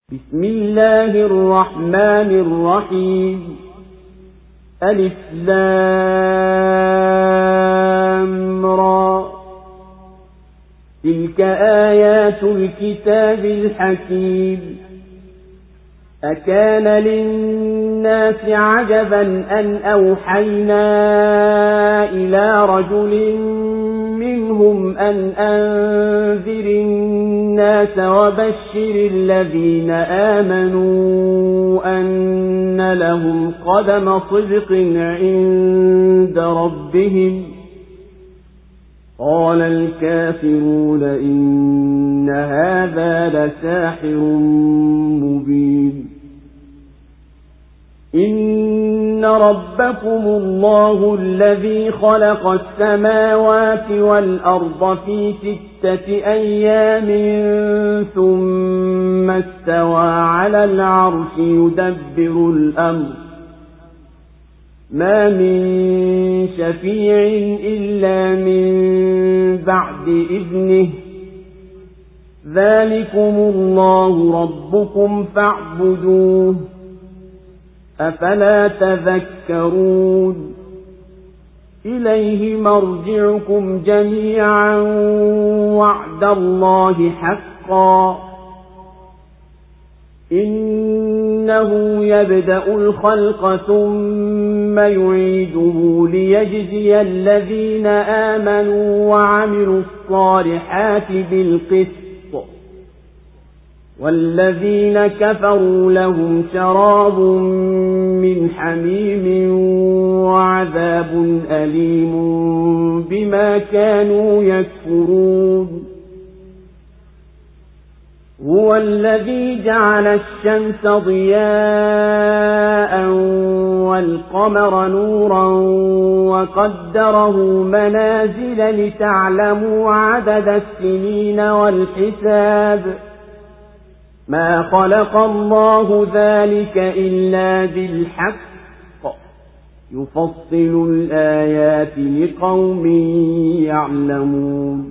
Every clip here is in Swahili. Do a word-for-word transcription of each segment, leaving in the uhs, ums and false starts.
بسم الله الرحمن الرحيم. ألف لام را. تلك آيات الكتاب الحكيم. أكان للناس عجبا أن أوحينا إلى رجل منهم أن أنذر الناس وبشر الذين آمنوا أن لهم قدم صدق عند ربهم. قال الكافرون إن هذا لساحر مبين. إن ربكم الله الذي خلق السماوات والأرض في ستة أيام ثم استوى على العرش يدبر الأمر ما من شفيع إلا من بعد إذنه. ذلكم الله ربكم فاعبدوه أفلا تذكرون. إليه مرجعكم جميعا وعد الله حقا. إنه يبدأ الخلق ثم يعيده ليجزي الذين آمنوا وعملوا الصالحات بالقسط والذين كفروا لهم شراب من حميم وعذاب أليم بما كانوا يكفرون. هو الذي جعل الشمس ضياء والقمر نورا وقدره منازل لتعلموا عدد السنين والحساب. ما خلق الله ذلك إلا بالحق يفصل الآيات لقوم يعلمون.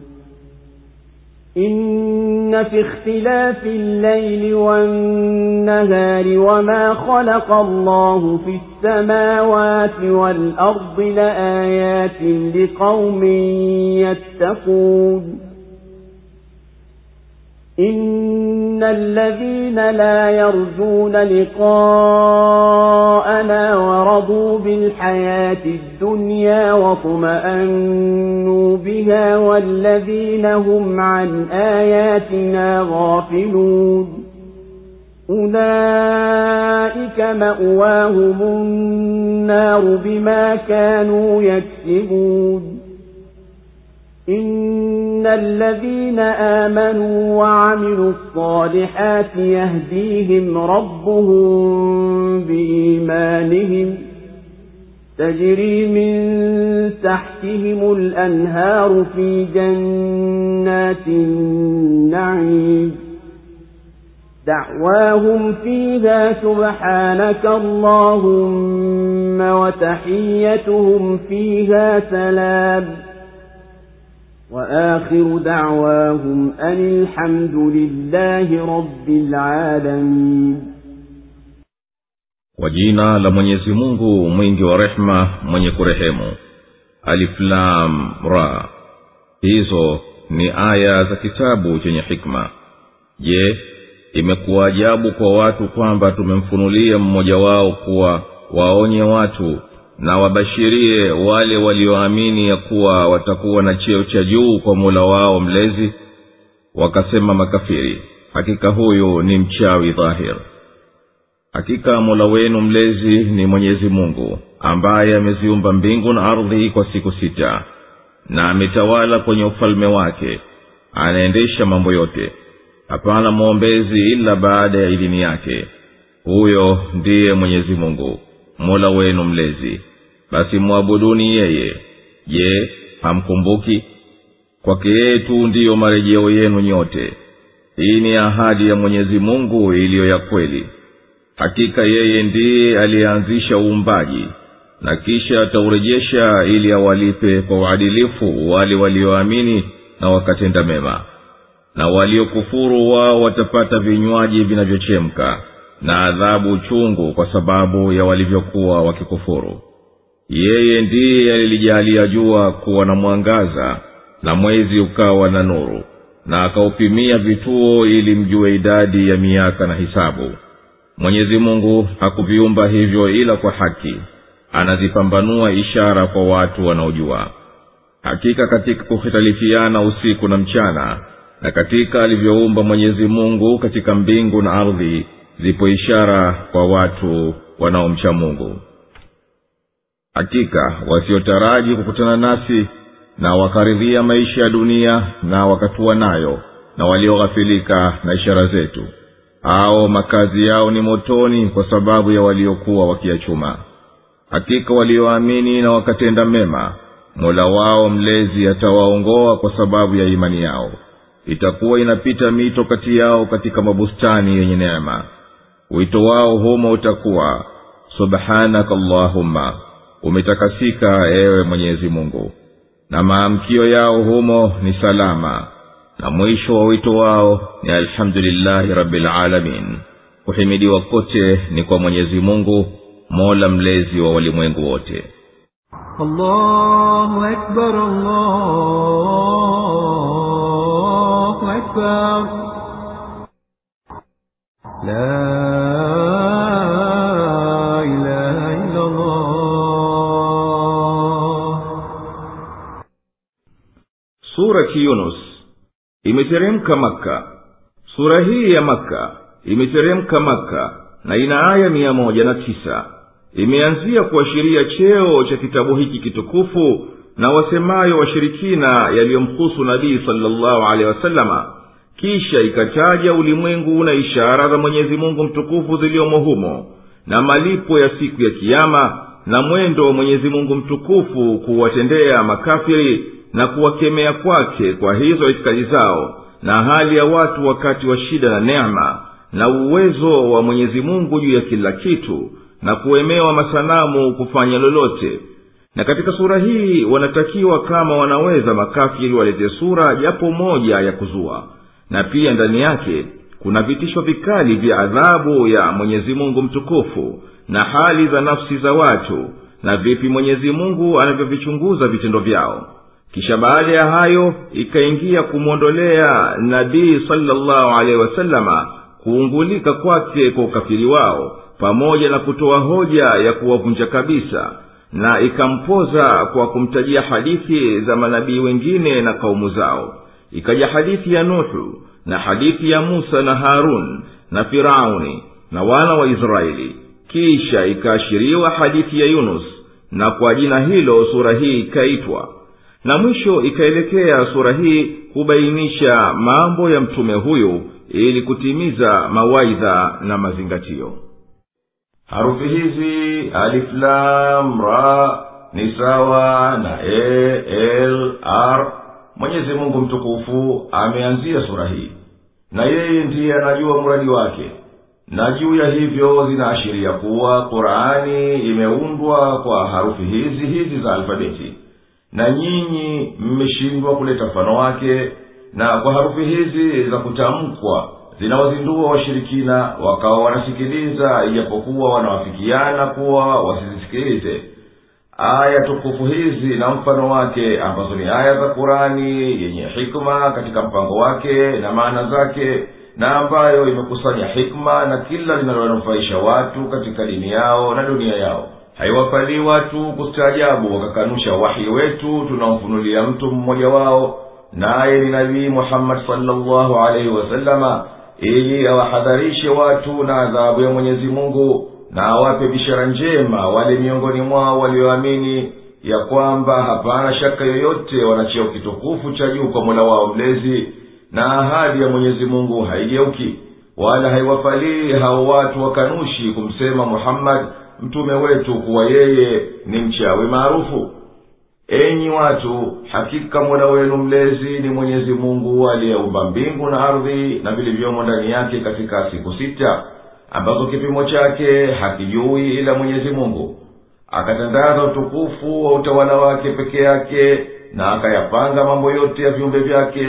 إن في اختلاف الليل والنهار وما خلق الله في السماوات والأرض لآيات لقوم يتقون. إن الذين لا يرجون لقاءنا ورضوا بالحياة الدنيا واطمأنوا بها والذين هم عن آياتنا غافلون أولئك مأواهم النار بما كانوا يكسبون. إن الذين آمنوا وعملوا الصالحات يهديهم ربهم بإيمانهم تجري من تحتهم الأنهار في جنات النعيم دعواهم فيها سبحانك اللهم وتحيتهم فيها سلام وآخر دعواهم أن الحمد لله رب العالمين. Kwa jina la Mwenyezi Mungu mwingi wa rehema mwenye kurehemu. Alif Lam Ra. Hizo ni aya za kitabu chenye hikma. Je, imekuwa ajabu kwa watu kwamba tumemfunulia mmoja wao kuwa waonye watu na wabashirie wale walioamini ya kuwa watakuwa na cheo cha juu kwa Mola wao mlezi. Wakasema makafiri, hakika huyu ni mchawi dhahir. Hakika Mola wenu mlezi ni Mwenyezi Mungu ambaye ameziumba mbingu na ardhi kwa siku sita na ametawala kwenye ufalme wake, anaendesha mambo yote. Hapana muombezi ila baada ya idhini yake. Huyo ndiye Mwenyezi Mungu Mola wenu mlezi, basi muabuduni yeye. Je, hamkumbuki? Kwake yeye tu ndiyo marejeo yenu nyote. Hii ni ahadi ya Mwenyezi Mungu iliyo ya kweli. Hakika yeye ndiye alianzisha uumbaji na kisha ataurejesha ili awalipe kwa uadilifu wale walioamini na wakatenda mema. na waliokufuru wao watapata vinywaji vinavyochemka na adhabu chungu kwa sababu ya walivyokuwa wakikufuru. Yeye ndiye alilijalia jua kuwa na mwangaza na mwezi ukawa na nuru, na akaupimia vituo ili mjue idadi ya miaka na hisabu. Mwenyezi Mungu hakuviumba hivyo ila kwa haki, anazipambanua ishara kwa watu wanaojua. Hakika katika kukhitalifiana usiku na mchana na katika alivyoumba Mwenyezi Mungu katika mbingu na ardhi zipo ishara kwa watu wanaomcha Mungu. Hakika wasiotaraji kukutana nasi na wakaridhia maisha ya dunia na wakatua nayo, na walioghafilika na ishara zetu, hao makazi yao ni motoni kwa sababu ya waliokuwa wakiachuma. Hakika walioamini na wakatenda mema, Mola wao mlezi atawaongoa kwa sababu ya imani yao. Itakuwa inapita mito kati yao katika mabustani yenye neema. Wito wao humo utakuwa subhanakallahumma, umetakasika ewe Mwenyezi Mungu. Na maamkio yao humo ni salama, na mwisho wa wito wao ni alhamdulillahi rabbil alamin. Kuhimidiwa kote ni kwa Mwenyezi Mungu, Mola mlezi wa walimwengu wote. Allahu akbar, Allahu akbar. La ilaha illa Allah. Surati Yunus imeteremka Makka. Sura hii ya Makka imeteremka Makka na ina aya mia moja na tisa. Imeanzia kuashiria cheo cha kitabu hiki kitukufu na wasemayo washirikina yaliyomhusu Nabii sallallahu alaihi wasallama. Kisha ikataja ulimwengu na ishara za Mwenyezi Mungu mtukufu ziliomo humo, na malipo ya siku ya kiyama, na mwendo wa Mwenyezi Mungu mtukufu kuwatendea makafiri na kuwakemea kwake kwa hizo itikadi zao, na hali ya watu wakati wa shida na neema, na uwezo wa Mwenyezi Mungu juu ya kila kitu, na kuemewa masanamu kufanya lolote. Na katika sura hii wanatakiwa kama wanaweza makafiri walete sura japo moja ya kuzua. Na pia ndani yake kuna vitisho vikali vya adhabu ya Mwenyezi Mungu mtukufu, na hali za nafsi za watu, na vipi Mwenyezi Mungu anavyovichunguza vitendo vyao. Kisha baada ya hayo ikaingia kumwondolea Nabii sallallahu alaihi wasallama kuungulika kwake kwa ukafiri wao, pamoja na kutoa hoja ya kuwavunja kabisa, na ikampoza kwa kumtajia hadithi za manabii wengine na kaumu zao. Ikaja hadithi ya Nuhu, na hadithi ya Musa na Harun na Firauni na wana wa Israeli. Kisha ikaashiriwa hadithi ya Yunus, na kwa jina hilo sura hii ikaitwa. Na mwisho ikaelekea sura hii kubainisha mambo ya mtume huyu ili kutimiza mawaidha na mazingatio. Harufi hizi alif lam ra ni sawa na e l r. Mwenyezi Mungu mtukufu ameanzia sura hii, na yeye ndiye anajua muradi wake. Na juu ya hivyo zinaashiria kuwa Qur'ani imeundwa kwa harufi hizi hizi za alfabeti, na nyinyi mmeshindwa kuleta mfano wake. Na kwa harufi hizi za kutamkwa zinawazindua washirikina wakawa wanasikiliza, ijapokuwa wanawafikiana kuwa wasizisikilize. Aya tukufu hizi na mfano wake ambazo ni aya za Qur'ani yenye hikma katika mpango wake na maana zake, na ambayo imekusanya hikma na kila linalonufaisha watu katika dini yao na dunia yao, haiwafali watu kustaajabu wakakanusha wahi wetu tunaomfunulia mtu mmoja wao, naye ni Nabii Muhammad sallallahu alaihi wasallama, ili awahadharishe watu na adhabu ya Mwenyezi Mungu, na awape bishara njema wale miongoni mwao walioamini, ya kwamba hapana shaka yoyote wanacheo kitukufu cha juu kwa Mola wao mlezi, na ahadi ya Mwenyezi Mungu haigeuki, wala haiwafali hao watu wakanushi kumsema Muhammad mtume wetu kuwa yeye ni mchawi maarufu. Enyi watu, hakika Mola wenu mlezi ni Mwenyezi Mungu aliyeumba mbingu na ardhi na vilivyomo ndani yake katika siku sita, ambazo kipimo chake hakijui ila Mwenyezi Mungu. Akatandaza utukufu wa utawala wake peke yake, na akayapanga mambo yote ya viumbe vyake,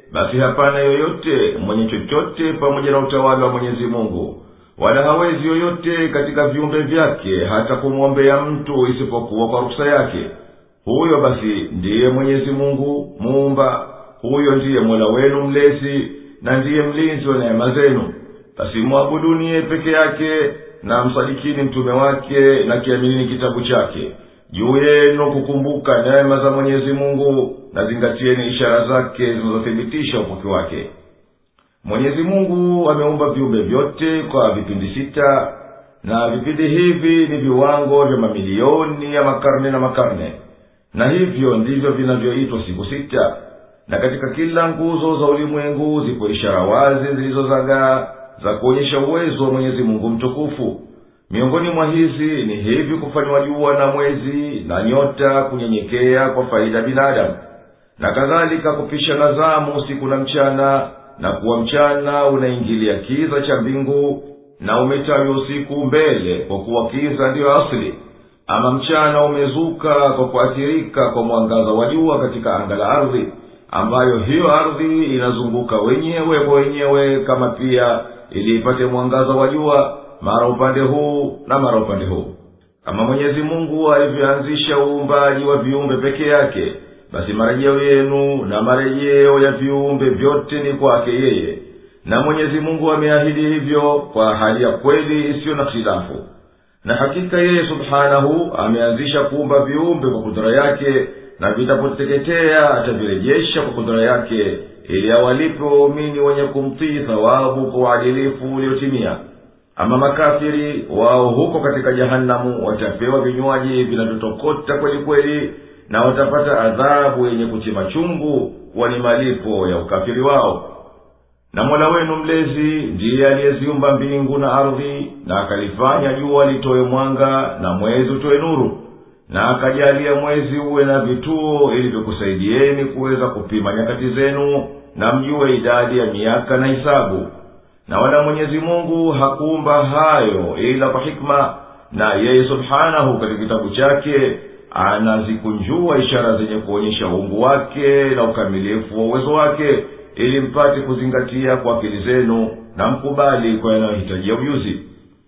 basi hapana yoyote mwenye chochote pamoja na utawala wa Mwenyezi Mungu, wala hawezi yoyote katika viumbe vyake hata kumwombea mtu isipokuwa kwa ruksa yake. Huyo basi ndiye Mwenyezi Mungu muumba, huyo ndiye Mola wenu mlezi na ndiye mlinzi wa neema zenu. Basi muabuduni yeye peke yake na msadikini mtume wake na kiaminini kitabu chake. Juu yenu kukumbuka neema za Mwenyezi Mungu na zingatieni ishara zake zinazothibitisha upoki wake. Mwenyezi Mungu ameumba viumbe vyote kwa vipindi sita, na vipindi hivi ni viwango vya mamilioni ya makarne na makarne, na hivyo ndivyo vinavyoitwa siku sita. Na katika kila nguzo za ulimwengu zipo ishara wazi zilizozagaa za kuonyesha uwezo wa Mwenyezi Mungu mtukufu. Miongoni mwa hizi ni hivi kufanywa jua na mwezi na nyota kunyenyekea kwa faida binadamu, na kadhalika kupishana zamu usiku na mchana, na kuwa mchana unaingilia kiza cha mbingu na umetawi usiku mbele kwa kuwa kiza ndiyo asili, ama mchana umezuka kwa kuathirika kwa mwangaza wa jua katika anga la ardhi, ambayo hiyo ardhi inazunguka wenyewe kwa wenyewe, kama pia ili ipate mwangaza wa jua mara upande huu na mara upande huu. Kama Mwenyezi Mungu alivyoanzisha uumbaji wa viumbe peke yake, basi marejeo yenu na marejeo ya viumbe vyote ni kwake yeye, na Mwenyezi Mungu ameahidi hivyo kwa hali ya kweli isiyo na khilafu. Na hakika yeye subhanahu ameanzisha kuumba viumbe kwa kudura yake, na vitapoteketea atavirejesha kwa kudura yake, ili awalipe waumini wenye kumtii thawabu kwa uadilifu uliotimia. Ama makafiri wao huko katika jahanamu watapewa vinywaji vinavyotokota kweli kweli, na watapata adhabu yenye kuchima chungu, kwani malipo ya ukafiri wao. Na Mola wenu mlezi ndiye aliyeziumba mbingu na ardhi, na akalifanya jua litoe mwanga na mwezi utoe nuru, na akajalia mwezi uwe na vituo ili vikusaidieni kuweza kupima nyakati zenu na mjue idadi ya miaka na hisabu. Na wala Mwenyezi Mungu hakuumba hayo ila kwa hikma, na yeye subhanahu katika kitabu chake anazikunjua ishara zenye kuonyesha uungu wake na ukamilifu wa uwezo wake, ili mpate kuzingatia kwa akili zenu na mkubali kwa yanayohitajia ujuzi.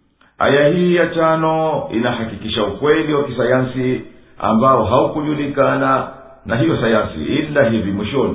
Aya hii ya tano inahakikisha ukweli wa kisayansi ambao haukujulikana na hiyo sayansi ila hivi mwishoni.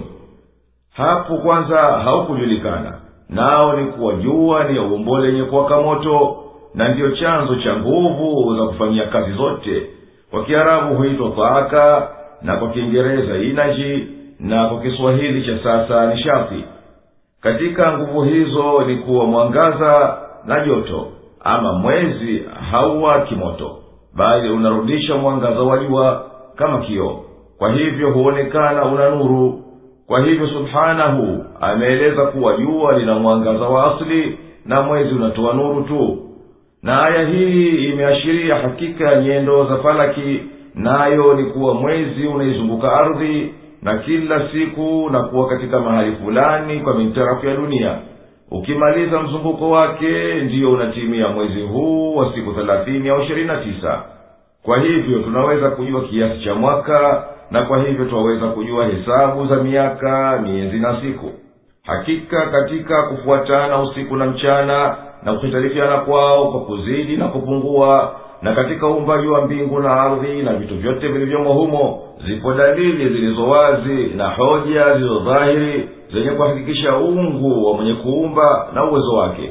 Hapo kwanza haukujulikana, nao ni kuwa jua ni umbo lenye kuwaka moto, na ndiyo chanzo cha nguvu za kufanyia kazi zote. Kwa Kiarabu huitwa taaka, na kwa Kiingereza energy, na kwa Kiswahili cha sasa nishati. Katika nguvu hizo ni kuwa mwangaza na joto. Ama mwezi hauwaki moto, bali unarudisha mwangaza wa jua kama kioo, kwa hivyo huonekana una nuru. Kwa hivyo subhanahu ameeleza kuwa jua lina mwangaza wa asili na mwezi unatoa nuru tu. Na aya hii imeashiria hakika ya nyendo za falaki, nayo ni kuwa mwezi unaizunguka ardhi na kila siku na kuwa katika mahali fulani kwa mintarafu ya dunia. Ukimaliza mzunguko wake ndiyo unatimia mwezi huu wa siku thelathini au ishirini na tisa. Kwa hivyo tunaweza kujua kiasi cha mwaka, na kwa hivyo tunaweza kujua hesabu za miaka, miezi na siku. Hakika katika kufuatana usiku na mchana na kukhitalifiana kwao kwa kuzidi na kupungua, na katika uumbaji wa mbingu na ardhi na vitu vyote vilivyomo humo, zipo dalili zilizo wazi na hoja zilizo dhahiri zenye kuhakikisha uungu wa mwenye kuumba na uwezo wake.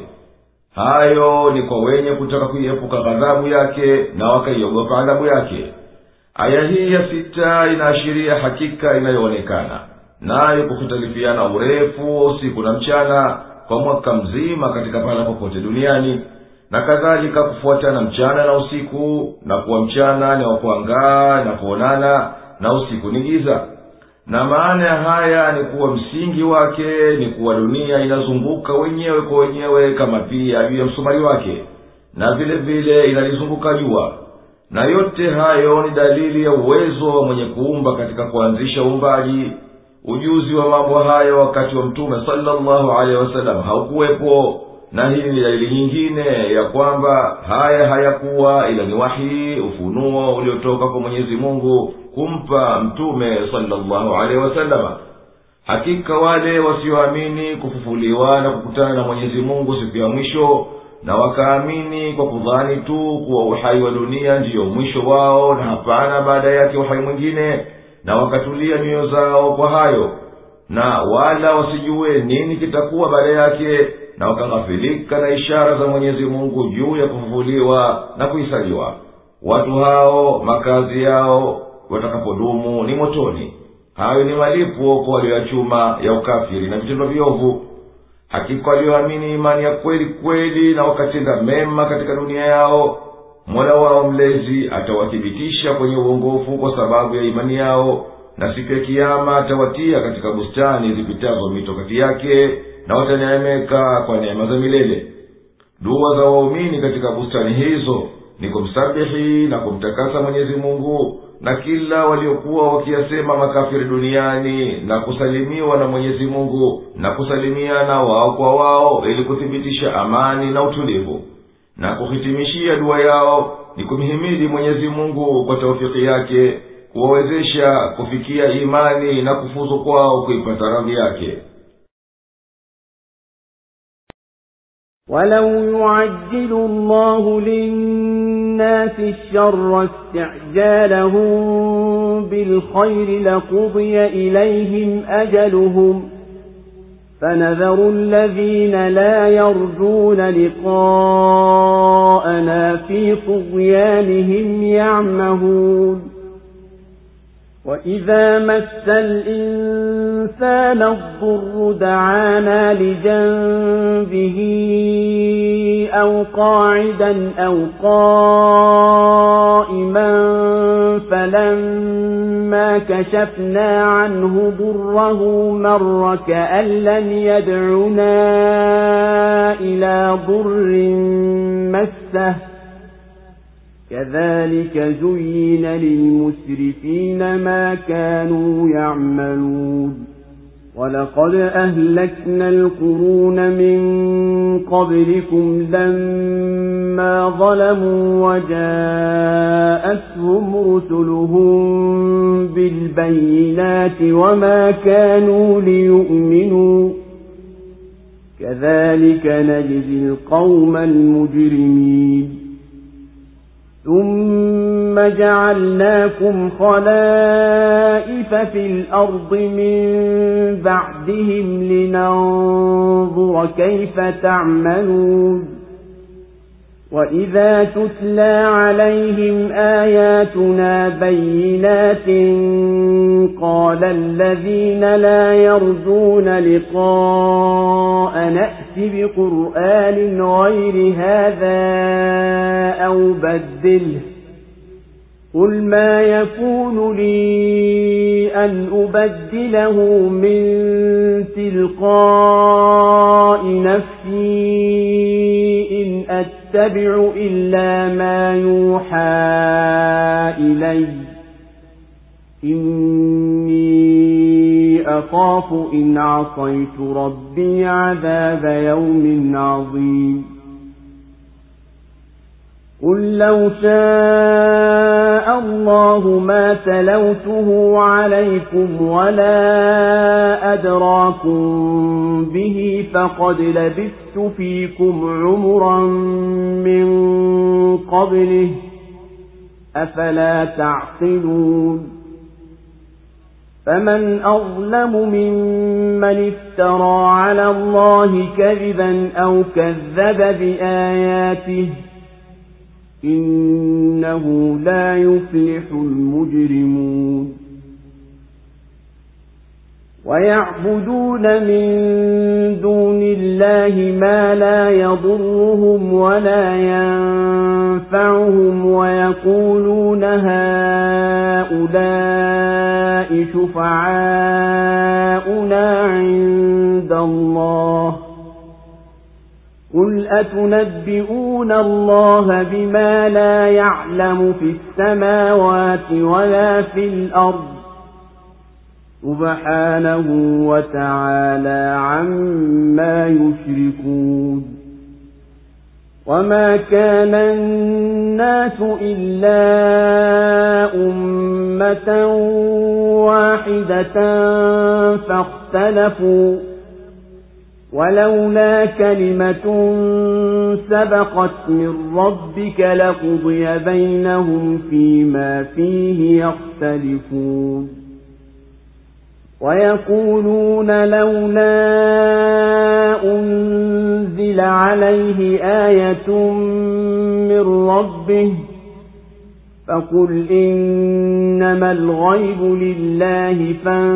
Hayo ni kwa wenye kutaka kuiepuka ghadhabu yake na wakaiogopa adhabu yake. Aya hii ya sita inaashiria hakika inayoonekana, nayo kukhitalifiana urefu wa usiku na mchana kwa mwaka mzima katika pahala popote duniani, na kadhalika kufuatana mchana na usiku, na kuwa mchana ni wa kuangaa na kuonana na usiku ni giza. Na maana ya haya ni kuwa msingi wake ni kuwa dunia inazunguka wenyewe kwa wenyewe kama pia juu ya msumari wake, na vile vile inalizunguka jua. Na yote hayo ni dalili ya uwezo wa mwenye kuumba katika kuanzisha uumbaji. Ujuzi wa mambo hayo wakati wa Mtume sallallahu alaihi wasallam haukuwepo, na hii ni dalili nyingine ya kwamba haya hayakuwa ila ni wahi, ufunuo uliotoka kwa Mwenyezi Mungu kumpa Mtume sallallahu alaihi wasallam. hakika wale wasioamini kufufuliwa na kukutana na Mwenyezi Mungu siku ya mwisho, na wakaamini kwa kudhani tu kuwa uhai wa dunia ndiyo mwisho wao na hapana baada yake uhai mwingine, na wakatulia nyoyo zao kwa hayo, na wala wasijue nini kitakuwa baada yake, na wakaghafilika na ishara za Mwenyezi Mungu juu ya kufufuliwa na kuhisaliwa, watu hao makazi yao watakapodumu ni motoni. Hayo ni malipo kwa walioyachuma ya ukafiri na vitendo viovu. Hakika walioamini imani ya kweli kweli na wakatenda mema katika dunia yao, Mola wao mlezi atawathibitisha kwenye uongofu kwa sababu ya imani yao, na siku ya kiyama atawatia katika bustani zipitazo mito kati yake, na wataneemeka kwa neema za milele. Dua za waumini katika bustani hizo ni kumsabihi na kumtakasa Mwenyezi Mungu na kila waliokuwa wakiyasema makafiri duniani, na kusalimiwa na Mwenyezi Mungu na kusalimiana wao kwa wao ili kuthibitisha amani na utulivu. Na kuhitimishia dua yao ni kumhimidi Mwenyezi Mungu kwa taufiki yake kuwawezesha kufikia imani na kufuzu kwao kuipata radhi yake. ولو يعجل الله للناس الشر استعجالهم بالخير لقضي إليهم أجلهم فنذر الذين لا يرجون لقاءنا في طغيانهم يعمهون وإذا مس الإنسان الضر دعانا لجنبه أو قاعدا أو قائما فلما كشفنا عنه ضره مر كأن لم يدعنا إلى ضر مسه كذلك زين للمسرفين ما كانوا يعملون ولقد أهلكنا القرون من قبلكم لما ظلموا وجاءتهم رسلهم بالبينات وما كانوا ليؤمنوا كذلك نجزي القوم المجرمين ثم جعلناكم خلائف في الأرض من بعدهم لننظر كيف تعملون وإذا تتلى عليهم آياتنا بينات قال الذين لا يرجون لقاء نأت بقرآن غير هذا أو بدله قل ما يكون لي أن أبدله من تلقاء نفسي إن أتبع إلا ما يوحى إلي إني أخاف إن عصيت ربي عذاب يوم عظيم قل لو شاء الله ما تلوته عليكم ولا أدراكم به فقد لبثت فيكم عمرا من قبله أفلا تعقلون فمن أظلم ممن افترى على الله كذبا أو كذب بآياته إنه لا يفلح المجرمون ويعبدون من دون الله ما لا يضرهم ولا ينفعهم ويقولون هؤلاء شفعاؤنا عند الله قل أتنبئون الله بما لا يعلم في السماوات ولا في الأرض سبحانه وتعالى عما يشركون وما كان الناس إلا أمة واحدة فاختلفوا اختلفوا ولولا كلمة سبقت من ربك لقضي بينهم فيما فيه يختلفون ويقولون لولا أنزل عليه آية من ربه فقل إنما الغيب لله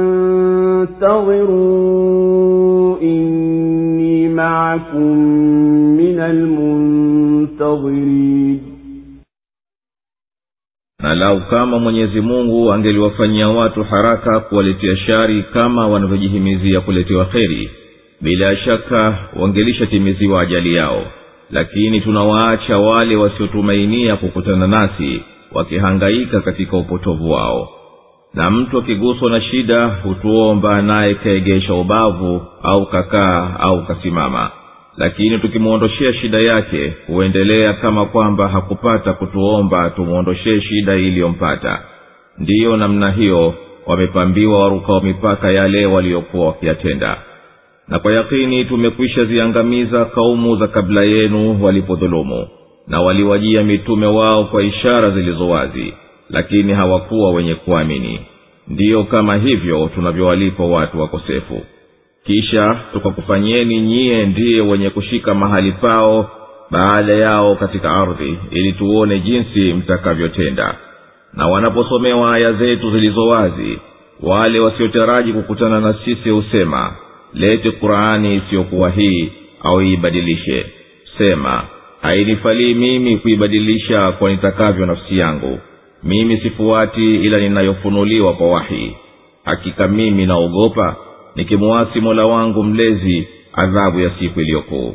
فانتظروا إني معكم من المنتظرين. Na lau kama Mwenyezi Mungu angeliwafanyia watu haraka kuwaletea shari kama wanavyojihimizia kuletewa kheri, bila shaka wangelishatimiziwa ajali yao. Lakini tunawaacha wale wasiotumainia kukutana nasi wakihangaika katika upotovu wao. Na mtu akiguswa na shida hutuomba naye kaegesha ubavu au kakaa au kasimama, lakini tukimuondoshia shida yake huendelea kama kwamba hakupata kutuomba tumuondoshee shida iliyompata. Ndiyo namna hiyo wamepambiwa warukao mipaka yale waliokuwa wakiyatenda. Na kwa yakini tumekwisha ziangamiza kaumu za kabla yenu walipodhulumu, na waliwajia mitume wao kwa ishara zilizowazi, lakini hawakuwa wenye kuamini. Ndiyo kama hivyo tunavyowalipa watu wakosefu. Kisha tukakufanyeni nyie ndiye wenye kushika mahali pao baada yao katika ardhi, ili tuone jinsi mtakavyotenda. Na wanaposomewa aya zetu zilizowazi, wale wasiotaraji kukutana na sisi husema, lete Qur'ani isiyokuwa hii au ibadilishe. Sema, hainifalii mimi kuibadilisha kwa nitakavyo nafsi yangu. Mimi sifuati ila ninayofunuliwa kwa wahi. Hakika mimi naogopa nikimuasi Mola wangu mlezi adhabu ya siku iliyokuu.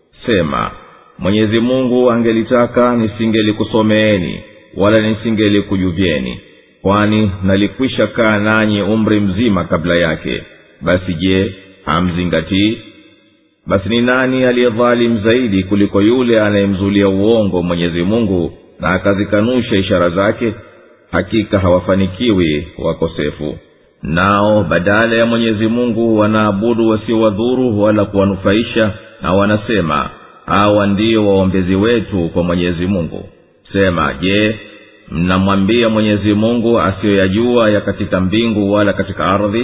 Sema, Mwenyezi Mungu angelitaka nisingelikusomeeni wala nisingelikujuvieni, kwani nalikwisha kaa nanyi umri mzima kabla yake. Basi je, hamzingatii? Basi ni nani aliyedhalim zaidi kuliko yule anayemzulia uongo Mwenyezi Mungu na akazikanusha ishara zake? Hakika hawafanikiwi wakosefu. Nao badala ya Mwenyezi Mungu wanaabudu wasiowadhuru wala kuwanufaisha, na wanasema hawa ndio waombezi wetu kwa Mwenyezi Mungu. Sema, je, mnamwambia Mwenyezi Mungu asiyoyajua ya katika mbingu wala katika ardhi?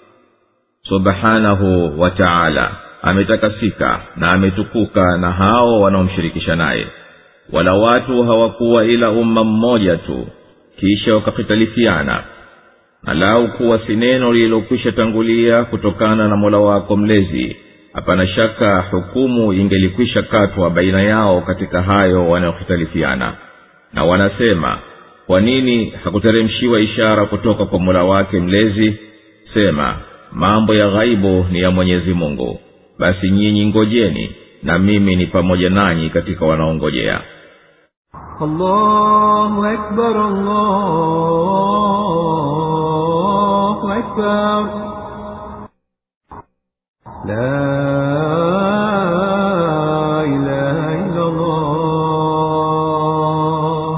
Subhanahu wa ta'ala, ametakasika na ametukuka na hao wanaomshirikisha naye. Wala watu hawakuwa ila umma mmoja tu, kisha wakakhtalifiana. Alau kuwa si neno lililokwisha tangulia kutokana na Mola wako mlezi, hapana shaka hukumu ingelikwisha katwa baina yao katika hayo wanaokhtalifiana. Na wanasema, kwa nini hakuteremshiwa ishara kutoka kwa Mola wake mlezi? Sema, mambo ya ghaibu ni ya Mwenyezi Mungu. Basi nyinyi ngojeni, na mimi ni pamoja nanyi katika wanaongojea. Allahu Akbar, Allahu Akbar. La ilaha illa Allah.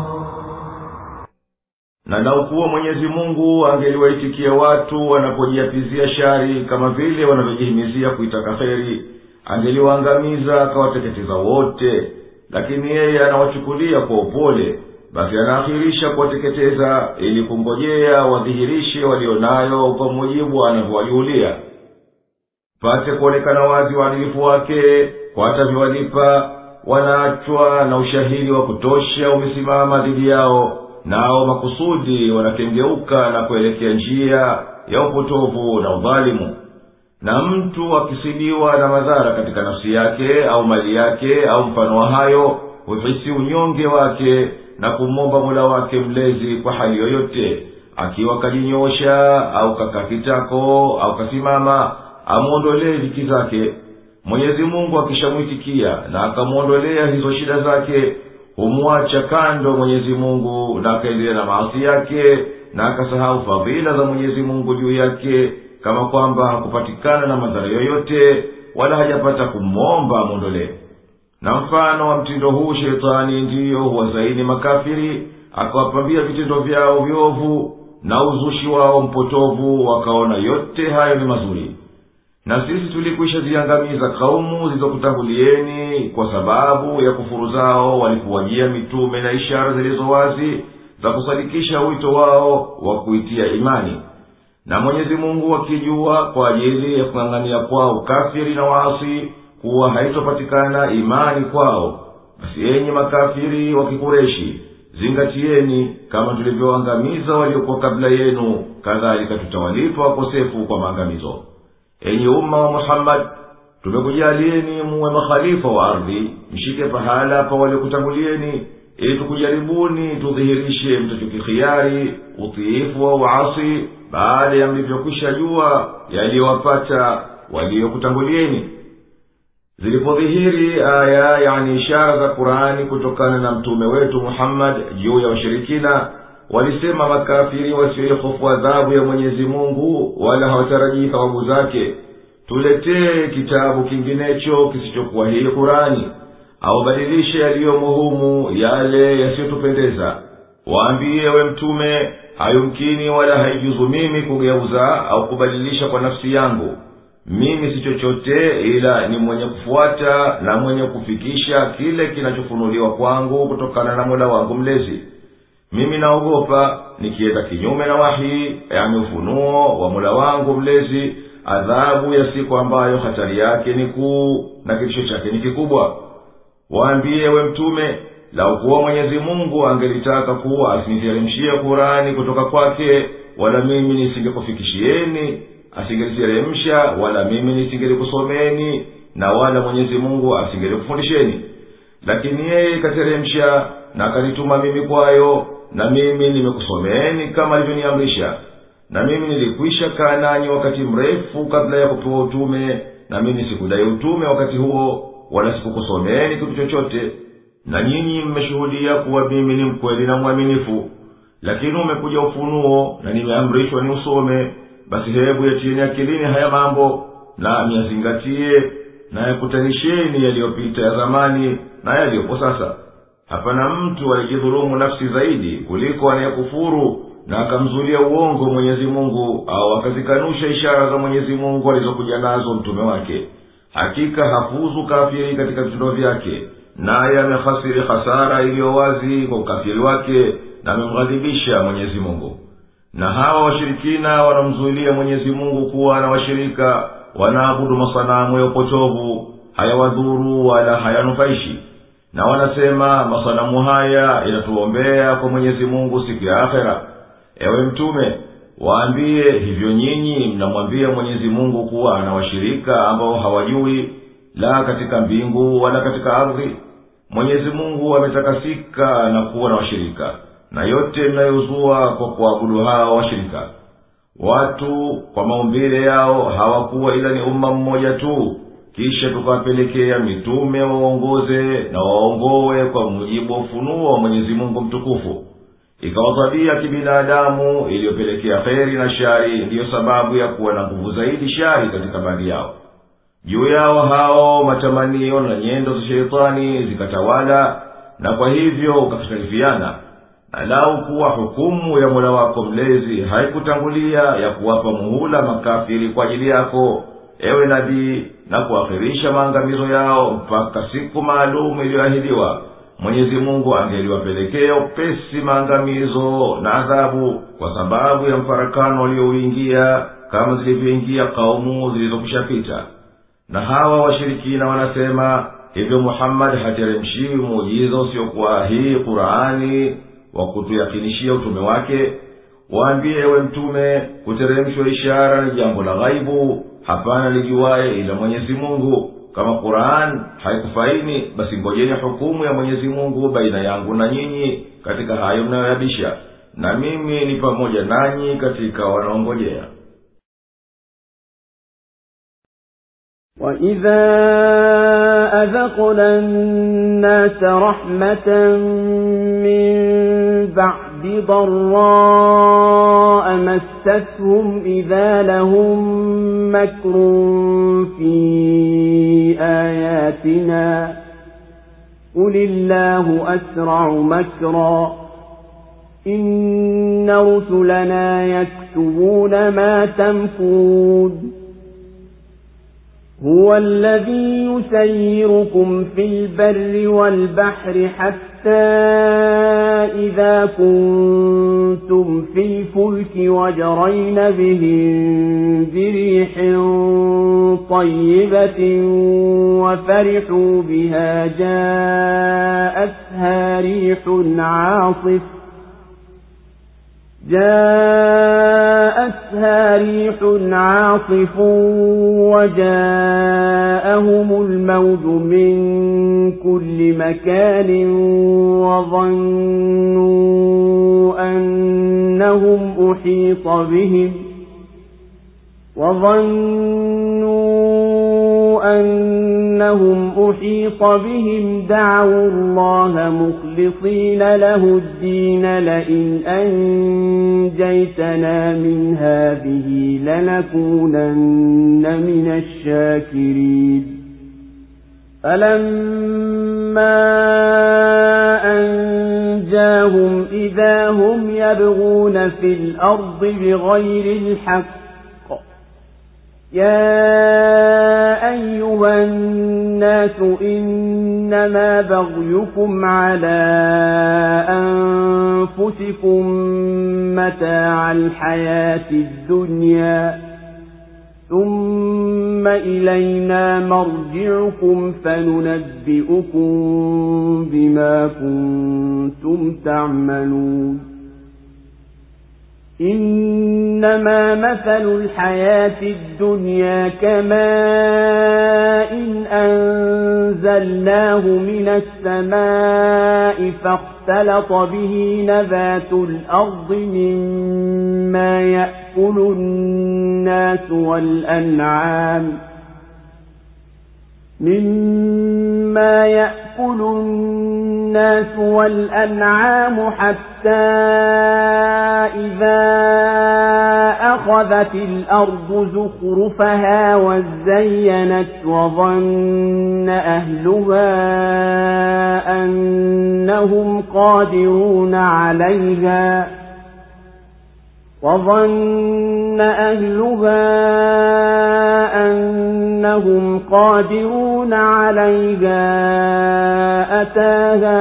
Na lau kuwa Mwenyezi Mungu angeliwaitikia watu wanapojiapizia shari kama vile wanavyojihimizia kuitaka kheri, angeliwaangamiza akawateketeza wote. Lakini yeye anawachukulia kwa upole, basi anaakhirisha kuwateketeza ili kungojea wadhihirishe walionayo kwa mujibu anavyowajulia. Pate kuonekana wazi uadilifu wake kwa atavyowalipa. Wanaachwa na ushahidi wa kutosha umesimama dhidi yao, nao makusudi wanakengeuka na kuelekea njia ya upotovu na udhalimu. Na mtu akisibiwa na madhara katika nafsi yake au mali yake au mfano wa hayo, huhisi unyonge wake na kumomba Mola wake mlezi kwa hali yoyote, akiwa kajinyosha au kakakitako au kasimama, amuondolee dhiki zake. Mwenyezi Mungu akishamwitikia na akamuondolea hizo shida zake, humwacha kando Mwenyezi Mungu na akaendelea na maasi yake, na akasahau fadhila za Mwenyezi Mungu juu yake, kama kwamba hakupatikana na madhara yoyote wala hajapata kumomba amuondolee. Na mfano wa mtindo huu shetani ndiyo huwazaini makafiri, akawapambia vitendo vyao viovu na uzushi wao mpotovu, wakaona yote hayo ni mazuri. na sisi tulikwisha ziangamiza kaumu zilizokutangulieni kwa sababu ya kufuru zao walipowajia mitume na ishara zilizo wazi za kusadikisha wito wao wa kuitia imani. Na Mwenyezi Mungu akijua kwa ajili ya kung'ang'ania kwao ukafiri na waasi kuwa haitopatikana imani kwao, basi enyi makafiri wa Kikureshi, zingatieni kama tulivyoangamiza waliokuwa kabla yenu, kadhalika tutawalipa wakosefu kwa maangamizo. Enyi umma wa Muhammad, tumekujalieni muwe makhalifa wa ardhi, mshike pahala pa waliokutangulieni, ili tukujaribuni tudhihirishe mtachokikhiari utiifu wa uasi baada ya mlivyokwisha jua yaliyowapata waliokutangulieni. Zilipodhihiri aya yani ishara za Qur'ani kutokana na mtume wetu Muhammad juu ya washirikina, walisema makafiri wasiohofu adhabu ya Mwenyezi Mungu wala hawatarajii thawabu zake, tuletee kitabu kinginecho kisichokuwa hii Qur'ani, au badilishe yaliyomo humu yale yasiyotupendeza. Waambie we mtume, hayumkini wala haijuzu mimi kugeuza au kubadilisha kwa nafsi yangu. Mimi si chochote ila ni mwenye kufuata na mwenye kufikisha kile kinachofunuliwa kwangu kutokana na Mola wangu mlezi. Mimi naogopa nikienda kinyume na wahi, yani ufunuo wa Mola wangu mlezi, adhabu ya siku ambayo hatari yake ni kuu na kitisho chake ni kikubwa. Waambie we mtume, lau kuwa Mwenyezi Mungu angelitaka kuwa asiniteremshie Qur'ani kutoka kwake, wala mimi nisingekufikishieni, asingeliteremsha wala mimi nisingekusomeni, na wala Mwenyezi Mungu asingelikufundisheni. Lakini yeye kateremsha na akanituma mimi kwayo, na mimi nimekusomeni kama alivyoniamrisha. Na mimi nilikwisha kaa nanyi wakati mrefu kabla ya kupewa utume, na mimi sikudai utume wakati huo, wala sikukusomeni kitu chochote. Na nyinyi mmeshuhudia kuwa mimi ni mkweli na mwaminifu. Lakini umekuja ufunuo na nimeamrishwa ni usome, basi hebu yatieni akilini haya mambo na myazingatie, na yakutanisheni yaliyopita ya zamani na yaliyopo sasa. Hapana mtu alijidhulumu nafsi zaidi kuliko anayekufuru na akamzulia uongo Mwenyezi Mungu, au akazikanusha ishara za Mwenyezi Mungu alizokuja nazo mtume wake. Hakika hafuzu kafiri katika vitendo vyake, naye amehasiri hasara iliyo wazi kwa ukafiri wake, na amemghadhibisha Mwenyezi Mungu. Na hawa washirikina wanamzuilia Mwenyezi Mungu kuwa na washirika, wanaabudu masanamu ya upotovu, hayawadhuru wala hayanufaishi. Na wanasema masanamu haya inatuombea kwa Mwenyezi Mungu siku ya akhera. Ewe mtume, waambie hivyo nyinyi mnamwambia Mwenyezi Mungu kuwa ana washirika ambao hawajui, la katika mbingu wala katika ardhi. Mwenyezi Mungu ametakasika na kuwa na washirika, na yote mnayozua kwa kuabudu hao washirika. Watu kwa maumbile yao hawakuwa ila ni umma mmoja tu, kisha tukawapelekea mitume waongoze na waongowe kwa mujibu wa ufunuo wa Mwenyezi Mungu mtukufu. Ikawa tabia kibinadamu iliyopelekea kheri na shari ndiyo sababu ya kuwa na nguvu zaidi shari katika baadhi yao. Juu yao hao matamanio na nyendo za shetani zikatawala, na kwa hivyo ukakhtalifiana. Na lau kuwa hukumu ya Mola wako mlezi haikutangulia ya kuwapa muhula makafiri kwa ajili yako, ewe nabii, na kuakhirisha maangamizo yao mpaka siku maalum iliyoahidiwa, Mwenyezi Mungu angeliwapelekea upesi maangamizo na adhabu kwa sababu ya mfarakano waliouingia, kama zilivyoingia kaumu zilizokushapita. Na hawa washirikina wanasema hivyo Muhammad hateremshi muujiza usiokuwa hii Qur'ani wa kutuyakinishia utume wake. Waambie ewe mtume, kuteremshwa ishara ni jambo la ghaibu, hapana lijuaye ila Mwenyezi Mungu. Kama Qur'an haikufaini, basi ngojeni hukumu ya Mwenyezi Mungu baina yangu na nyinyi katika hayo mnayoyabisha, na mimi ni pamoja nanyi katika wanaongojea. وَإِذَا أَذَقْنَا النَّاسَ رَحْمَةً مِّن بَعْدِ ضَرَّاءٍ مَسَّتْهُمْ إِذَا لَهُم مَّكْرٌ فِي آيَاتِنَا قُلِ اللَّهُ أَسْرَعُ مَكْرًا إِنَّ رُسُلَنَا يَكْتُبُونَ مَا تَمْكُرُونَ هو الذي يسيركم في البر والبحر حتى إذا كنتم في الفلك وجرين بهم بريح طيبة وفرحوا بها جاءتها ريح عاصف جاءتها ريح عاصف وجاءهم الموج من كل مكان وظنوا أنهم أحيط بهم وظنوا أنهم أحيط بهم دعوا الله مخلصين له الدين لئن أنجيتنا من هذه لنكونن من الشاكرين فلما أنجاهم إذا هم يبغون في الأرض بغير الحق يا أيها الناس إنما بغيكم على أنفسكم متاع الحياة الدنيا ثم إلينا مرجعكم فننبئكم بما كنتم تعملون إنما مثل الحياة الدنيا كماء إن أنزلناه من السماء فاختلط به نبات الأرض مما يأكل الناس والأنعام مما يأكل الناس والأنعام حتى إذا أخذت الأرض زخرفها وزينت وظن أهلها أنهم قادرون عليها وظن أهلها أنهم قادرون عليها أتاها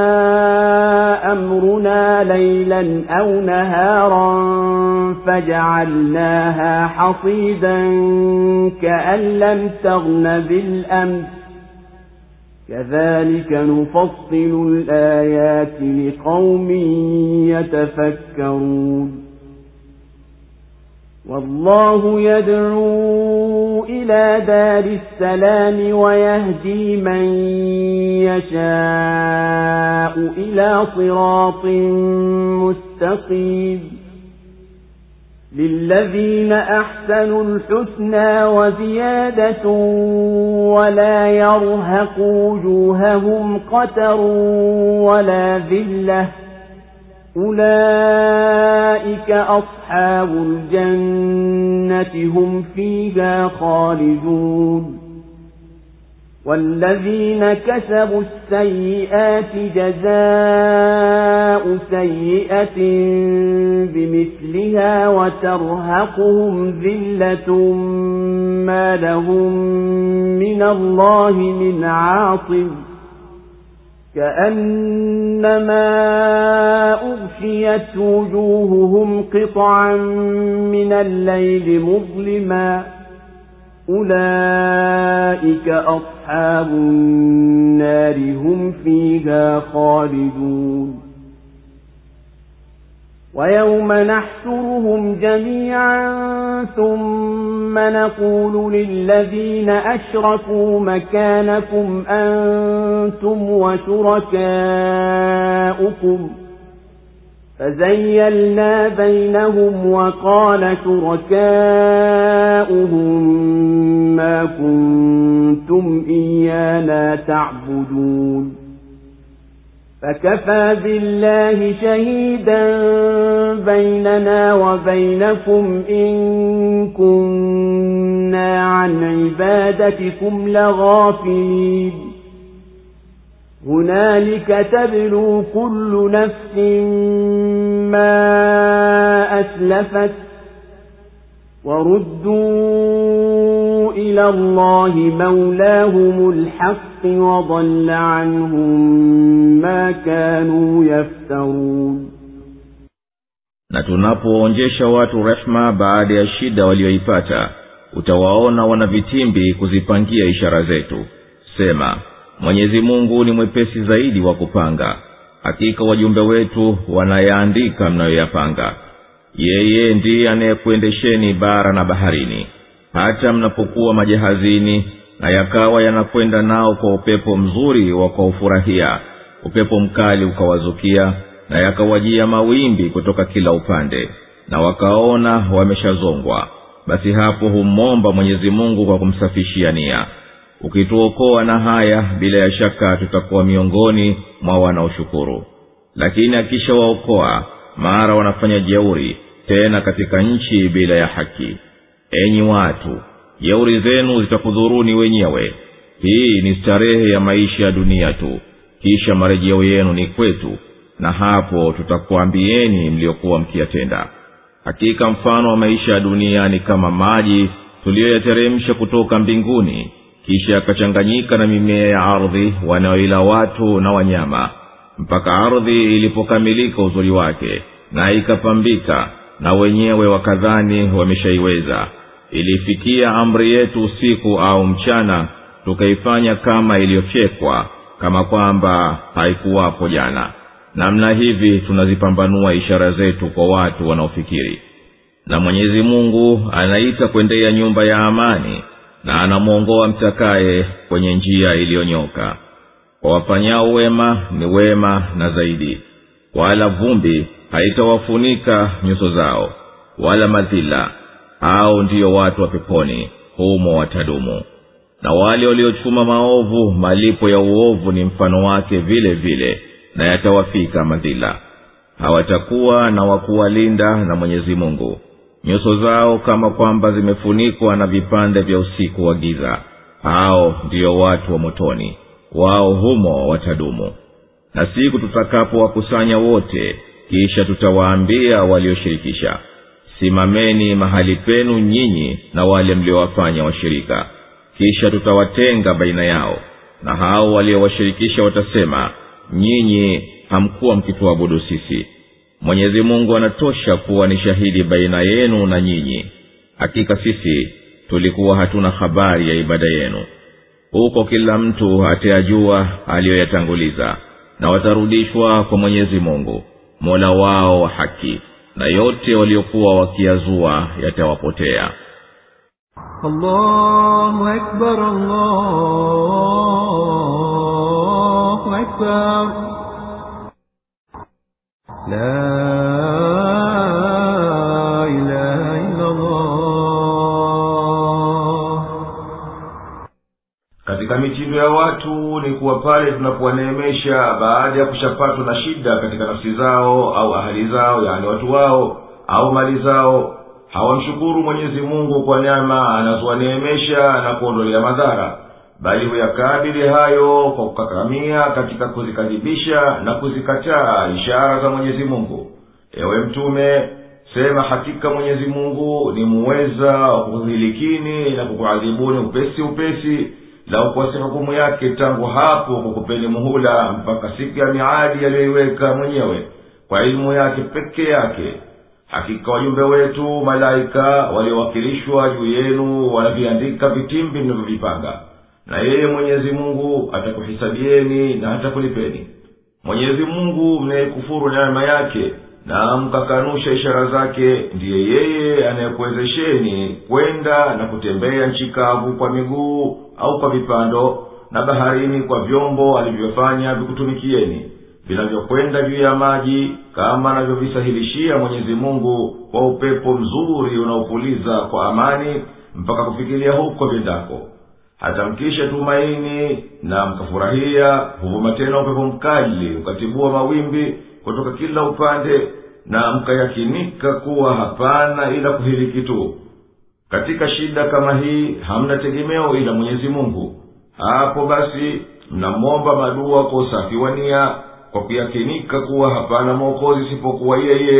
أمرنا ليلا أو نهارا فجعلناها حصيدا كأن لم تغن بالأمس كذلك نفصل الآيات لقوم يتفكرون والله يدعو إلى دار السلام ويهدي من يشاء إلى صراط مستقيم للذين أحسنوا الحسنى وزيادة ولا يرهق وجوههم قتر ولا ذلة أولئك أصحاب الجنة هم فيها خالدون والذين كسبوا السيئات جزاء سيئة بمثلها وترهقهم ذلة ما لهم من الله من عاصم كأنما أغشيت وجوههم قطعا من الليل مظلما أولئك أصحاب النار هم فيها خالدون ويوم نحشرهم جميعا ثم نقول للذين أشركوا مكانكم أنتم وشركاؤكم فزيلنا بينهم وقال شركاؤهم ما كنتم إيانا تعبدون فكفى بالله شهيدا بيننا وبينكم إن كنا عن عبادتكم لغافلين هنالك تبلو كل نفس ما أسلفت وردوا وردوا إلى الله مولاهم الحق وضل عنهم ما كانوا يفترون. Na tunapoonjesha watu rehma baada ya shida walioipata, utawaona wana vitimbi kuzipangia ishara zetu. Sema, Mwenyezi Mungu ni mwepesi zaidi wa kupanga. Hakika wajumbe wetu wanayaandika mnayoyapanga. Yeye ndiye anayekuendesheni bara na baharini, hata mnapokuwa majahazini, na yakawa yanakwenda nao kwa upepo mzuri wakaufurahia, upepo mkali ukawazukia, na yakawajia mawimbi kutoka kila upande, na wakaona wameshazongwa. Basi hapo humomba Mwenyezi Mungu kwa kumsafishia nia. Ukituokoa na haya, bila ya shaka tutakuwa miongoni mwa wanaoshukuru. Lakini akisha waokoa, mara wanafanya jeuri tena katika nchi bila ya haki. Enyi watu, jeuri zenu zitakudhuruni wenyewe. Hii ni starehe ya maisha ya dunia tu, kisha marejeo yenu ni kwetu, na hapo tutakuambieni mliokuwa mkiyatenda. Hakika mfano wa maisha ya dunia ni kama maji tuliyoyateremsha kutoka mbinguni, kisha yakachanganyika na mimea ya ardhi wanaoila watu na wanyama, mpaka ardhi ilipokamilika uzuri wake na ikapambika, na wenyewe wakadhani wameshaiweza. Ilifikia amri yetu usiku au mchana, tukaifanya kama iliyofyekwa, kama kwamba haikuwapo jana. Namna hivi tunazipambanua ishara zetu kwa watu wanaofikiri. Na Mwenyezi Mungu anaita kwendea nyumba ya amani, na anamuongoa mtakaye kwenye njia iliyonyoka. Kwa wafanyao wema ni wema na zaidi, wala vumbi haitawafunika nyuso zao, wala madhila. Hao ndio watu wa peponi, humo watadumu. Na wale waliochuma maovu, malipo ya uovu ni mfano wake vile vile, na yatawafika madhila. Hawatakuwa na wakuwalinda na Mwenyezi Mungu. Nyuso zao kama kwamba zimefunikwa na vipande vya usiku wa giza. Hao ndio watu wa motoni, wao humo watadumu. Na siku tutakapo wakusanya wote, kisha tutawaambia walioshirikisha, simameni mahali penu nyinyi na wale mliowafanya washirika. Kisha tutawatenga baina yao, na hao waliowashirikisha watasema, nyinyi hamkuwa mkituabudu sisi. Mwenyezi Mungu anatosha kuwa ni shahidi baina yenu na nyinyi. Hakika sisi tulikuwa hatuna habari ya ibada yenu. Huko kila mtu atayajua aliyoyatanguliza, na watarudishwa kwa Mwenyezi Mungu, Mola wao wa haki, na yote waliokuwa wakiyazua yatawapotea. Allahu Akbar, Allahu Akbar. La ilaha illa Allah. Katika mitindo ya watu ni kuwa pale tunapowaneemesha baada ya kushapatwa na shida katika nafsi zao au ahali zao, yani watu wao au mali zao, hawamshukuru Mwenyezi Mungu kwa neema anazowaneemesha na kuondolea madhara, bali huyakabili hayo kwa kukakamia katika kuzikadhibisha na kuzikataa ishara za Mwenyezi Mungu. Ewe Mtume, sema, hakika Mwenyezi Mungu ni muweza wa kukudhilikini na kukuadhibuni upesi upesi, la ukwasi hukumu yake tangu hapo kukupeni muhula mpaka siku ya miadi aliyoiweka mwenyewe kwa ilmu yake peke yake. Hakika wajumbe wetu malaika waliowakilishwa juu yenu wanaviandika vitimbi mnavyovipanga, na yeye Mwenyezi Mungu atakuhisabieni na atakulipeni. Mwenyezi Mungu mnayekufuru neema yake na mkakanusha ishara zake, ndiye yeye anayekuwezesheni kwenda na kutembea nchi kavu kwa miguu au kwa vipando, na baharini kwa vyombo alivyofanya vikutumikieni, vinavyokwenda juu ya maji, kama anavyovisahilishia Mwenyezi Mungu kwa upepo mzuri unaopuliza kwa amani mpaka kufikiria huko vendako. Hata mkisha tumaini na mkafurahia, huvuma tena upepo mkali ukatibua mawimbi kutoka kila upande, na mkayakinika kuwa hapana ila kuhiliki tu. Katika shida kama hii hamna tegemeo ila Mwenyezi Mungu. Hapo basi mnamwomba madua kwa usafi wa nia, kwa kuyakinika kuwa hapana mwokozi isipokuwa yeye,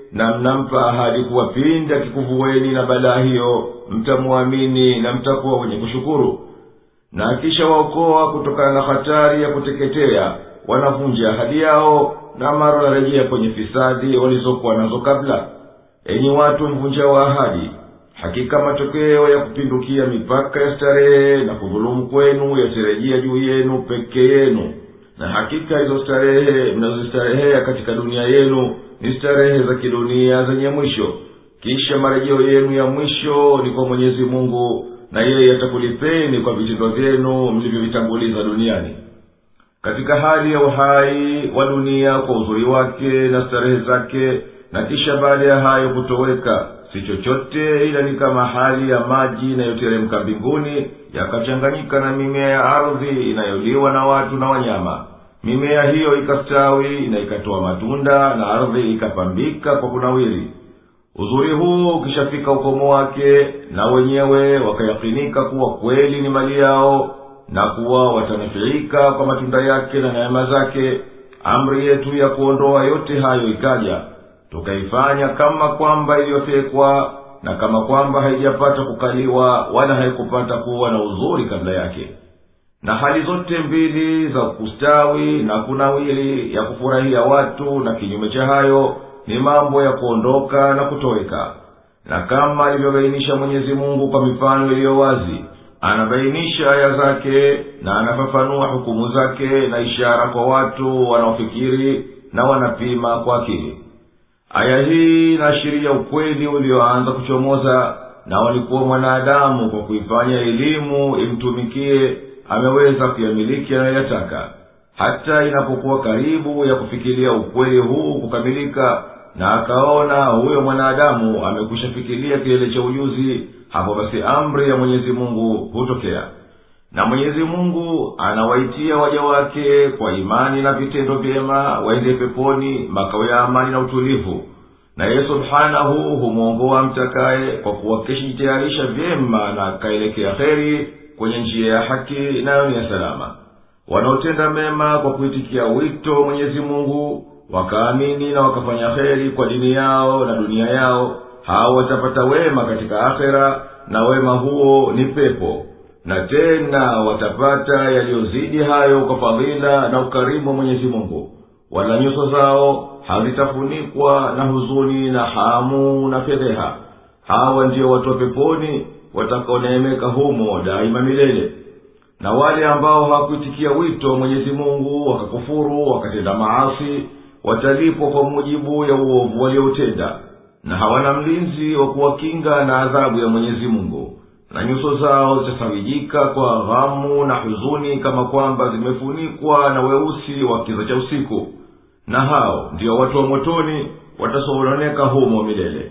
na mnampa ahadi kuwa pindi akikuvueni na balaa hiyo mtamuamini na mtakuwa wenye kushukuru. Na kisha waokoa kutokana na hatari ya kuteketea, wanavunja ahadi yao na mara wanarejea kwenye fisadi walizokuwa nazo kabla. Enyi watu mvunja wa ahadi, hakika matokeo ya kupindukia mipaka ya starehe na kudhulumu kwenu yatarejea juu yenu peke yenu. Na hakika hizo starehe mnazostarehea katika dunia yenu ni starehe za kidunia zenye mwisho. Kisha marejeo yenu ya mwisho ni kwa Mwenyezi Mungu, na yeye atakulipeni kwa vitendo vyenu mlivyovitanguliza duniani. Katika hali ya uhai wa dunia kwa uzuri wake na starehe zake, na kisha baada ya hayo kutoweka, si chochote ila ni kama hali ya maji inayoteremka mbinguni yakachanganyika na mimea ya ardhi inayoliwa na watu na wanyama. Mimea hiyo ikastawi na ikatoa matunda, na ardhi ikapambika kwa kunawiri. Uzuri huu ukishafika ukomo wake, na wenyewe wakayakinika kuwa kweli ni mali yao na kuwa watanafiika kwa matunda yake na neema zake, amri yetu ya kuondoa yote hayo ikaja, tukaifanya kama kwamba iliyofekwa, na kama kwamba haijapata kukaliwa wala haikupata kuwa na uzuri kabla yake. Na hali zote mbili za kustawi na kunawili, ya kufurahia watu na kinyume cha hayo, ni mambo ya kuondoka na kutoweka. Na kama alivyobainisha Mwenyezi Mungu kwa mifano iliyo wazi, anabainisha aya zake na anafafanua hukumu zake na ishara kwa watu wanaofikiri na wanapima kwa akili. Aya hii inaashiria ukweli ulioanza kuchomoza, na walikuwa mwanadamu kwa kuifanya elimu imtumikie ameweza kuyamiliki anayoyataka. Hata inapokuwa karibu ya kufikiria ukweli huu kukamilika, na akaona huyo mwanadamu amekwisha fikiria kilele cha ujuzi, hapo basi amri ya Mwenyezi Mungu hutokea. Na Mwenyezi Mungu anawaitia waja wake kwa imani na vitendo vyema waende peponi, makao ya amani na utulivu. Na yeye subhanahu humuongoa mtakaye kwa kuwa kishitayarisha vyema na akaelekea kheri kwenye njia ya haki nayo ni ya salama. Wanaotenda mema kwa kuitikia wito Mwenyezi Mungu, wakaamini na wakafanya kheri kwa dini yao na dunia yao, hao watapata wema katika akhera, na wema huo ni pepo. Na tena watapata yaliyozidi hayo kwa fadhila na ukarimu wa Mwenyezi Mungu. Wala nyuso zao hazitafunikwa na huzuni na hamu na fedheha. Hawa ndio watu wa peponi watakaoneemeka humo daima milele. Na wale ambao hawakuitikia wito wa Mwenyezi Mungu wakakufuru wakatenda maasi, watalipwa kwa mujibu ya uovu walioutenda, na hawana mlinzi wa kuwakinga na adhabu ya Mwenyezi Mungu. Na nyuso zao zitasawijika kwa ghamu na huzuni, kama kwamba zimefunikwa na weusi wa kiza cha usiku. Na hao ndio watu wa motoni watasononeka humo milele.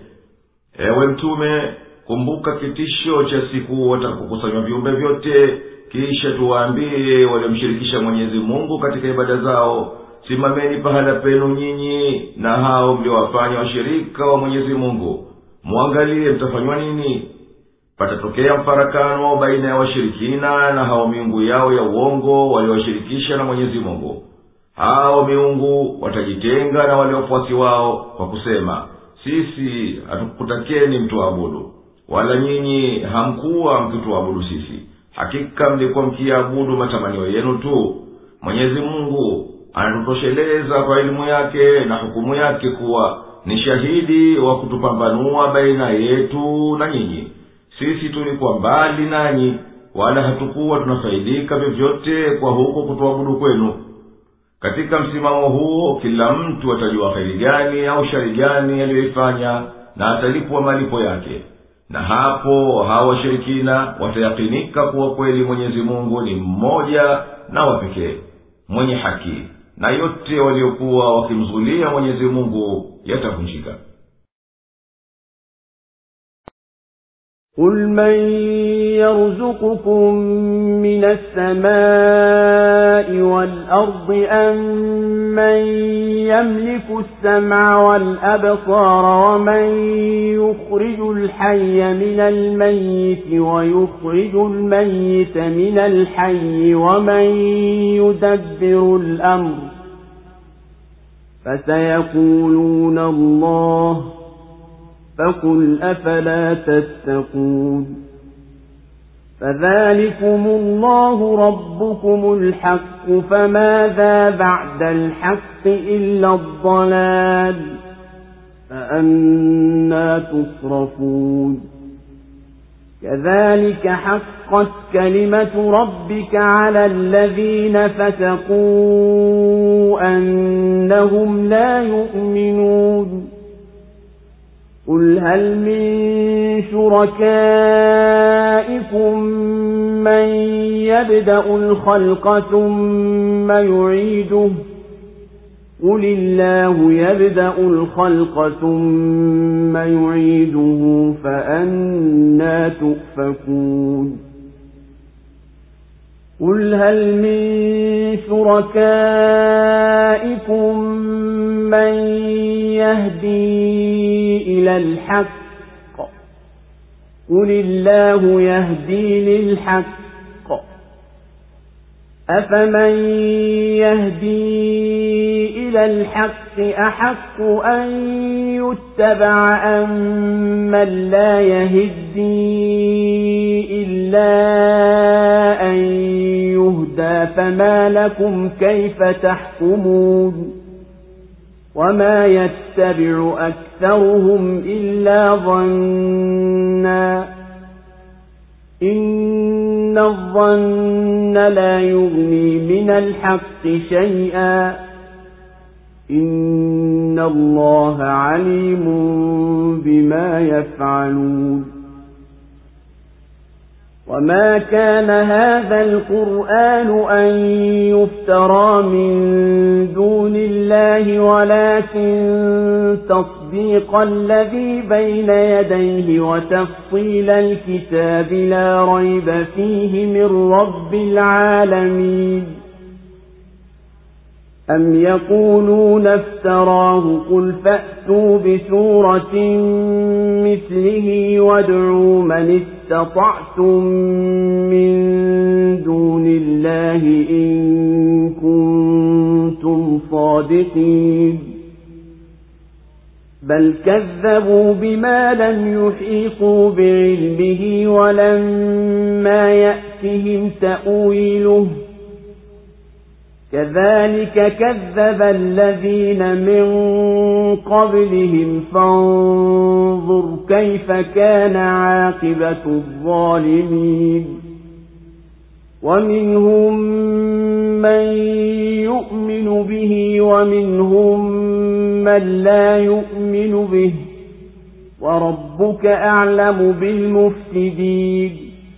Ewe Mtume, kumbuka kitisho cha siku watakapokusanywa viumbe vyote, kisha tuwaambie waliomshirikisha Mwenyezi Mungu katika ibada zao, simameni pahala penu nyinyi na hao mliowafanya washirika wa Mwenyezi Mungu, muangalie mtafanywa nini. Patatokea mfarakano baina ya washirikina na hao miungu yao ya uongo waliowashirikisha na Mwenyezi Mungu. Hao miungu watajitenga na wale wafuasi wao kwa kusema, sisi hatukutakeni mtuabudu, wala nyinyi hamkuwa mkituabudu sisi, hakika mlikuwa mkiabudu matamanio yenu tu. Mwenyezi Mungu anatutosheleza kwa elimu yake na hukumu yake kuwa ni shahidi wa kutupambanua baina yetu na nyinyi. Sisi tulikuwa mbali nanyi, wala hatukuwa tunafaidika vyovyote kwa huko kutuabudu kwenu. Katika msimamo huo kila mtu atajua kheri gani au shari gani aliyoifanya, na atalipwa malipo yake. Na hapo hawa washirikina watayakinika kuwa kweli Mwenyezi Mungu ni mmoja na wa pekee, mwenye haki, na yote waliokuwa wakimzulia Mwenyezi Mungu yatavunjika. قُلْ مَنْ يَرْزُقُكُمْ مِنَ السَّمَاءِ وَالْأَرْضِ أَمْ مَنْ يَمْلِكُ السَّمْعَ وَالْأَبْصَارَ وَمَنْ يُخْرِجُ الْحَيَّ مِنَ الْمَيِّتِ وَيُخْرِجُ الْمَيِّتَ مِنَ الْحَيِّ وَمَنْ يُدَبِّرُ الْأَمْرَ فسيقولون الله فقل أفلا تتقون فذلكم الله ربكم الحق فماذا بعد الحق إلا الضلال فأنى تصرفون كذلك حقت كلمة ربك على الذين فسقوا أنهم لا يؤمنون قل هل من شركائكم من يبدأ الخلق ثم يعيده قل الله يبدأ الخلق ثم يعيده فأنى تؤفكون قل هل من شركائكم من يهدي إلى الحق قل الله يهدي للحق أفمن يهدي إلى الحق أحق أن يتبع أم من لا يهدي إلا أن يهدى فما لكم كيف تحكمون وما يتبع أكثرهم إلا ظنا إن الظن لا يغني من الحق شيئا إن الله عليم بما يفعلون وما كان هذا القرآن أن يفترى من دون الله ولكن تصديق الذي بين يديه وتفصيل الكتاب لا ريب فيه من رب العالمين أم يقولون افتراه قل فأتوا بسورة مثله وادعوا من استطعتم من دون الله إن كنتم صادقين بل كذبوا بما لم يحيطوا بعلمه ولما يأتهم تأويله كذلك كذب الذين من قبلهم فانظر كيف كان عاقبة الظالمين ومنهم من يؤمن به ومنهم من لا يؤمن به وربك أعلم بالمفسدين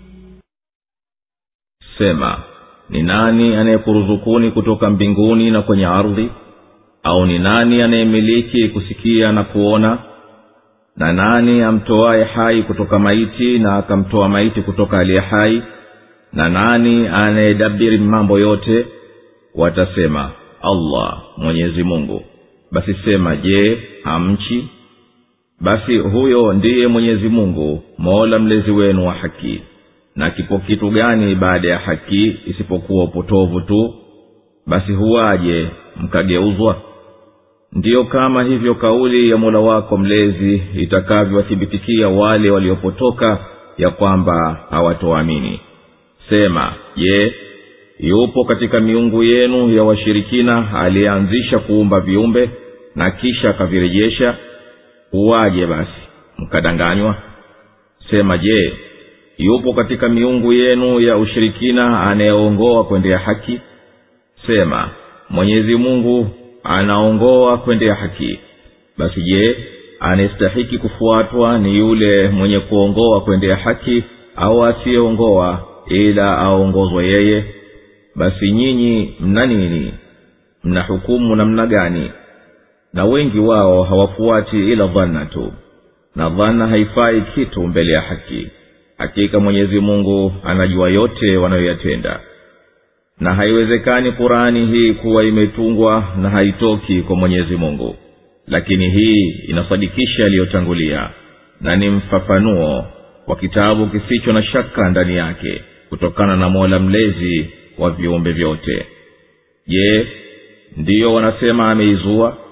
Sema, ni nani anayekuruzukuni kutoka mbinguni na kwenye ardhi? Au ni nani anayemiliki kusikia na kuona? Na nani amtoaye hai kutoka maiti na akamtoa maiti kutoka aliye hai? Na nani anayedabiri mambo yote? Watasema, Allah, Mwenyezi Mungu. Basi sema, je, hamchi? Basi huyo ndiye Mwenyezi Mungu, Mola mlezi wenu wa haki. Na kipo kitu gani baada ya haki isipokuwa upotovu tu? Basi huwaje mkageuzwa? Ndiyo kama hivyo kauli ya Mola wako mlezi itakavyowathibitikia wale waliopotoka ya kwamba hawatoamini. Sema, je, yupo katika miungu yenu ya washirikina aliyeanzisha kuumba viumbe na kisha akavirejesha? Huwaje basi mkadanganywa? Sema, je, yupo katika miungu yenu ya ushirikina anayeongoa kwendea haki? Sema, Mwenyezi Mungu anaongoa kwendea haki. Basi je, anastahiki kufuatwa ni yule mwenye kuongoa kwendea haki au asiyeongoa ila aongozwe yeye? Basi nyinyi mna nini? Mna hukumu namna gani? Na wengi wao hawafuati ila dhanna tu, na dhanna haifai kitu mbele ya haki. Hakika Mwenyezi Mungu anajua yote wanayoyatenda. Na haiwezekani Qur'ani hii kuwa imetungwa na haitoki kwa Mwenyezi Mungu, lakini hii inasadikisha yaliyotangulia na ni mfafanuo wa kitabu kisicho na shaka ndani yake kutokana na Mola mlezi wa viumbe vyote. Je, ndiyo wanasema ameizua?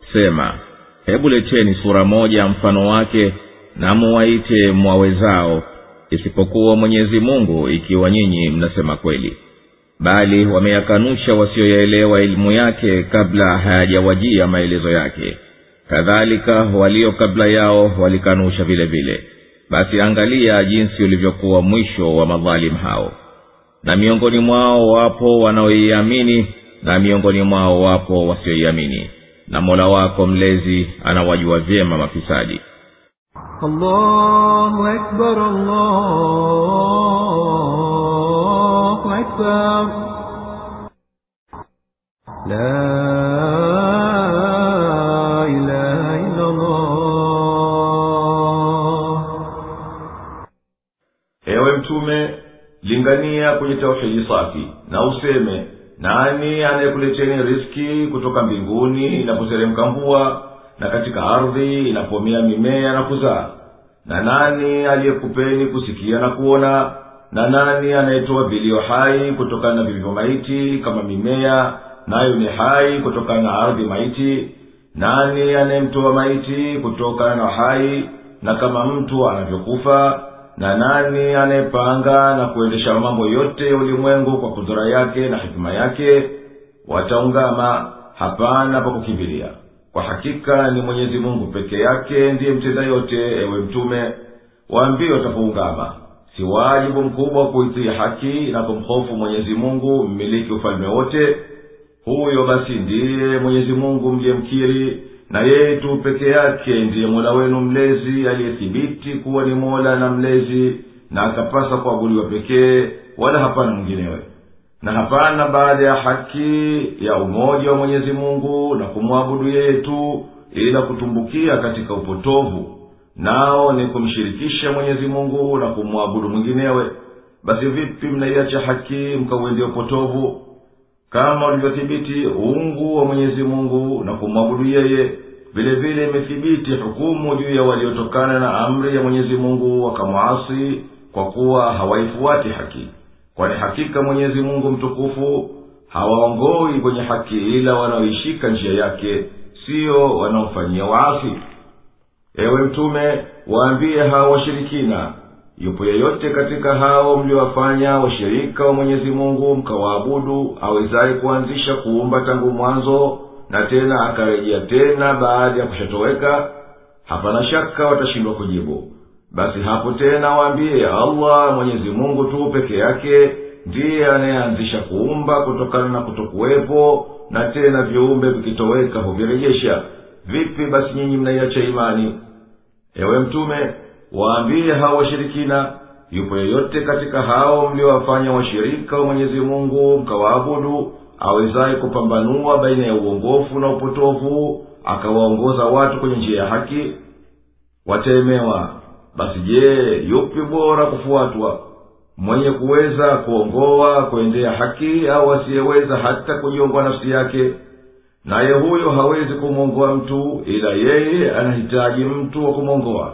sema, hebu leteni sura moja mfano wake na muwaite mwawezao, isipokuwa Mwenyezi Mungu, ikiwa nyinyi mnasema kweli. Bali wameyakanusha wasioyaelewa elimu yake kabla hayajawajia maelezo yake. Kadhalika walio kabla yao walikanusha vile vile. Basi angalia jinsi ulivyokuwa mwisho wa madhalim hao. Na miongoni mwao wapo wanaoiamini, na miongoni mwao wapo wasioiamini. Na Mola wako mlezi anawajua vyema mafisadi. Allahu Akbar, Allahu Akbar. La ilaha illa Allah. Ewe Mtume, lingania kwenye tauhidi safi na useme, nani anayekuleteni riziki kutoka mbinguni inapoteremka mvua, na katika ardhi inapomea mimea na kuzaa? Na nani aliyekupeni kusikia na kuona? Na nani anayetoa vilio hai kutokana na vilivyo maiti kama mimea, nayo ni hai kutokana na ardhi maiti? Nani anayemtoa maiti kutokana na hai na kama mtu anavyokufa? Na nani anayepanga na kuendesha mambo yote ya ulimwengu kwa kudura yake na hikima yake? Wataungama, hapana pa kukimbilia. Kwa hakika ni Mwenyezi Mungu peke yake ndiye mtenda yote. Ewe Mtume, waambie watapoungama, si wajibu mkubwa kuitii haki na kumhofu Mwenyezi Mungu mmiliki ufalme wote? Huyo basi ndiye Mwenyezi Mungu mliyemkiri, na yeye tu peke yake ndiye Mola wenu mlezi aliyethibiti kuwa ni Mola na mlezi, na akapasa kuabudiwa pekee, wala hapana mwinginewe. Na hapana baada ya haki ya umoja wa Mwenyezi Mungu na kumwabudu yeye tu, ila kutumbukia katika upotovu, nao ni kumshirikisha Mwenyezi Mungu na kumwabudu mwinginewe. Basi vipi mnaiacha haki mkauendea upotovu? Kama ulivyothibiti uungu wa Mwenyezi Mungu na kumwabudu yeye, vile vile imethibiti hukumu juu ya waliotokana na amri ya Mwenyezi Mungu wakamuasi, kwa kuwa hawaifuati haki. Kwani hakika Mwenyezi Mungu mtukufu hawaongoi kwenye haki ila wanaoishika njia yake, sio wanaofanyia waasi. Ewe Mtume, waambie hao washirikina, yupo yeyote katika hao mliowafanya washirika wa Mwenyezi Mungu mkawaabudu awezaye kuanzisha kuumba tangu mwanzo na tena akarejea tena baada ya kushatoweka? Hapana shaka watashindwa kujibu. Basi hapo tena waambie, Allah Mwenyezi Mungu tu peke yake ndiye anayeanzisha kuumba kutokana na kutokuwepo, na tena viumbe vikitoweka huvirejesha. Vipi basi nyinyi mnaiacha imani? Ewe Mtume, waambie hao washirikina, yupo yeyote katika hao mliowafanya washirika wa Mwenyezi Mungu mkawaabudu awezaye kupambanua baina ya uongofu na upotofu, akawaongoza watu kwenye njia ya haki? Wataemewa. Basi je, yupi bora kufuatwa, mwenye kuweza kuongoa kuendea haki au asiyeweza hata kujiongoa nafsi yake? Naye huyo hawezi kumwongoa mtu, ila yeye anahitaji mtu wa kumwongoa.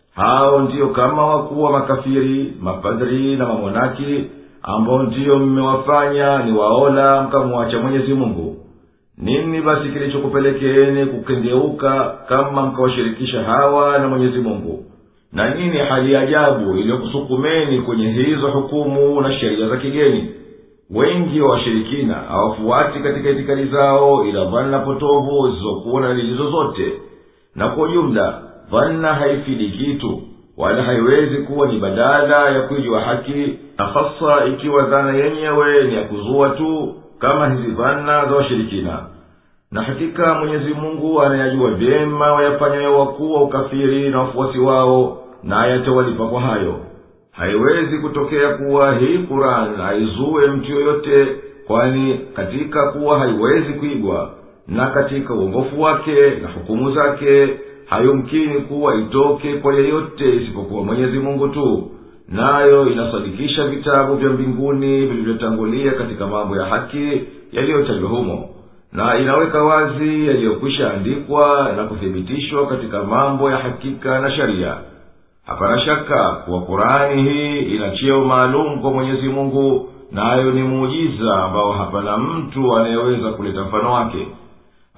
Hao ndiyo kama wakuu wa makafiri, mapadri na mamonaki, ambao ndiyo mmewafanya ni waola mkamwacha Mwenyezi Mungu. Nini basi kilichokupelekeeni kukengeuka kama mkawashirikisha hawa na Mwenyezi Mungu? Na nini hali ajabu iliyokusukumeni kwenye hizo hukumu na sheria za kigeni? Wengi wa washirikina hawafuati katika itikadi zao ila dhanna potovu zisizokuwa na dalili zozote. Na kwa jumla dhanna haifidi kitu, wala haiwezi kuwa ni badala ya kuijua haki, na hasa ikiwa dhana yenyewe ni ya kuzua tu kama hizi dhanna za washirikina. Na hakika Mwenyezi Mungu anayajua vyema wayafanyayo wakuu wa ukafiri na wafuasi wao, na ayatawalipa kwa hayo. Haiwezi kutokea kuwa hii Qur'an haizue mtu yoyote, kwani katika kuwa haiwezi kuigwa na katika uongofu wake na hukumu zake hayumkini kuwa itoke kwa yeyote isipokuwa Mwenyezi Mungu tu. Nayo inasadikisha vitabu vya mbinguni vilivyotangulia katika mambo ya haki yaliyotajwa humo, na inaweka wazi yaliyokwisha andikwa na kuthibitishwa katika mambo ya hakika na sharia. Hapana shaka kuwa Qur'ani hii ina cheo maalum kwa Mwenyezi Mungu, nayo ni muujiza ambao hapana mtu anayeweza kuleta mfano wake.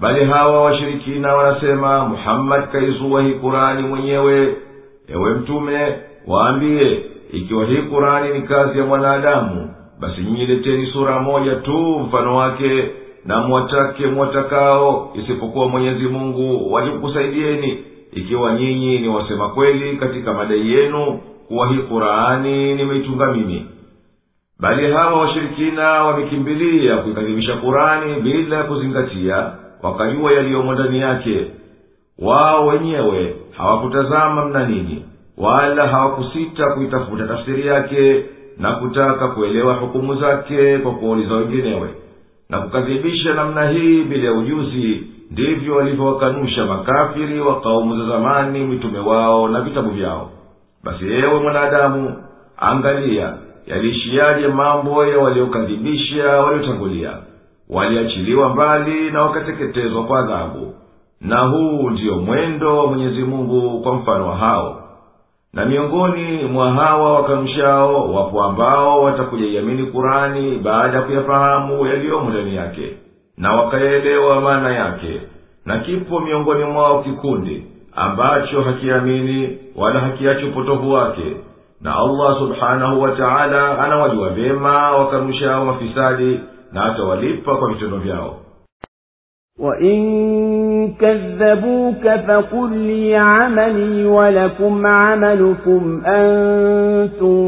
bali hawa washirikina wanasema Muhammad kaizua hii Qur'ani mwenyewe. Ewe mtume, waambie, ikiwa hii Qur'ani ni kazi ya mwanadamu, basi nyinyi leteni sura moja tu mfano wake, na mwatake mwatakao, isipokuwa Mwenyezi Mungu wajikusaidieni, ikiwa nyinyi ni wasema kweli katika madai yenu kuwa hii Qur'ani nimeitunga mimi. Bali hawa washirikina wamekimbilia kuikadhibisha Qur'ani bila kuzingatia, wakajua yaliyomo ndani yake. Wao wenyewe hawakutazama mna nini, wala hawakusita kuitafuta tafsiri yake na kutaka kuelewa hukumu zake kwa kuuliza wenginewe. Na kukadhibisha namna hii bila ujuzi, ndivyo walivyowakanusha makafiri wa kaumu za zamani mitume wao na vitabu vyao. Basi ewe mwanadamu, angalia yalishiaje mambo ya waliokadhibisha waliotangulia. Waliachiliwa mbali na wakateketezwa kwa adhabu. Na huu ndio mwendo wa Mwenyezi Mungu kwa mfano wa hao. Na miongoni mwa hawa wakanushao wapo ambao watakuja iamini Qur'ani baada ya kuyafahamu yaliyomo ndani yake na wakaelewa maana yake. Na kipo miongoni mwao kikundi ambacho hakiamini wala hakiachi upotovu wake. Na Allah subhanahu wa ta'ala anawajua vyema wakanushao mafisadi, na atawalipa kwa vitendo vyao. وَإِن كَذَّبُوكَ فَقُل لِّي عَمَلِي وَلَكُمْ عَمَلُكُمْ أَنتُم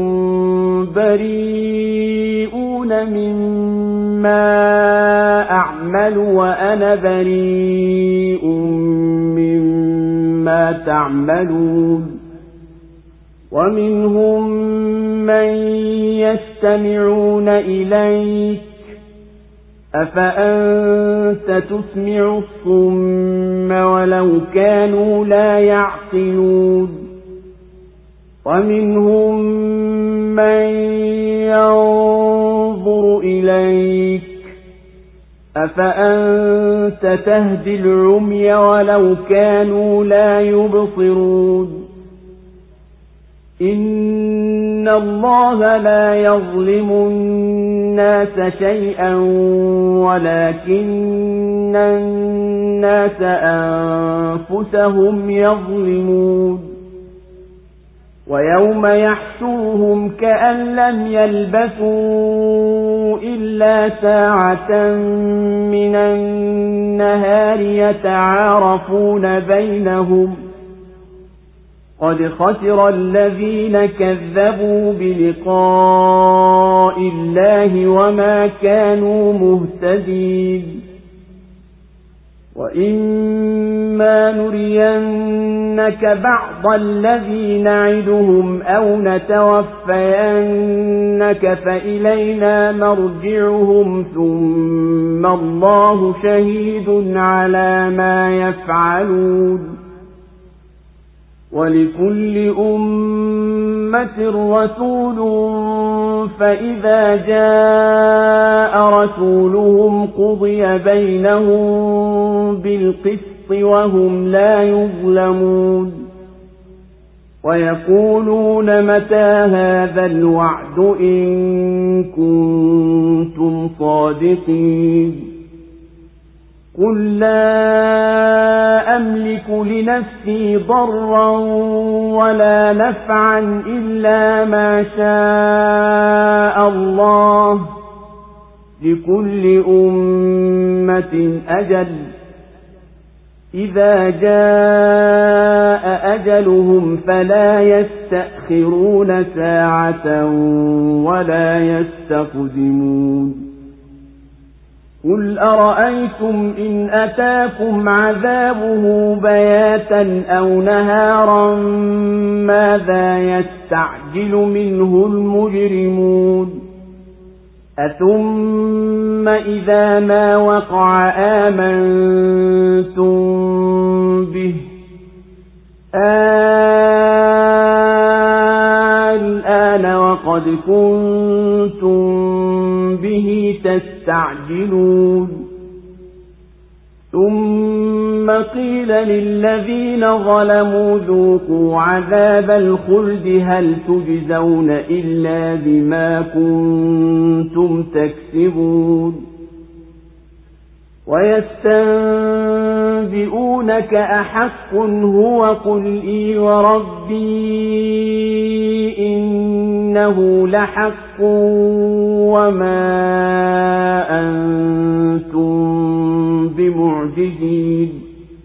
بَرِيئُونَ مِمَّا أَعْمَلُ وَأَنَا بَرِيءٌ مِّمَّا تَعْمَلُونَ وَمِنْهُم مَّن يَسْتَمِعُونَ إِلَيْكَ أَفَأَنْتَ تُسْمِعُ الصُّمَّ وَلَوْ كَانُوا لَا يَعْقِلُونَ وَمِنْهُم مَّن يَنظُرُ إِلَيْكَ أَفَأَنْتَ تَهْدِي الْعُمْيَ وَلَوْ كَانُوا لَا يُبْصِرُونَ إِنَّ اللَّهَ لَا يَظْلِمُ النَّاسَ شَيْئًا وَلَكِنَّ النَّاسَ أَنفُسَهُمْ يَظْلِمُونَ وَيَوْمَ يَحْشُرُهُمْ كَأَن لَّمْ يَلْبَثُوا إِلَّا سَاعَةً مِّنَ النَّهَارِ يَتَعَارَفُونَ بَيْنَهُمْ قد خسر الذين كذبوا بلقاء الله وما كانوا مهتدين وإما نرينك بعض الذي نعدهم أو نتوفينك فإلينا مرجعهم ثم الله شهيد على ما يفعلون ولكل أمة رسول فإذا جاء رسولهم قضي بينهم بالقسط وهم لا يظلمون ويقولون متى هذا الوعد إن كنتم صادقين قل لا أملك لنفسي ضرا ولا نفعا إلا ما شاء الله لكل أمة أجل إذا جاء أجلهم فلا يستأخرون ساعة ولا يستقدمون قل أرأيتم إن أتاكم عذابه بياتا أو نهارا ماذا يستعجل منه المجرمون أثم إذا ما وقع آمنتم به الآن وقد كنتم به تستعجلون ثم قيل للذين ظلموا ذوقوا عذاب الخلد هل تجزون إلا بما كنتم تكسبون ويستنبئون ينبئونك أحق هو قل إي وربي إنه لحق وما أنتم بمعجزين.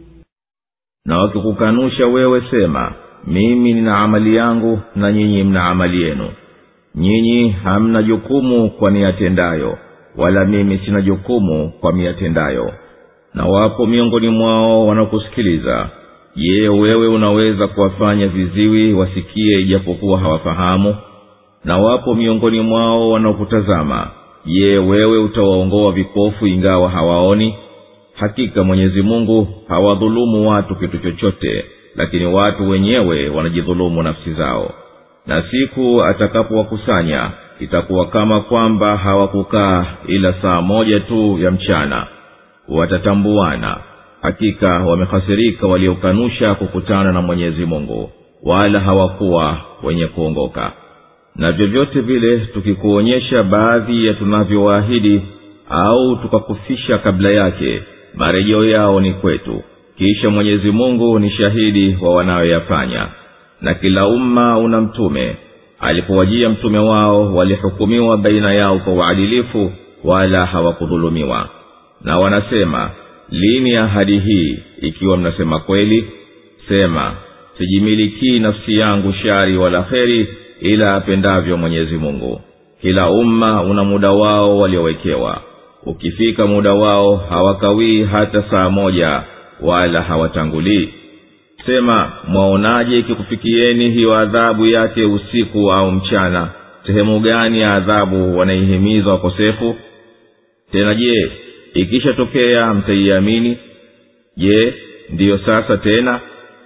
Na wakikukanusha wewe sema, mimi nina amali yangu na nyinyi mna amali yenu. Nyinyi hamna jukumu kwa niyatendayo, wala mimi sina jukumu kwa miyatendayo. Na wapo miongoni mwao wanakusikiliza. Je, wewe unaweza kuwafanya viziwi wasikie ijapokuwa hawafahamu? Na wapo miongoni mwao wanaokutazama. Je, wewe utawaongoa vipofu ingawa hawaoni? Hakika Mwenyezi Mungu hawadhulumu watu kitu chochote, lakini watu wenyewe wanajidhulumu nafsi zao. Na siku atakapowakusanya itakuwa kama kwamba hawakukaa ila saa moja tu ya mchana. Watatambuana, hakika wamehasirika waliokanusha kukutana na Mwenyezi Mungu, wala hawakuwa wenye kuongoka. Na vyovyote vile tukikuonyesha baadhi ya tunavyowaahidi au tukakufisha kabla yake, marejeo yao ni kwetu, kisha Mwenyezi Mungu ni shahidi wa wanayoyafanya. Na kila umma una mtume. Alipowajia mtume wao walihukumiwa baina yao kwa uadilifu, wala hawakudhulumiwa. Na wanasema, lini ahadi hii ikiwa mnasema kweli? Sema, sijimiliki nafsi yangu shari wala kheri ila apendavyo Mwenyezi Mungu. Kila umma una muda wao waliowekewa. Ukifika muda wao hawakawii hata saa moja wala hawatangulii. Sema, mwaonaje ikikufikieni hiyo adhabu yake usiku au mchana? Sehemu gani ya adhabu wanaihimiza wakosefu? Tena je, ikishatokea mtaiamini? Je, ndiyo sasa tena?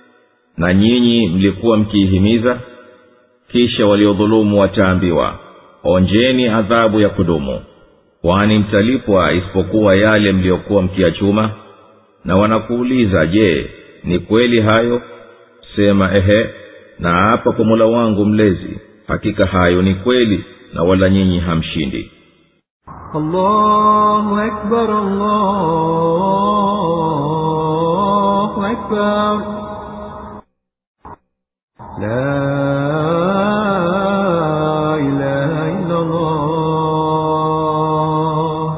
Na nyinyi mlikuwa mkiihimiza? Kisha waliodhulumu wataambiwa, onjeni adhabu ya kudumu. Kwani mtalipwa isipokuwa yale mliokuwa mkiachuma? Na wanakuuliza, je, ni kweli hayo? Sema, ehe, na hapa kwa Mola wangu mlezi, hakika hayo ni kweli, na wala nyinyi hamshindi. Allahu Akbar, Allahu Akbar. La ilaha illa Allah.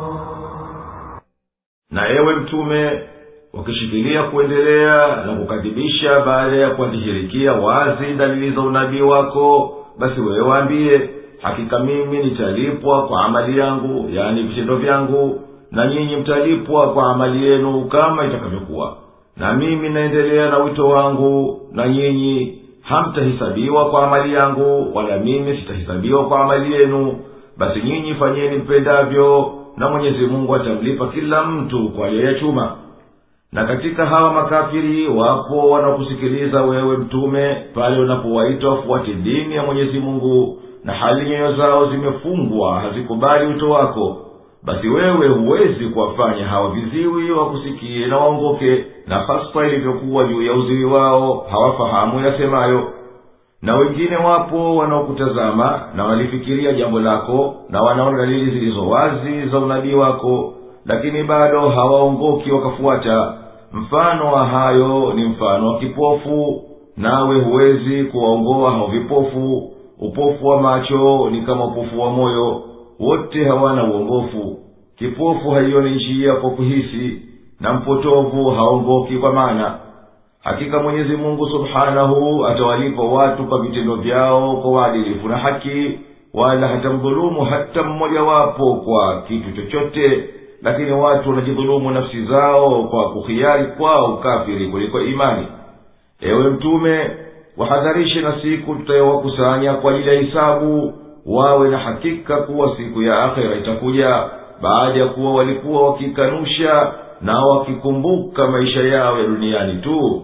Na ewe mtume, wakishikilia kuendelea na kukadhibisha baada ya kuandishirikia wazi dalili za unabii wako, basi wewe waambie, hakika mimi nitalipwa kwa amali yangu, yani vitendo vyangu, na nyinyi mtalipwa kwa amali yenu kama itakavyokuwa. Na mimi naendelea na wito wangu, na nyinyi hamtahisabiwa kwa amali yangu, wala mimi sitahisabiwa kwa amali yenu. Basi nyinyi fanyeni mpendavyo, na Mwenyezi Mungu atamlipa kila mtu kwa aliyoyachuma. Na katika hawa makafiri wapo wanakusikiliza wewe mtume pale unapowaita wafuate dini ya Mwenyezi Mungu, na hali nyoyo zao zimefungwa hazikubali wito wako. Basi wewe huwezi kuwafanya hawa viziwi wakusikie na waongoke, na hasa ilivyokuwa juu ya uziwi wao hawafahamu yasemayo. Na wengine wapo wanaokutazama na walifikiria jambo lako, na wanaona dalili zilizo wazi za unabii wako, lakini bado hawaongoki wakafuata. Mfano wa hayo ni mfano wa kipofu, nawe huwezi kuwaongoa hao vipofu. Upofu wa macho ni kama upofu wa moyo, wote hawana uongofu. Kipofu haioni njia kwa kuhisi, na mpotovu haongoki kwa maana. Hakika Mwenyezi Mungu Subhanahu atawalipa watu kwa vitendo vyao kwa uadilifu na haki, wala hatamdhulumu hata mmoja wapo kwa kitu chochote. Lakini watu wanajidhulumu nafsi zao kwa kuhiari kwao kafiri kuliko imani. Ewe mtume, wahadharishe na siku tutayowakusanya kwa ajili ya hisabu, wawe na hakika kuwa siku ya akhera itakuja, baada ya kuwa walikuwa wakikanusha na wakikumbuka maisha yao ya duniani tu.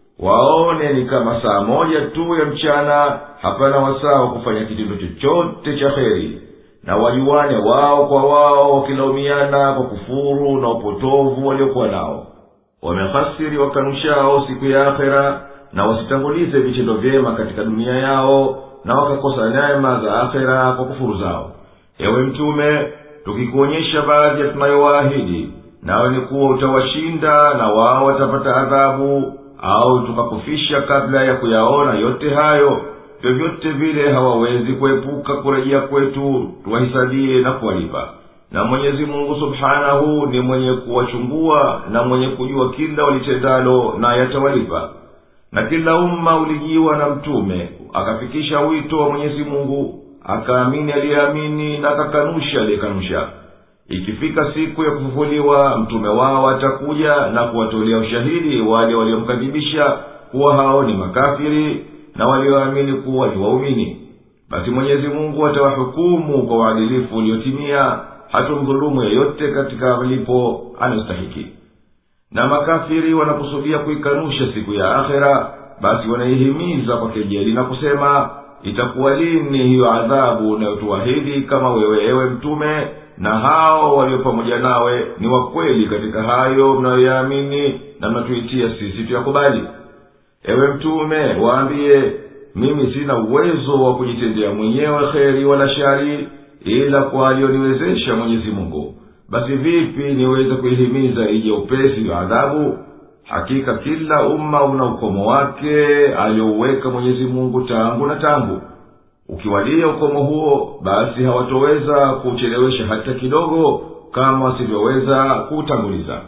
Waone ni kama saa moja tu ya mchana, hapana wasaa kufanya kitendo chochote cha kheri. Na wajuane wao kwa wao wakilaumiana kwa kufuru na upotovu waliokuwa nao. Wamehasiri wakanushao siku ya akhera, na wasitangulize vitendo vyema katika dunia yao, na wakakosa neema za akhera kwa kufuru zao. Ewe mtume, tukikuonyesha baadhi ya tunayowaahidi, nao ni kuwa utawashinda na wao watapata adhabu, au tukakufisha kabla ya kuyaona yote hayo, vyovyote vile hawawezi kuepuka kurejea kwetu tuwahisabie na kuwalipa. Na Mwenyezi Mungu Subhanahu ni mwenye kuwachungua na mwenye kujua kila walitendalo, na yatawalipa. Na kila umma ulijiwa na mtume, akafikisha wito wa Mwenyezi Mungu, akaamini aliyeamini na akakanusha aliyekanusha. Ikifika siku ya kufufuliwa, mtume wao atakuja na kuwatolea ushahidi wale waliomkadhibisha kuwa hao ni makafiri, na walioamini kuwa ni waumini. Basi Mwenyezi Mungu atawahukumu kwa uadilifu uliotimia, hatumdhulumu yeyote katika malipo anastahiki. Na makafiri wanakusudia kuikanusha siku ya akhera, basi wanaihimiza kwa kejeli na kusema, itakuwa lini hiyo adhabu unayotuahidi kama wewe ewe mtume, na hao walio pamoja nawe ni wakweli katika hayo mnayoyaamini na mnatuitia sisi tuyakubali? Ewe mtume, waambie, mimi sina uwezo wa kujitendea mwenyewe kheri wala shari, ila kwa aliyoniwezesha Mwenyezi Mungu. Basi vipi niweze kuihimiza ije upesi ya adhabu? Hakika kila umma una ukomo wake aliyouweka Mwenyezi Mungu tangu na tangu. Ukiwalia ukomo huo, basi hawatoweza kuchelewesha hata kidogo, kama wasivyoweza kutanguliza.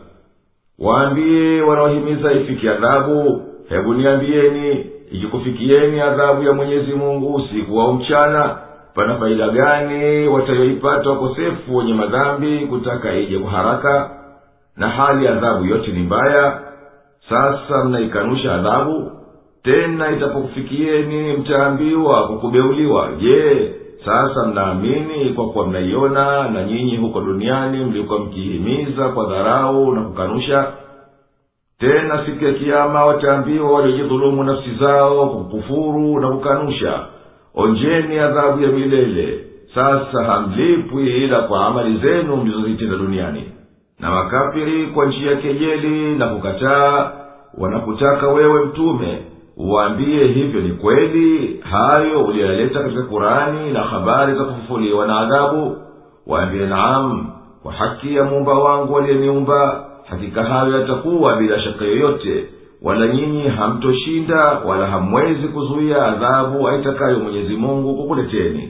Waambie wanaohimiza ifiki adhabu, hebu niambieni, ikikufikieni adhabu ya Mwenyezi Mungu usiku au mchana, pana faida gani watayoipata wakosefu wenye madhambi kutaka ije kwa haraka? Na hali adhabu yote ni mbaya. Sasa mnaikanusha adhabu, tena itapokufikieni mtaambiwa kwa kubeuliwa, je, sasa mnaamini kwa kuwa mnaiona na nyinyi huko duniani mlikuwa mkihimiza kwa dharau na kukanusha? Tena siku ya kiyama wataambiwa waliojidhulumu nafsi zao kwa kukufuru na kukanusha, onjeni adhabu ya milele, sasa hamlipwi ila kwa amali zenu mlizozitenda duniani. Na makafiri kwa njia ya kejeli na kukataa wanakutaka wewe mtume uwaambie, hivyo ni kweli hayo uliyaleta katika Qur'ani na habari za kufufuliwa na adhabu? Waambie, naam, kwa haki ya Muumba wangu aliyeniumba, hakika hayo yatakuwa bila shaka yoyote, wala nyinyi hamtoshinda wala hamwezi kuzuia adhabu aitakayo Mwenyezi Mungu kukuleteni.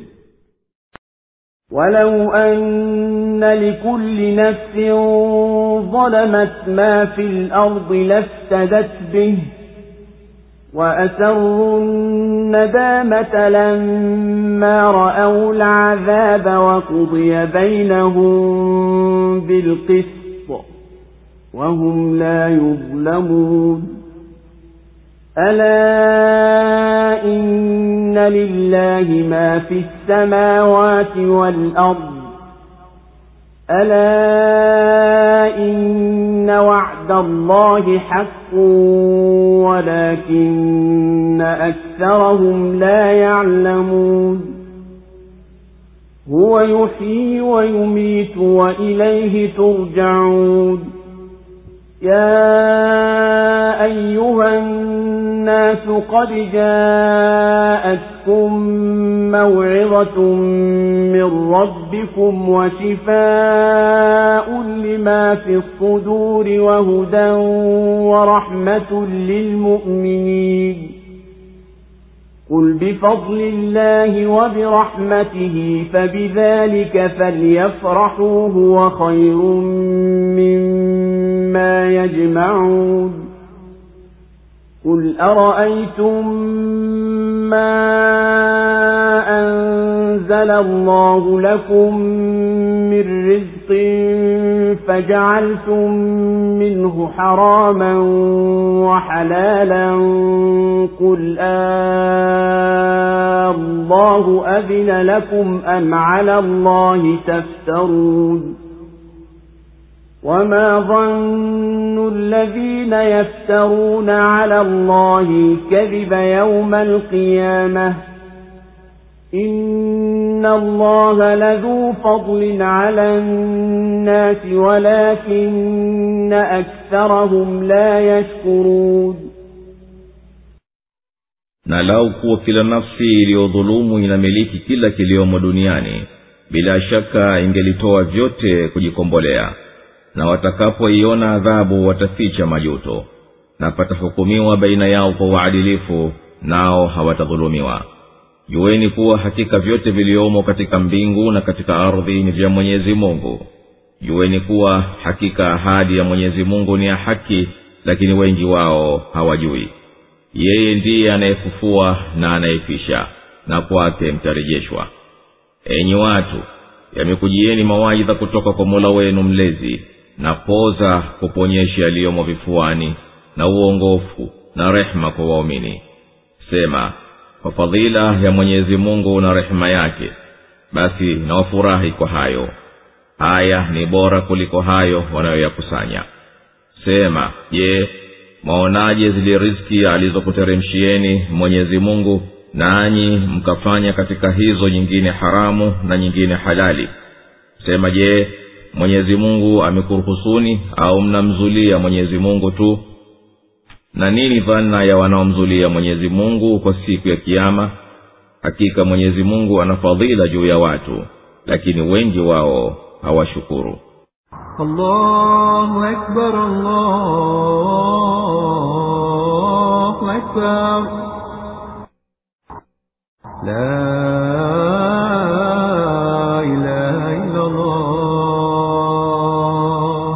ولو أن لكل نفس ظلمت ما في الأرض لافتدت به وأسروا الندامة لما رأوا العذاب وقضي بينهم بالقسط وهم لا يظلمون ألا إن لله ما في السماوات والأرض ألا إن وعد الله حق ولكن أكثرهم لا يعلمون هو يحيي ويميت وإليه ترجعون يا أيها الناس قد جاءتكم موعظة من ربكم وشفاء لما في الصدور وهدى ورحمة للمؤمنين قل بفضل الله وبرحمته فبذلك فليفرحوا هو خير مما يجمعون قل أرأيتم ما أنزل الله لكم من رزق فجعلتم منه حراما وحلالا قل آه الله أذن لكم أم على الله تفترون وما ظن الذين يفترون على الله الكذب يوم القيامة إن الله لذو فضل على الناس ولكن أكثرهم لا يشكرون. Na lau kuwa kila nafsi iliyodhulumu inamiliki kila kiliomo duniani, bila shaka ingelitoa vyote kujikombolea. na watakapoiona adhabu wataficha majuto, na patahukumiwa baina yao kwa uadilifu, nao hawatadhulumiwa. Jueni kuwa hakika vyote viliomo katika mbingu na katika ardhi ni vya Mwenyezi Mungu. Jueni kuwa hakika ahadi ya Mwenyezi Mungu ni ya haki, lakini wengi wao hawajui. Yeye ndiye anayefufua na anayefisha, na kwake mtarejeshwa. Enyi watu, yamekujieni mawaidha kutoka kwa Mola wenu mlezi, na poza kuponyesha yaliyomo vifuani, na uongofu na rehema kwa waumini. Sema, kwa fadhila ya Mwenyezi Mungu na rehema yake, basi na wafurahi kwa hayo. Haya ni bora kuliko hayo wanayoyakusanya. Sema, je, maonaje zile riziki alizokuteremshieni Mwenyezi Mungu, nanyi mkafanya katika hizo nyingine haramu na nyingine halali? Sema, je, Mwenyezi Mungu amekuruhusuni au mnamzulia Mwenyezi Mungu tu? Na nini dhana ya wanaomzulia Mwenyezi Mungu kwa siku ya Kiyama? Hakika Mwenyezi Mungu ana fadhila juu ya watu, lakini wengi wao hawashukuru. Allahu Akbar, Allahu Akbar. La ilaha illa Allah.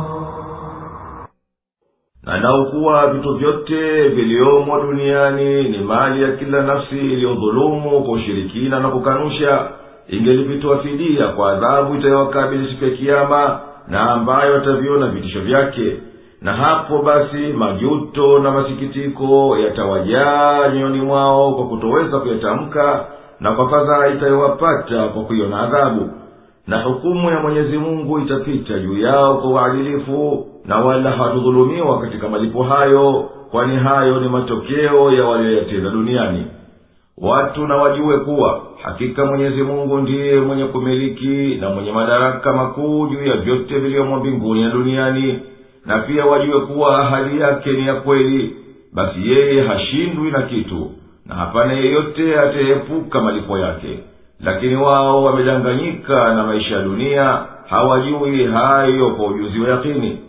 Na naukuwa vitu vyote viliomo duniani ni mali ya kila nafsi iliyodhulumu kwa ushirikina na kukanusha, ingelivitoa fidia kwa adhabu itayowakabili siku ya Kiyama, na ambayo wataviona vitisho vyake. Na hapo basi majuto na masikitiko yatawajaa nyoyoni mwao kwa kutoweza kuyatamka, na kwa fadhaa itayowapata kwa kuiona adhabu. Na hukumu ya Mwenyezi Mungu itapita juu yao kwa uadilifu, na wala hatudhulumiwa katika malipo hayo, kwani hayo ni matokeo ya walioyatenda duniani. Watu na wajue kuwa hakika Mwenyezi Mungu ndiye mwenye kumiliki na mwenye madaraka makuu juu ya vyote vilivyomo mbinguni na duniani, na pia wajue kuwa ahadi yake ni ya kweli. Basi yeye hashindwi na kitu, na hapana yeyote ataepuka malipo yake. Lakini wao wamedanganyika na maisha ya dunia, hawajui hayo kwa ujuzi wa yakini.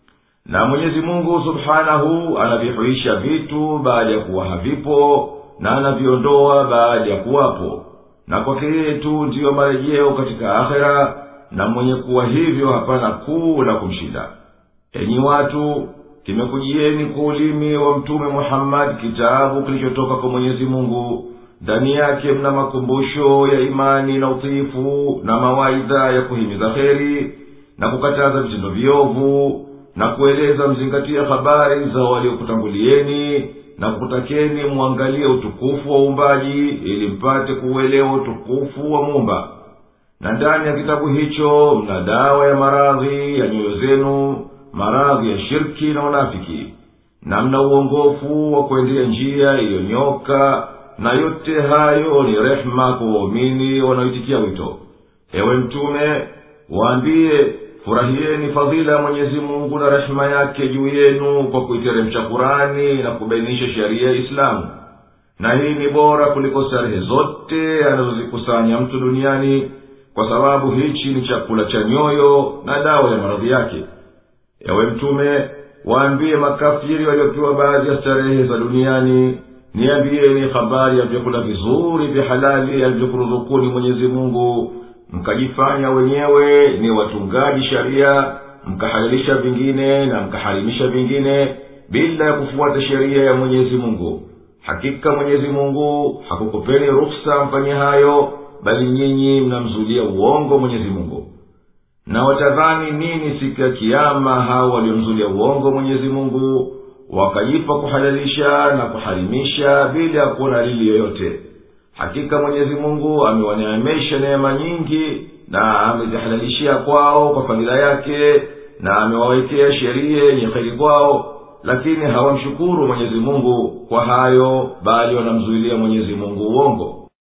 Na Mwenyezi Mungu Subhanahu anavihuisha vitu baada ya kuwa havipo, na anaviondoa baada ya kuwapo, na kwake yeye tu ndiyo marejeo katika akhera, na mwenye kuwa hivyo hapana kuu la kumshinda. Enyi watu, kimekujieni kwa ulimi wa Mtume Muhammad kitabu kilichotoka kwa Mwenyezi Mungu. Ndani yake mna makumbusho ya imani na utiifu, na mawaidha ya kuhimiza kheri na kukataza vitendo viovu, na kueleza mzingatia habari za waliokutangulieni, na kukutakeni muangalie utukufu wa uumbaji ili mpate kuuelewa utukufu wa Muumba. Na ndani ya kitabu hicho mna dawa ya maradhi ya nyoyo zenu, maradhi ya shirki na unafiki, na mna uongofu wa kuendea njia iliyonyoka, na yote hayo ni rehema kwa waumini wanaoitikia wito. Ewe Mtume, waambie, furahieni fadhila ya Mwenyezi Mungu na rehema yake juu yenu kwa kuiteremsha Qur'ani na kubainisha sheria ya Islamu. Na hii ni bora kuliko starehe zote anazozikusanya mtu duniani, kwa sababu hichi ni chakula cha nyoyo na dawa ya maradhi yake. Ewe Mtume, waambie makafiri waliopewa baadhi ya starehe za duniani, niambieni habari ya vyakula vizuri vya halali alivyokuruzukuni Mwenyezi Mungu, mkajifanya wenyewe ni watungaji sharia, mkahalalisha vingine na mkaharimisha vingine bila ya kufuata sheria ya Mwenyezi Mungu. Hakika Mwenyezi Mungu hakukupeni ruhusa mfanye hayo, bali nyinyi mnamzulia uongo Mwenyezi Mungu. Na watadhani nini siku ya Kiyama hao waliomzulia uongo Mwenyezi Mungu, wakajipa kuhalalisha na kuharimisha bila ya kuona dalili yoyote? Hakika Mwenyezi Mungu amewaneemesha neema nyingi, na amezihalalishia kwao kwa fadhila yake, na amewawekea sheria yenye kheri kwao, lakini hawamshukuru Mwenyezi Mungu kwa hayo, bali wanamzuilia Mwenyezi Mungu uongo.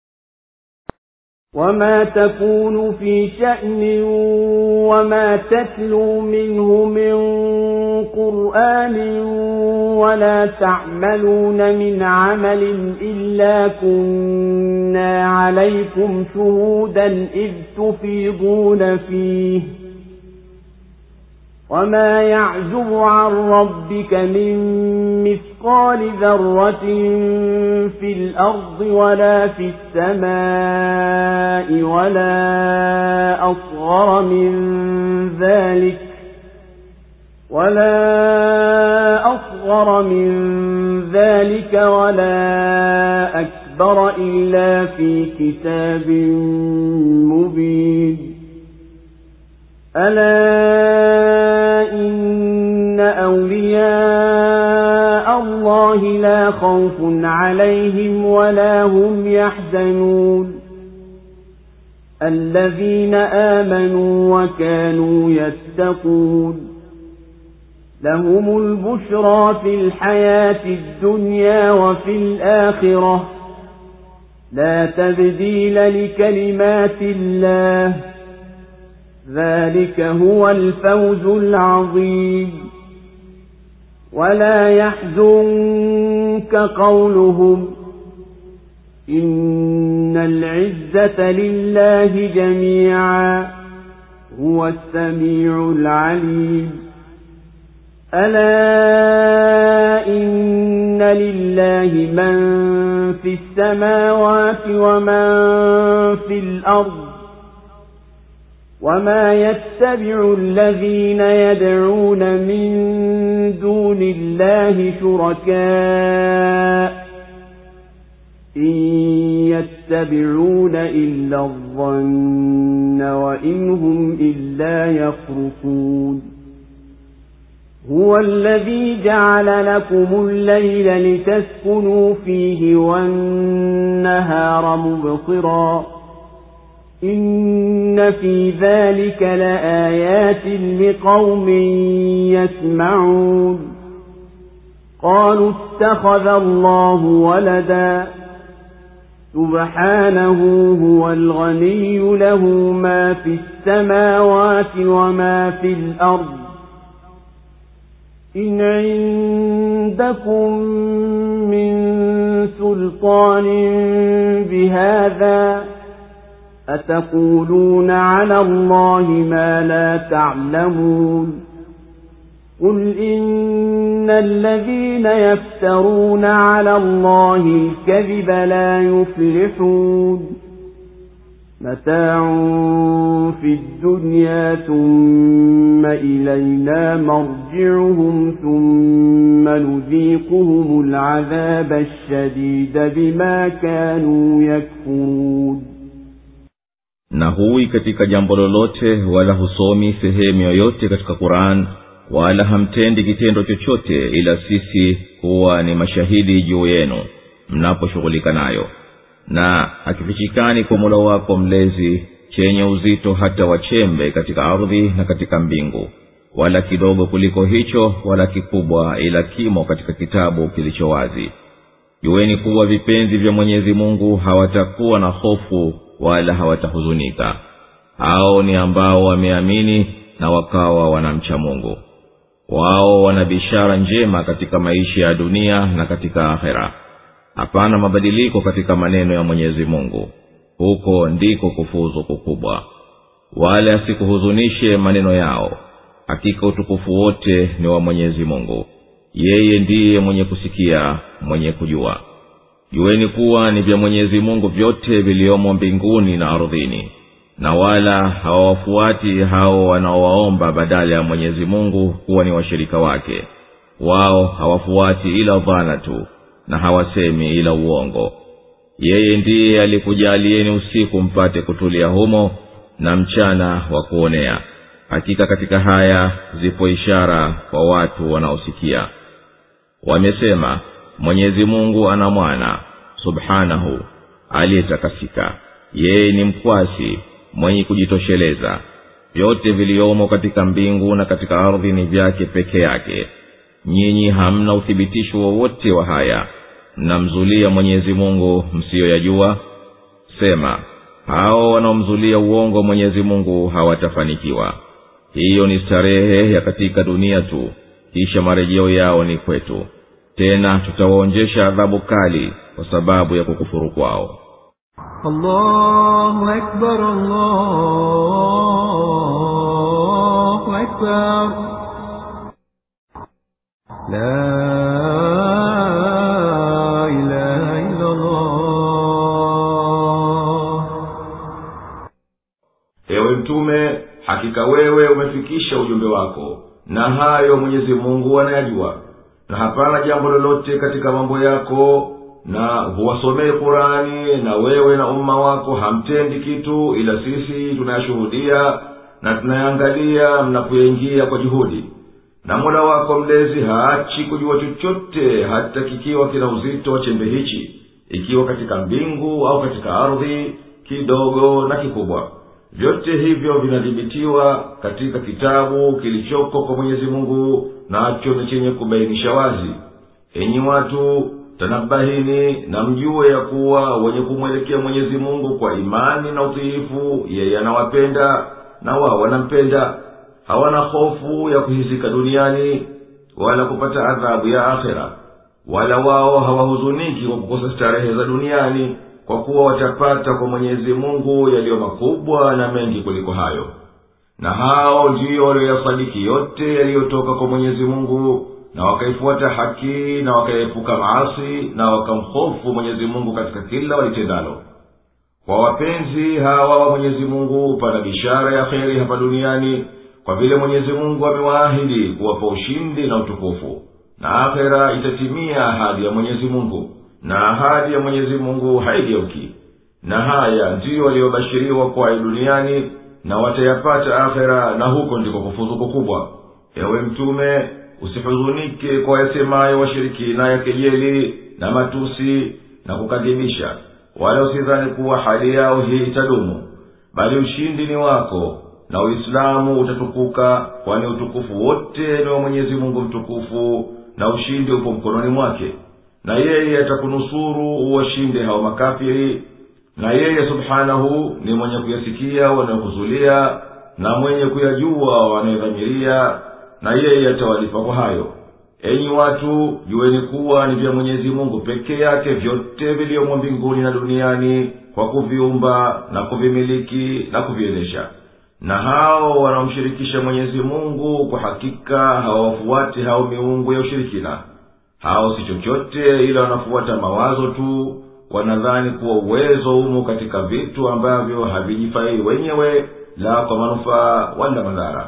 وما تكون في شأن وما تتلو منه من قرآن ولا تعملون من عمل إلا كنا عليكم شهودا إذ تفيضون فيه وما يعزب عن ربك من مثقال ذرة في الأرض ولا في السماء ولا أصغر من ذلك ولا أصغر من ذلك ولا أكبر إلا في كتاب مبين ألا إن أولياء الله لا خوف عليهم ولا هم يحزنون الذين آمنوا وكانوا يتقون لهم البشرى في الحياة الدنيا وفي الآخرة لا تبديل لكلمات الله ذلك هو الفوز العظيم ولا يحزنك قولهم إن العزة لله جميعا هو السميع العليم ألا إن لله من في السماوات ومن في الأرض وما يتبع الذين يدعون من دون الله شركاء إن يتبعون إلا الظن وإن هم إلا يخرصون هو الذي جعل لكم الليل لتسكنوا فيه والنهار مبصرا إن في ذلك لآيات لقوم يسمعون قالوا اتخذ الله ولدا سبحانه هو الغني له ما في السماوات وما في الأرض إن عندكم من سلطان بهذا أتقولون على الله ما لا تعلمون قل إن الذين يفترون على الله الكذب لا يفلحون متاع في الدنيا ثم إلينا مرجعهم ثم نذيقهم العذاب الشديد بما كانوا يكفرون. Na hui katika jambo lolote wala husomi sehemu yoyote katika Qur'an wala hamtendi kitendo chochote ila sisi huwa ni mashahidi juu yenu mnaposhughulika nayo. Na akifichikani kwa Mola wako mlezi chenye uzito hata wachembe katika ardhi na katika mbingu wala kidogo kuliko hicho wala kikubwa ila kimo katika kitabu kilicho wazi. Jueni kuwa vipenzi vya Mwenyezi Mungu hawatakuwa na hofu wala hawatahuzunika. Hao ni ambao wameamini na wakawa wanamcha Mungu. Wao wana bishara njema katika maisha ya dunia na katika akhera. Hapana mabadiliko katika maneno ya Mwenyezi Mungu. Huko ndiko kufuzu kukubwa. Wala asikuhuzunishe maneno yao. Hakika utukufu wote ni wa Mwenyezi Mungu. Yeye ndiye mwenye kusikia, mwenye kujua. Jueni kuwa ni vya Mwenyezi Mungu vyote viliomo mbinguni na ardhini. Na wala hawafuati hao wanaowaomba badala ya Mwenyezi Mungu kuwa ni washirika wake. Wao hawafuati ila dhana tu na hawasemi ila uongo. Yeye ndiye alikujalieni usiku mpate kutulia humo na mchana wa kuonea. Hakika katika haya zipo ishara kwa watu wanaosikia. Wamesema Mwenyezi Mungu ana mwana, subhanahu, aliyetakasika. Yeye ni mkwasi, mwenye kujitosheleza. Vyote viliomo katika mbingu na katika ardhi ni vyake peke yake. Nyinyi hamna uthibitisho wowote wa haya. Mnamzulia Mwenyezi Mungu msiyoyajua. Sema, hao wanaomzulia uongo Mwenyezi Mungu hawatafanikiwa. Hiyo ni starehe ya katika dunia tu, kisha marejeo yao ni kwetu. Tena tutawaonjesha adhabu kali kwa sababu ya kukufuru kwao. Allahu Akbar, Allahu Akbar. لا إله إلا الله. Ewe mtume, hakika wewe umefikisha ujumbe wako, na hayo Mwenyezi Mungu anayajua, na hapana jambo lolote katika mambo yako, na huwasomee Qur'ani, na wewe na umma wako hamtendi kitu ila sisi tunayashuhudia na tunayangalia mnapoingia kwa juhudi. Na Mola wako mlezi haachi kujua chochote, hata kikiwa kina uzito wa chembe hichi, ikiwa katika mbingu au katika ardhi, kidogo na kikubwa. Vyote hivyo vinadhibitiwa katika kitabu kilichoko kwa Mwenyezi Mungu, nacho ni chenye kubainisha wazi. Enyi watu, tanabahini na mjue ya kuwa wenye kumwelekea Mwenyezi Mungu kwa imani na utiifu, yeye anawapenda na wao wanampenda. Hawana hofu ya kuhizika duniani wala kupata adhabu ya akhera, wala wao hawahuzuniki kwa kukosa starehe za duniani, kwa kuwa watapata kwa Mwenyezi Mungu yaliyo makubwa na mengi kuliko hayo. Na hao ndio walioyasadiki yote yaliyotoka kwa Mwenyezi Mungu, na wakaifuata haki na wakaepuka maasi, na wakamhofu Mwenyezi Mungu katika kila walitendalo. Kwa wapenzi hawa wa Mwenyezi Mungu pana bishara ya kheri hapa duniani, kwa vile Mwenyezi Mungu amewaahidi kuwapa ushindi na utukufu, na akhera itatimia ahadi ya Mwenyezi Mungu, na ahadi ya Mwenyezi Mungu haigeuki. Na haya ndiyo waliobashiriwa kwa duniani, na watayapata akhera, na huko ndiko kufuzu kubwa. Ewe mtume, usihuzunike kwa yasemayo washirikina ya kejeli na matusi na kukadhibisha, wala usidhani kuwa hali yao hii itadumu, bali ushindi ni wako, na Uislamu utatukuka, kwani utukufu wote ni wa Mwenyezi Mungu mtukufu, na ushindi upo mkononi mwake. Na yeye atakunusuru uwashinde hao makafiri, na yeye subhanahu ni mwenye kuyasikia wanayokuzulia, na mwenye kuyajua wanayodhamiria, na yeye atawalipa kwa hayo. Enyi watu, jueni kuwa ni vya Mwenyezi Mungu pekee yake vyote vilivyomo mbinguni na duniani, kwa kuviumba na kuvimiliki na kuviendesha. Na hao wanaomshirikisha Mwenyezi Mungu kwa hakika hawafuati hao miungu ya ushirikina. Hao si chochote ila wanafuata mawazo tu, wanadhani kuwa uwezo umo katika vitu ambavyo havijifai wenyewe, la kwa manufaa wala madhara.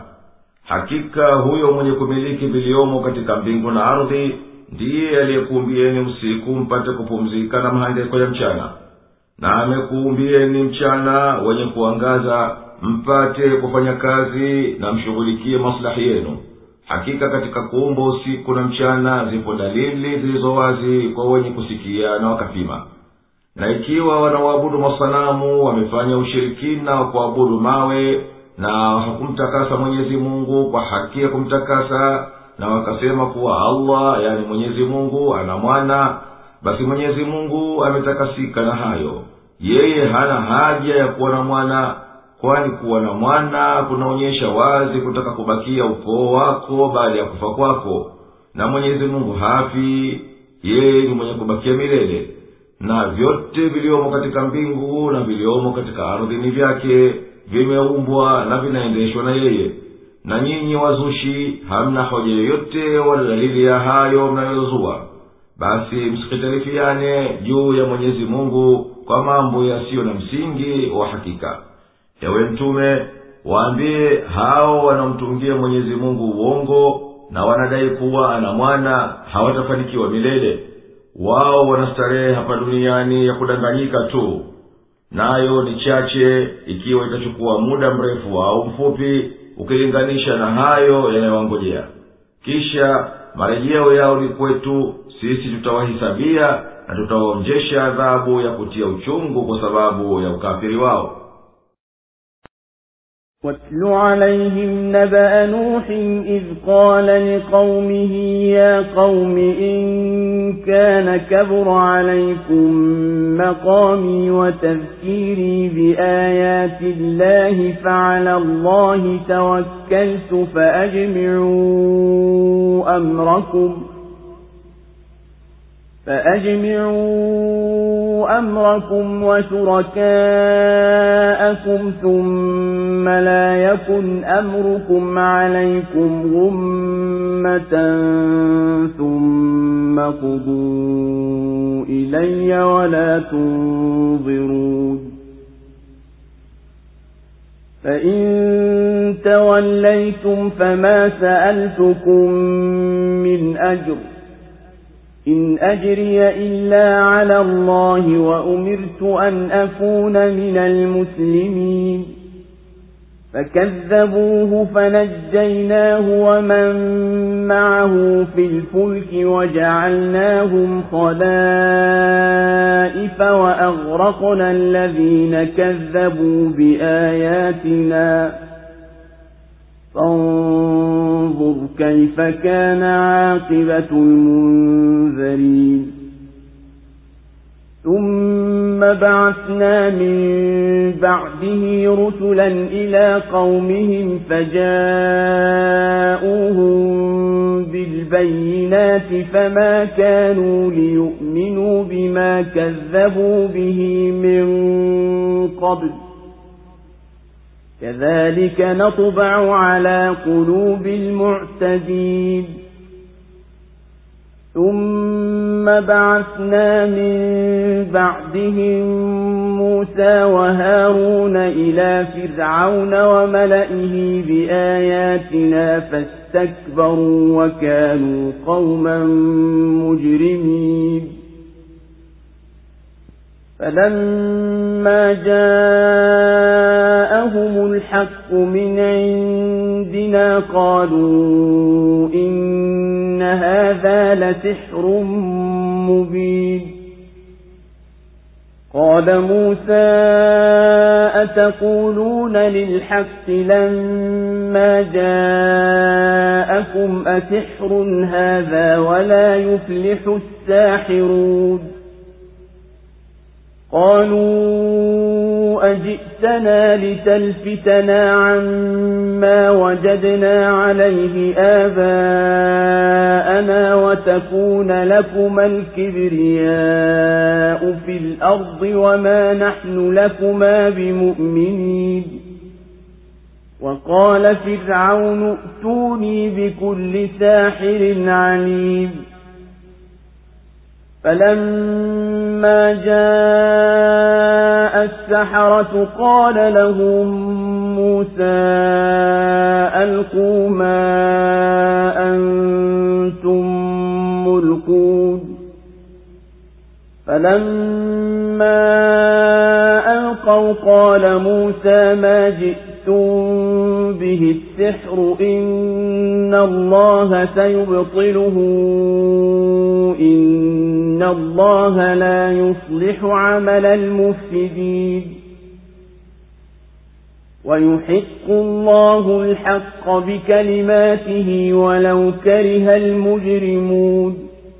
Hakika huyo mwenye kumiliki viliomo katika mbingu na ardhi ndiye aliyekuumbieni usiku mpate kupumzika na mahangaiko ya mchana, na amekuumbieni mchana wenye kuangaza mpate kufanya kazi na mshughulikie maslahi yenu. Hakika katika kuumba usiku na mchana zipo dalili zilizo wazi kwa wenye kusikia na wakapima. Na ikiwa wanaoabudu masanamu wamefanya ushirikina wa kuabudu mawe, na hakumtakasa Mwenyezi Mungu kwa haki ya kumtakasa, na wakasema kuwa Allah, yani Mwenyezi Mungu, ana mwana, basi Mwenyezi Mungu ametakasika na hayo. Yeye hana haja ya kuwa na mwana, kwani kuwa na mwana kunaonyesha wazi kutaka kubakia ukoo wako baada ya kufa kwako. Na Mwenyezi Mungu hafi, yeye ni mwenye kubakia milele. Na vyote viliomo katika mbingu na viliomo katika ardhi ni vyake, vimeumbwa na vinaendeshwa na yeye. Na nyinyi wazushi hamna hoja yoyote wala dalili ya hayo mnayozua. Basi msikitarifiane juu ya Mwenyezi Mungu kwa mambo yasiyo na msingi wa hakika. Ewe mtume, waambie hao wanaomtungia Mwenyezi Mungu uongo na wanadai kuwa ana mwana, hawatafanikiwa milele. Wao wanastarehe hapa duniani ya kudanganyika tu, nayo ni chache ikiwa itachukua muda mrefu au mfupi ukilinganisha na hayo yanayowangojea. Kisha marejeo yao ni kwetu, sisi tutawahisabia na tutawaonjesha adhabu ya kutia uchungu kwa sababu ya ukafiri wao. واتل عليهم نبأ نوح إذ قال لقومه يا قوم إن كان كبر عليكم مقامي وتذكيري بآيات الله فعلى الله توكلت فأجمعوا أمركم فأجمعوا أمركم وشركاءكم ثم لا يكن أمركم عليكم غمة ثم قضوا إلي ولا تنظرون فإن توليتم فما سألتكم من أجر إن أجري إلا على الله وأمرت أن أكون من المسلمين فكذبوه فنجيناه ومن معه في الفلك وجعلناهم خلائف وأغرقنا الذين كذبوا بآياتنا فانظر كيف كان عاقبة المنذرين ثم بعثنا من بعده رسلا إلى قومهم فجاءوهم بالبينات فما كانوا ليؤمنوا بما كذبوا به من قبل كذلك نطبع على قلوب المعتدين ثم بعثنا من بعدهم موسى وهارون إلى فرعون وملئه بآياتنا فاستكبروا وكانوا قوما مجرمين فلما جاءهم الحق من عندنا قالوا إن هذا لسحر مبين قال موسى أتقولون للحق لما جاءكم أسحر هذا ولا يفلح الساحرون قالوا أجئتنا لتلفتنا عما وجدنا عليه آباءنا وتكون لكما الكبرياء في الأرض وما نحن لكما بمؤمنين وقال فرعون ائتوني بكل ساحر عليم فلما جاء السحرة قال لهم موسى ألقوا ما أنتم ملقون فلما ألقوا قال موسى ما جئتم به السحر إن الله سيبطله إن الله لا يصلح عمل المفسدين ويحق الله الحق بكلماته ولو كره المجرمون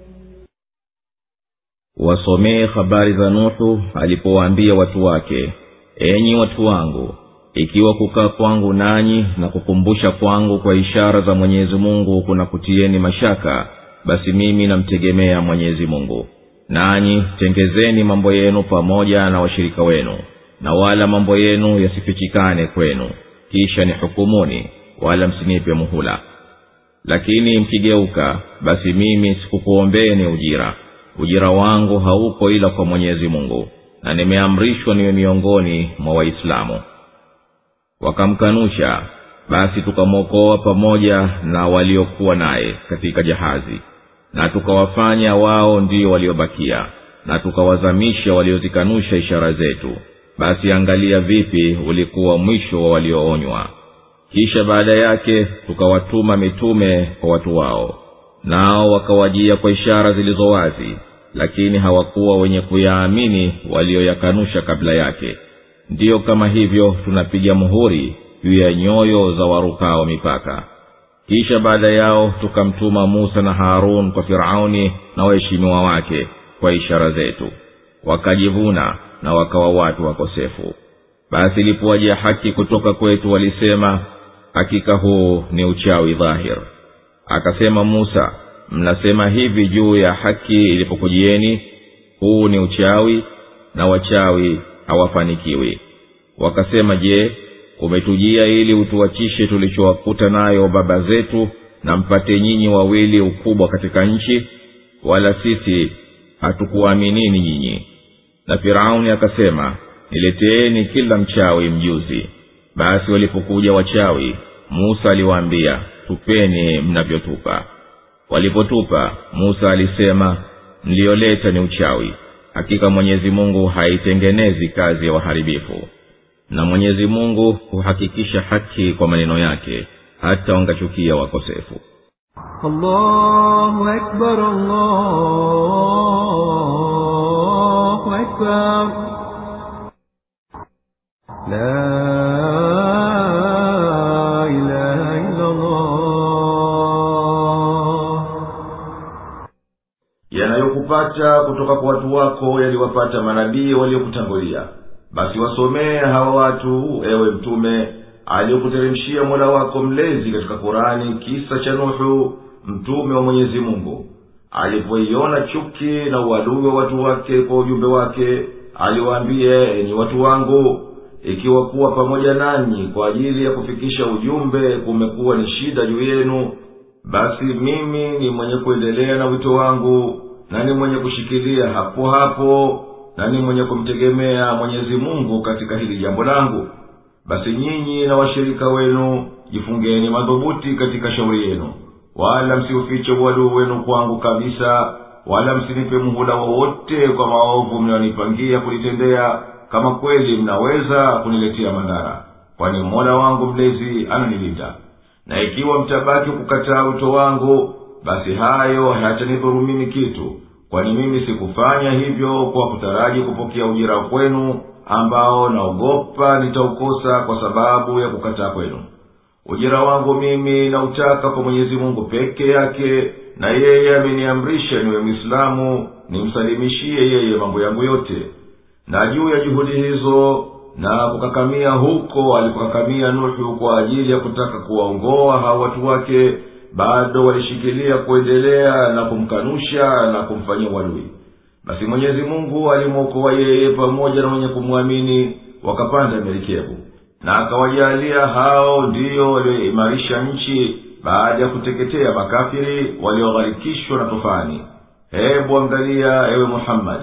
wasomee habari za Nuhu alipowaambia watu wake, enyi watu wangu, ikiwa kukaa kwangu nanyi na kukumbusha kwangu kwa ishara za Mwenyezi Mungu kuna kutieni mashaka, basi mimi namtegemea Mwenyezi Mungu. Nanyi tengezeni mambo yenu pamoja na washirika wenu, na wala mambo yenu yasifichikane kwenu, kisha ni hukumuni, wala msinipe muhula. Lakini mkigeuka, basi mimi sikukuombeeni ujira. Ujira wangu hauko ila kwa Mwenyezi Mungu, na nimeamrishwa niwe miongoni mwa Waislamu. Wakamkanusha, basi tukamwokoa pamoja na waliokuwa naye katika jahazi, na tukawafanya wao ndio waliobakia, na tukawazamisha waliozikanusha ishara zetu. Basi angalia vipi ulikuwa mwisho wa walioonywa. Kisha baada yake tukawatuma mitume kwa watu wao, nao wakawajia kwa ishara zilizo wazi, lakini hawakuwa wenye kuyaamini walioyakanusha kabla yake. Ndiyo kama hivyo tunapiga muhuri juu ya nyoyo za warukao mipaka. Kisha baada yao tukamtuma Musa na Harun kwa Firauni na waheshimiwa wake kwa ishara zetu. Wakajivuna na wakawa watu wakosefu. Basi ilipowajia haki kutoka kwetu walisema, hakika huu ni uchawi dhahir. Akasema Musa, mnasema hivi juu ya haki ilipokujieni, huu ni uchawi na wachawi hawafanikiwi. Wakasema, je, umetujia ili utuachishe tulichowakuta nayo baba zetu na mpate nyinyi wawili ukubwa katika nchi? Wala sisi hatukuaminini nyinyi. Na Firauni akasema, nileteeni kila mchawi mjuzi. Basi walipokuja wachawi, Musa aliwaambia, tupeni mnavyotupa. Walipotupa, Musa alisema, mlioleta ni uchawi. Hakika Mwenyezi Mungu haitengenezi kazi ya waharibifu. Na Mwenyezi Mungu huhakikisha haki kwa maneno yake, hata wangachukia wakosefu. Allahu Akbar, Allahu Akbar. La ilaha illa Allah. Yanayokupata kutoka kwa watu wako yaliwapata manabii waliokutangulia. Basi wasomee hawa watu, ewe mtume, aliyokuteremshia Mola wako mlezi katika Qur'ani kisa cha Nuhu, mtume wa Mwenyezi Mungu. Alipoiona chuki na uadui wa watu wake kwa ujumbe wake, aliwaambia, enyi watu wangu, ikiwa kuwa pamoja nanyi kwa ajili ya kufikisha ujumbe kumekuwa ni shida juu yenu, basi mimi ni mwenye kuendelea na wito wangu, na ni mwenye kushikilia hapo hapo, na ni mwenye kumtegemea Mwenyezi Mungu katika hili jambo langu. Basi nyinyi na washirika wenu jifungeni madhubuti katika shauri yenu, wala msiufiche uadui wenu kwangu kabisa, wala msinipe muhula wowote kwa maovu mnayonipangia kulitendea, kama kweli mnaweza kuniletea madhara, kwani Mola wangu mlezi ananilinda. Na ikiwa mtabaki kukataa wito wangu, basi hayo hayatanidhuru mimi kitu, kwani mimi sikufanya hivyo kwa kutaraji kupokea ujira kwenu, ambao naogopa nitaukosa kwa sababu ya kukataa kwenu. Ujira wangu mimi nautaka kwa Mwenyezi Mungu peke yake, na yeye ameniamrisha niwe Muislamu, nimsalimishie yeye mambo yangu yote. Na juu ya juhudi hizo na kukakamia huko alikokakamia Nuhu kwa ajili ya kutaka kuwaongoa hao watu wake, bado walishikilia kuendelea na kumkanusha na kumfanyia uadui. Basi Mwenyezi Mungu alimwokoa yeye pamoja na mwenye kumwamini, wakapanda merikebu, na akawajalia hao ndio walioimarisha nchi baada ya kuteketea makafiri waliogharikishwa na tufani. Hebu angalia, ewe Muhammad,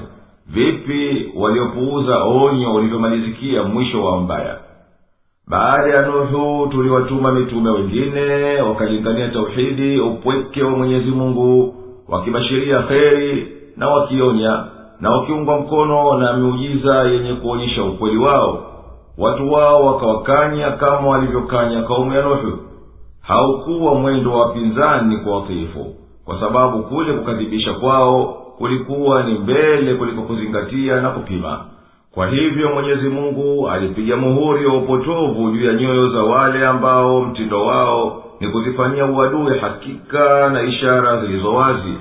vipi waliopuuza onyo ulivyomalizikia mwisho wa mbaya. Baada ya Nuhu tuliwatuma mitume wengine, wakalingania tauhidi, upweke wa Mwenyezi Mungu, wakibashiria kheri na wakionya, na wakiungwa mkono na miujiza yenye kuonyesha ukweli wao. Watu wao wakawakanya kama walivyokanya kaumu ya Nuhu. Haukuwa mwendo wa wapinzani kwa watiifu, kwa sababu kule kukadhibisha kwao kulikuwa ni mbele kuliko kuzingatia na kupima. Kwa hivyo Mwenyezi Mungu alipiga muhuri wa upotovu juu ya nyoyo za wale ambao mtindo wao ni kuzifanyia uadui hakika na ishara zilizo wazi.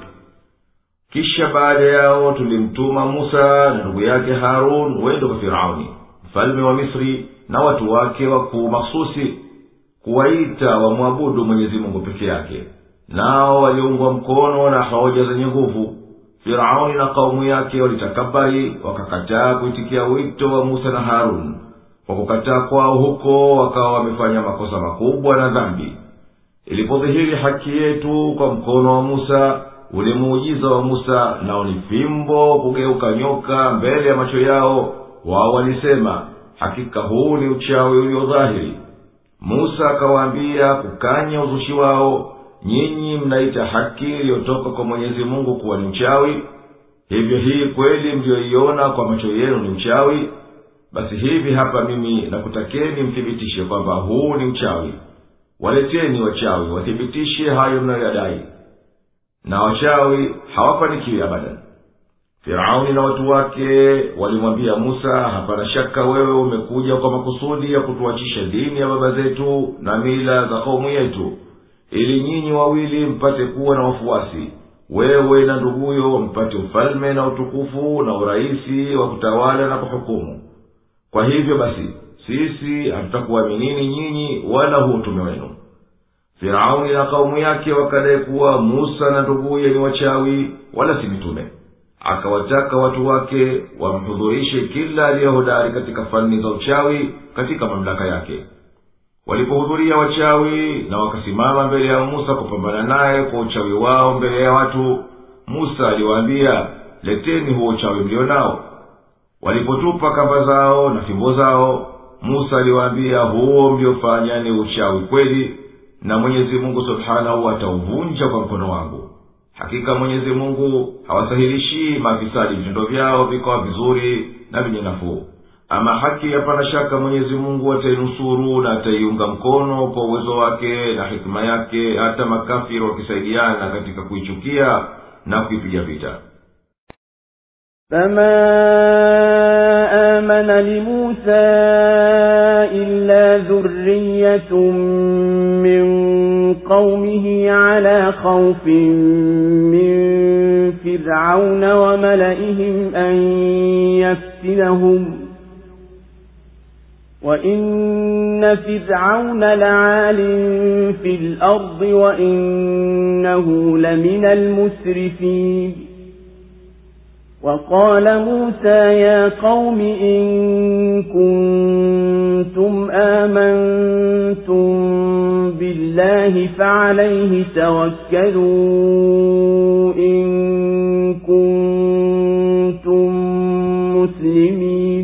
Kisha baada yao tulimtuma Musa na ndugu yake Harun wende kwa Firauni, mfalme wa Misri, na watu wake wakuu mahsusi, kuwaita wamwabudu Mwenyezi Mungu peke yake. Nao waliungwa mkono na hoja zenye nguvu. Firauni na kaumu yake walitakabari, wakakataa kuitikia wito wa Musa na Harun. Kwa kukataa kwao huko wakawa wamefanya makosa makubwa na dhambi. Ilipodhihiri haki yetu kwa mkono wa Musa, ule muujiza wa Musa nao ni fimbo kugeuka nyoka mbele ya macho yao, wao walisema, hakika huu ni uchawi ulio dhahiri. Musa akawaambia kukanya uzushi wao, nyinyi mnaita haki iliyotoka kwa Mwenyezi Mungu kuwa ni uchawi? Hivyo hii kweli mlioiona kwa macho yenu ni uchawi? Basi hivi hapa mimi nakutakeni mthibitishe kwamba huu ni uchawi. Waleteni wachawi wathibitishe hayo mnayoyadai. Na wachawi hawafanikiwi abadan. Firauni na watu wake walimwambia Musa, hapana shaka wewe umekuja kwa makusudi ya kutuachisha dini ya baba zetu na mila za kaumu yetu, ili nyinyi wawili mpate kuwa na wafuasi, wewe na nduguyo mpate ufalme na utukufu na uraisi wa kutawala na kuhukumu. Kwa hivyo basi sisi hatutakuaminini nyinyi wala huu utume wenu. Firauni na kaumu yake wakadai kuwa Musa na nduguye ni wachawi wala si mitume. Akawataka watu wake wamhudhurishe kila aliyehodari katika fani za uchawi katika mamlaka yake. Walipohudhuria wachawi na wakasimama mbele ya Musa kupambana naye kwa uchawi wao mbele ya watu, Musa aliwaambia, leteni huo uchawi mlionao. Walipotupa kamba zao na fimbo zao, Musa aliwaambia, huo mliofanya ni uchawi kweli, na Mwenyezi Mungu Subhanahu atauvunja kwa mkono wangu. Hakika Mwenyezi Mungu hawasahilishi mafisadi vitendo vyao vikawa vizuri na vyenye nafuu. Ama haki hapana shaka Mwenyezi Mungu atainusuru na ataiunga mkono kwa uwezo wake na hikima yake, hata makafiri wakisaidiana katika kuichukia na kuipiga vita. فما آمن لموسى إلا ذرية من قومه على خوف من فرعون وملئهم أن يفتنهم وإن فرعون لعال في الأرض وإنه لمن المسرفين. وقال موسى يا قوم إن كنتم آمنتم بالله فعليه توكلوا إن كنتم مسلمين.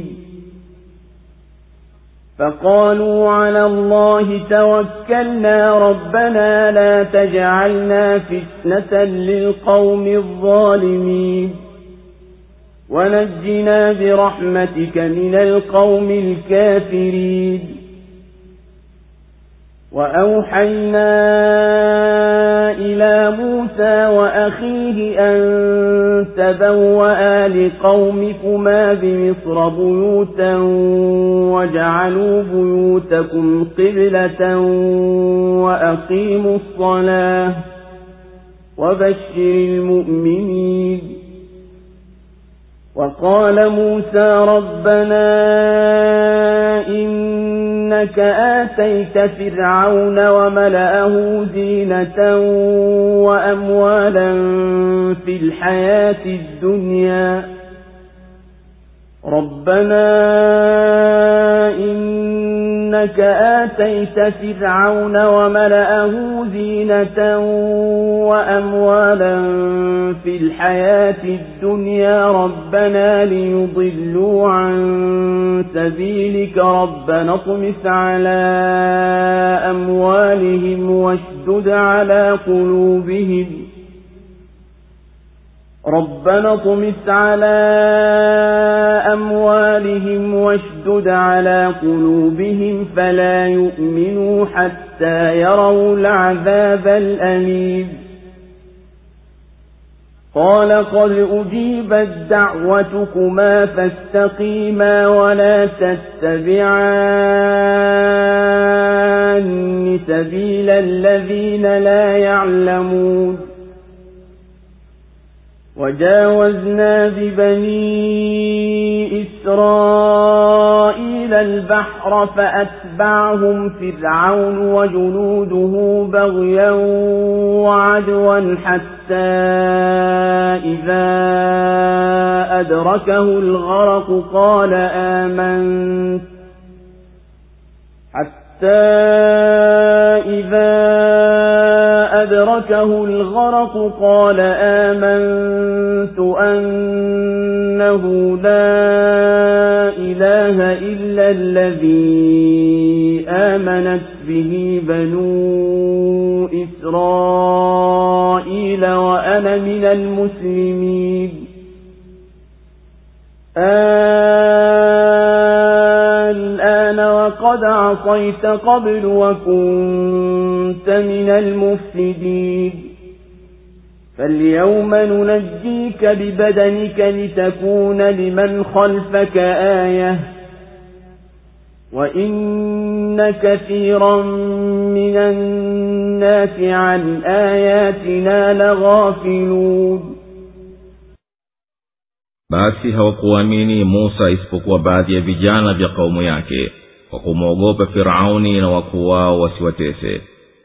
فقالوا على الله توكلنا ربنا لا تجعلنا فتنة للقوم الظالمين ونجنا برحمتك من القوم الكافرين. وأوحينا إلى موسى وأخيه أن تبوأ لقومكما بمصر بيوتا وجعلوا بيوتكم قبلة وأقيموا الصلاة وبشر المؤمنين. وقال موسى ربنا إنك آتيت فرعون وملأه زينة وأموالا في الحياة الدنيا ربنا إنك آتيت فرعون وملأه زينة وأموالا في الحياة الدنيا ربنا ليضلوا عن سبيلك ربنا اطمس على أموالهم واشدد على قلوبهم ربنا اطمس على أموالهم واشدد على قلوبهم فلا يؤمنوا حتى يروا العذاب الأليم. قال قد أجيبت دعوتكما فاستقيما ولا تتبعان سبيل الذين لا يعلمون. وجاوزنا ببني إسرائيل البحر فأتبعهم فرعون وجنوده بغيا وعدوا حتى إذا أدركه الغرق قال آمنت حتى إذا أدركه الغرق قال آمنت أنه لا إله إلا الذي آمنت به بنو إسرائيل وأنا من المسلمين. الآن وقد عصيت قبل وكنت من المفسدين فاليوم ننجيك ببدنك لتكون لمن خلفك آية وإن كثيرا من الناس عن آياتنا لغافلون. basi hawakuamini Musa isipokuwa baadhi ya vijana vya kaumu yake kwa kumwogopa Firauni na wakuu wao wasiwatese.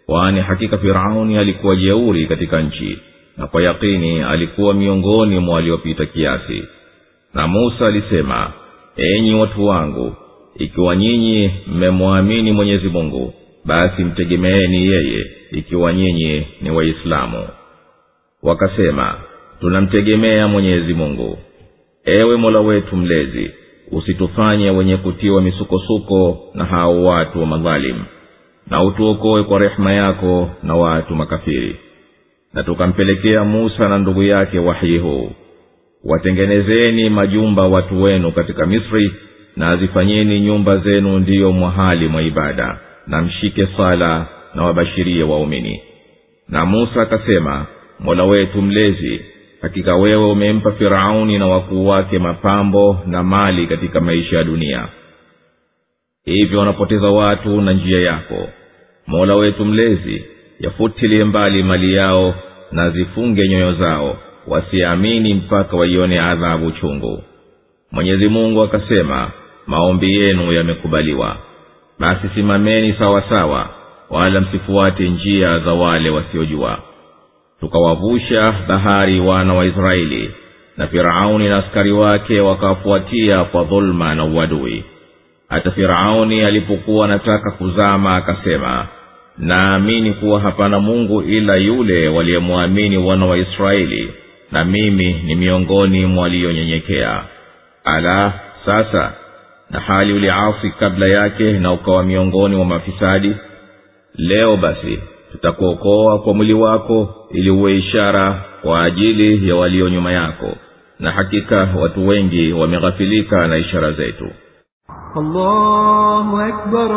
kwani hakika Firauni alikuwa jeuri katika nchi, na kwa yakini alikuwa miongoni mwa waliopita kiasi. Na Musa alisema, enyi watu wangu, ikiwa nyinyi mmemwamini Mwenyezi Mungu, basi mtegemeeni yeye, ikiwa nyinyi ni Waislamu. Wakasema, tunamtegemea Mwenyezi Mungu. Ewe Mola wetu mlezi, usitufanye wenye kutiwa misukosuko na hao watu wa madhalim, na utuokoe kwa rehema yako na watu makafiri. Na tukampelekea Musa na ndugu yake wahi huu, watengenezeni majumba watu wenu katika Misri, na azifanyeni nyumba zenu ndiyo mahali mwa ibada, na mshike sala na wabashirie waumini. Na Musa akasema, Mola wetu mlezi, hakika wewe umempa Firauni na wakuu wake mapambo na mali katika maisha ya dunia, hivyo wanapoteza watu na njia yako. Mola wetu mlezi, yafutilie mbali mali yao na zifunge nyoyo zao, wasiamini mpaka waione adhabu chungu. Mwenyezi Mungu akasema, maombi yenu yamekubaliwa, basi simameni sawa sawa, wala msifuate njia za wale wasiojua. Tukawavusha bahari wana wa Israeli, na Firauni na askari wake wakafuatia kwa dhulma na uadui. Hata Firauni alipokuwa anataka kuzama akasema, naamini kuwa hapana Mungu ila yule waliyemwamini wana wa Israeli, na mimi ni miongoni mwa walionyenyekea. Ala, sasa na hali uliasi kabla yake na ukawa miongoni mwa mafisadi. Leo basi tutakuokoa kwa mwili wako ili uwe ishara kwa ajili ya walio nyuma yako, na hakika watu wengi wameghafilika na ishara zetu. Allahu Akbar,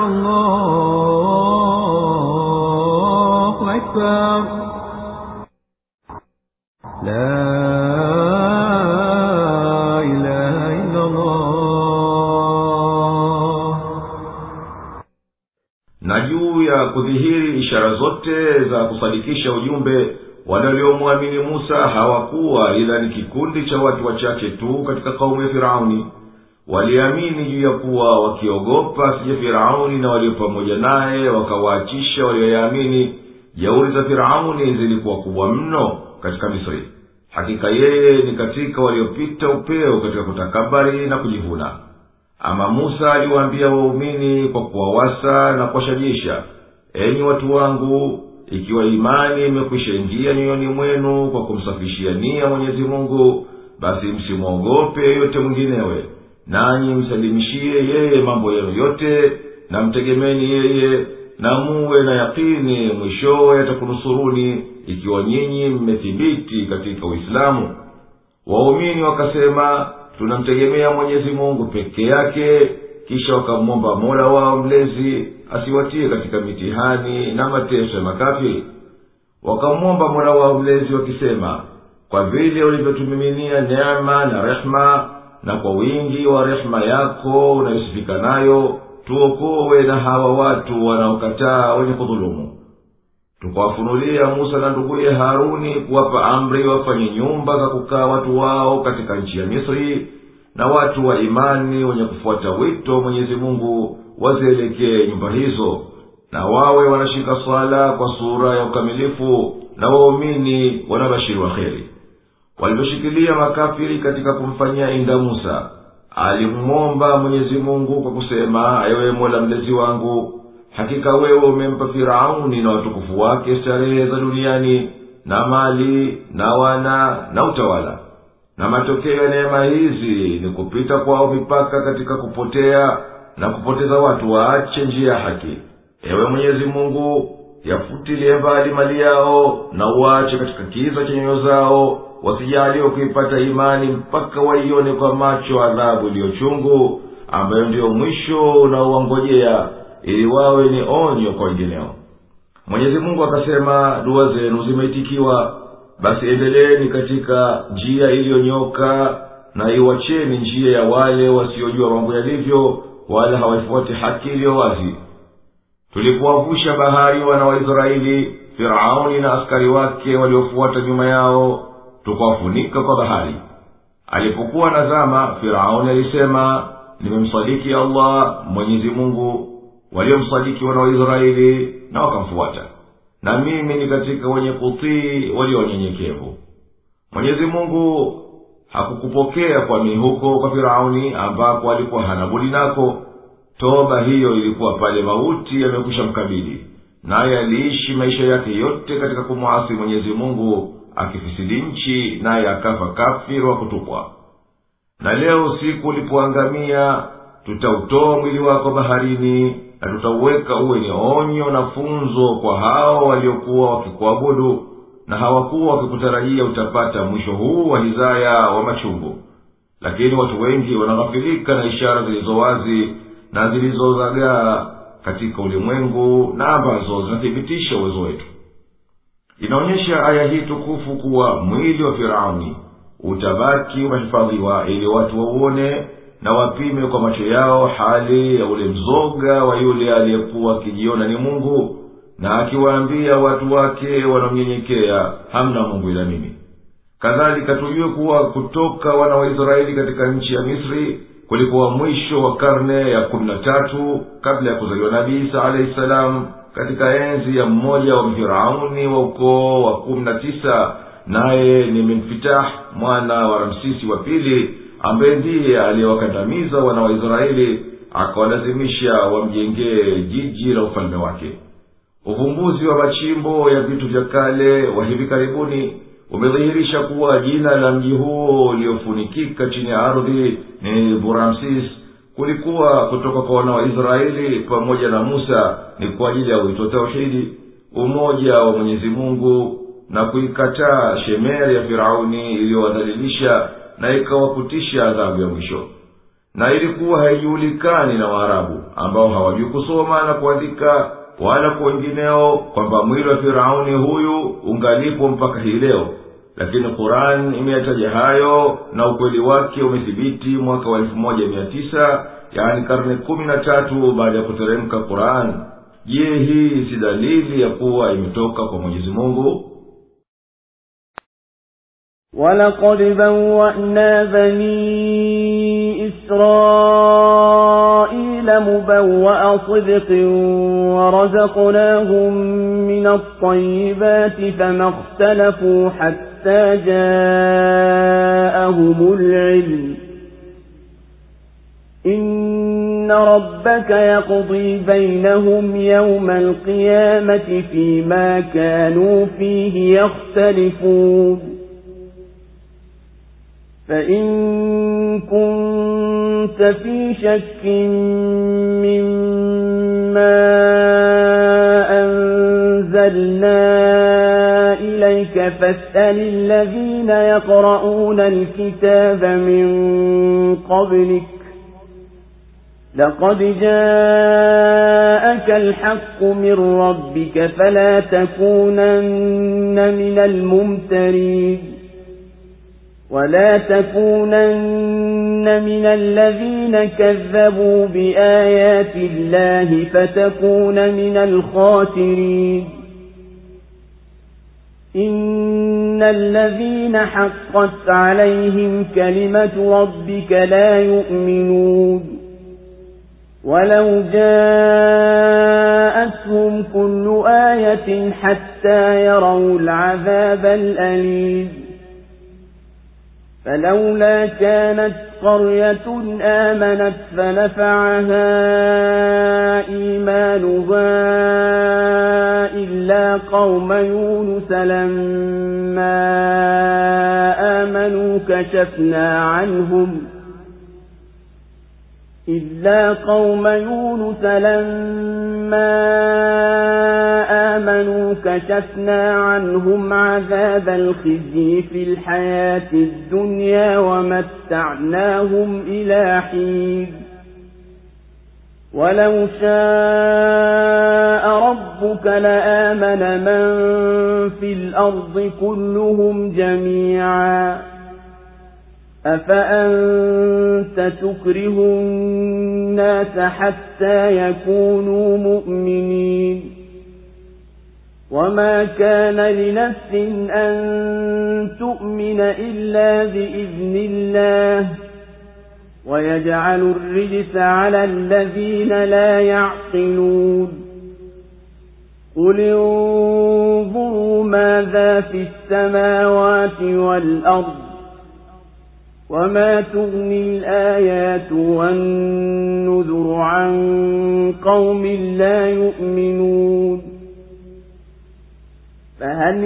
Allahu Akbar. La ilaha illa Allah. Na juu ya kudhihiri ishara zote za kusadikisha ujumbe, wale waliomwamini Musa hawakuwa ila ni kikundi cha watu wachache tu katika kaumu ya Firauni. Waliamini juu ya kuwa wakiogopa sije Firauni na walio pamoja naye wakawaachisha walioyaamini. Jeuri za Firauni zilikuwa kubwa mno katika Misri. Hakika yeye ni katika waliopita upeo katika kutakabari na kujivuna. Ama Musa aliwaambia waumini kwa kuwawasa na kuwashajisha, enyi watu wangu, ikiwa imani imekwisha ingia nyoyoni mwenu kwa kumsafishia nia Mwenyezi Mungu, basi msimwogope yote mwinginewe, nanyi msalimishie yeye mambo yenu yote, na mtegemeni yeye, na muwe na yakini mwishowe atakunusuruni, ikiwa nyinyi mmethibiti katika Uislamu. Waumini wakasema, tunamtegemea Mwenyezi Mungu peke yake, kisha wakamwomba Mola wao mlezi asiwatie katika mitihani na mateso ya makafiri. Wakamwomba Mola wao mlezi wakisema, kwa vile ulivyotumiminia neema na rehma, na kwa wingi wa rehma yako unayosifika nayo, tuokoe na hawa watu wanaokataa wenye kudhulumu. Tukawafunulia Musa na nduguye Haruni kuwapa amri wafanye nyumba za kukaa watu wao katika nchi ya Misri, na watu wa imani wenye kufuata wito Mwenyezi Mungu wazielekee nyumba hizo, na wawe wanashika swala kwa sura ya ukamilifu, na waumini wanabashiriwa kheri. Waliposhikilia makafiri katika kumfanyia inda Musa, alimwomba Mwenyezi Mungu kwa kusema, ewe Mola mlezi wangu, hakika wewe umempa Firauni na watukufu wake starehe za duniani na mali na wana na utawala, na matokeo ya neema hizi ni kupita kwao mipaka katika kupotea na kupoteza watu waache njia ya haki. Ewe Mwenyezi Mungu, yafutilie mbali mali yao na uache katika kiza cha nyoyo zao, wasijaliwe kuipata imani mpaka waione kwa macho adhabu iliyo chungu, ambayo ndiyo mwisho unaowangojea, ili wawe ni onyo kwa wengineo. Mwenyezi Mungu akasema, dua zenu zimeitikiwa, basi endeleeni katika njia iliyonyoka, na iwacheni njia ya wale wasiojua mambo yalivyo, wala hawaifuati haki iliyo wazi. Tulipowavusha bahari wana wa Israeli, Firauni na askari wake waliofuata nyuma yao, tukawafunika kwa bahari. Alipokuwa nazama, Firauni alisema, nimemsadiki Allah Mwenyezi Mungu. Waliomsadiki wana wa Israeli na wakamfuata. na mimi ni katika wenye kutii walio wanyenyekevu. Mwenyezi Mungu hakukupokea kwa huko kwa Firauni ambako alikuwa hana budi nako. Toba hiyo ilikuwa pale mauti yamekwisha mkabili, naye aliishi maisha yake yote katika kumwasi Mwenyezi Mungu, akifisidi nchi, naye akafa kafiri wa kutupwa. Na leo siku ulipoangamia, tutautoa mwili wako baharini, na tutauweka uwe ni onyo na funzo kwa hao waliokuwa wakikuabudu, na hawakuwa wakikutarajia utapata mwisho huu wa hizaya wa machungu. Lakini watu wengi wanaghafilika na ishara zilizowazi na zilizozagaa katika ulimwengu, na ambazo zinathibitisha uwezo wetu. Inaonyesha aya hii tukufu kuwa mwili wa Firauni utabaki umehifadhiwa ili watu wauone na wapime kwa macho yao hali ya ule mzoga wa yule aliyekuwa akijiona ni Mungu, na akiwaambia watu wake wanaomnyenyekea, hamna Mungu ila mimi. Kadhalika tujue kuwa kutoka wana wa Israeli katika nchi ya Misri kulikuwa mwisho wa karne ya kumi na tatu kabla ya kuzaliwa Nabii Isa alayhi salam, katika enzi ya mmoja wa Firauni wa ukoo wa kumi na tisa, naye ni Minfitah mwana wa Ramsisi wa pili, ambaye ndiye aliyewakandamiza wana wa Israeli, akawalazimisha wamjengee jiji la ufalme wake. Uvumbuzi wa machimbo ya vitu vya kale wa hivi karibuni umedhihirisha kuwa jina la mji huo uliofunikika chini ya ardhi ni Buramsis kulikuwa kutoka kwa wana wa Israeli pamoja na Musa, ni kwa ajili ya wito tauhidi, umoja wa Mwenyezi Mungu, na kuikataa shemeri ya Firauni iliyowadhalilisha na ikawakutisha adhabu ya mwisho. Na ilikuwa haijulikani na Waarabu ambao hawajui kusoma na kuandika wala kwa wengineo kwamba mwili wa Firauni huyu ungalipo mpaka hii leo. Lakini Qur'an imeyataja hayo, na ukweli wake umethibiti mwaka wa elfu moja mia tisa, yani karne kumi na tatu baada ya kuteremka Qur'an. Je, hii si dalili ya kuwa imetoka kwa Mwenyezi Mungu? وَلَقَدْ بَوَّأْنَا بَنِي إِسْرَائِيلَ مُبَوَّأَ صِدْقٍ وَرَزَقْنَاهُمْ مِنَ الطَّيِّبَاتِ فَمَا اخْتَلَفُوا حَتَّى جَاءَهُمُ الْعِلْمُ إِنَّ رَبَّكَ يَقْضِي بَيْنَهُمْ يَوْمَ الْقِيَامَةِ فِيمَا كَانُوا فِيهِ يَخْتَلِفُونَ فَإِن كُنتَ فِي شَكٍّ مِّمَّا أَنزَلْنَا إِلَيْكَ فَاسْأَلِ الَّذِينَ يَقْرَؤُونَ الْكِتَابَ مِن قَبْلِكَ لَقَدْ جَاءَكَ الْحَقُّ مِن رَّبِّكَ فَلَا تَكُونَنَّ مِنَ الْمُمْتَرِينَ وَلَا تَكُونَنَّ مِنَ الَّذِينَ كَذَّبُوا بِآيَاتِ اللَّهِ فَتَكُونَ مِنَ الْخَاسِرِينَ إِنَّ الَّذِينَ حَقَّتْ عَلَيْهِمْ كَلِمَةُ رَبِّكَ لَا يُؤْمِنُونَ وَلَوْ جَاءَتْهُمْ كُلُّ آيَةٍ حَتَّى يَرَوْا الْعَذَابَ الْأَلِيمَ فَلَوْلَا كَانَتْ قَرْيَةٌ آمَنَتْ فَنَفَعَهَا إِيمَانُهَا إِلَّا قَوْمَ يُونُسَ لَمَّا آمَنُوا كَشَفْنَا عَنْهُمْ إِلَّا قَوْمَ يُونُسَ لَمَّا آمَنُوا كَشَفْنَا عَنْهُمْ عَذَابَ الْخِزْيِ فِي الْحَيَاةِ الدُّنْيَا وَمَتَّعْنَاهُمْ إِلَى حِينٍ وَلَوْ شَاءَ رَبُّكَ لَآمَنَ مَن فِي الْأَرْضِ كُلُّهُمْ جَمِيعًا أَفَأَنْتَ تُكْرِهُ النَّاسَ حَتَّى يَكُونُوا مُؤْمِنِينَ وَمَا كَانَ لِنَفْسٍ أَن تُؤْمِنَ إِلَّا بِإِذْنِ اللَّهِ وَيَجْعَلُ الرِّجْسَ عَلَى الَّذِينَ لَا يَعْقِلُونَ قل انظروا ماذا في السماوات والأرض وما تغني الآيات والنذر عن قوم لا يؤمنون فهل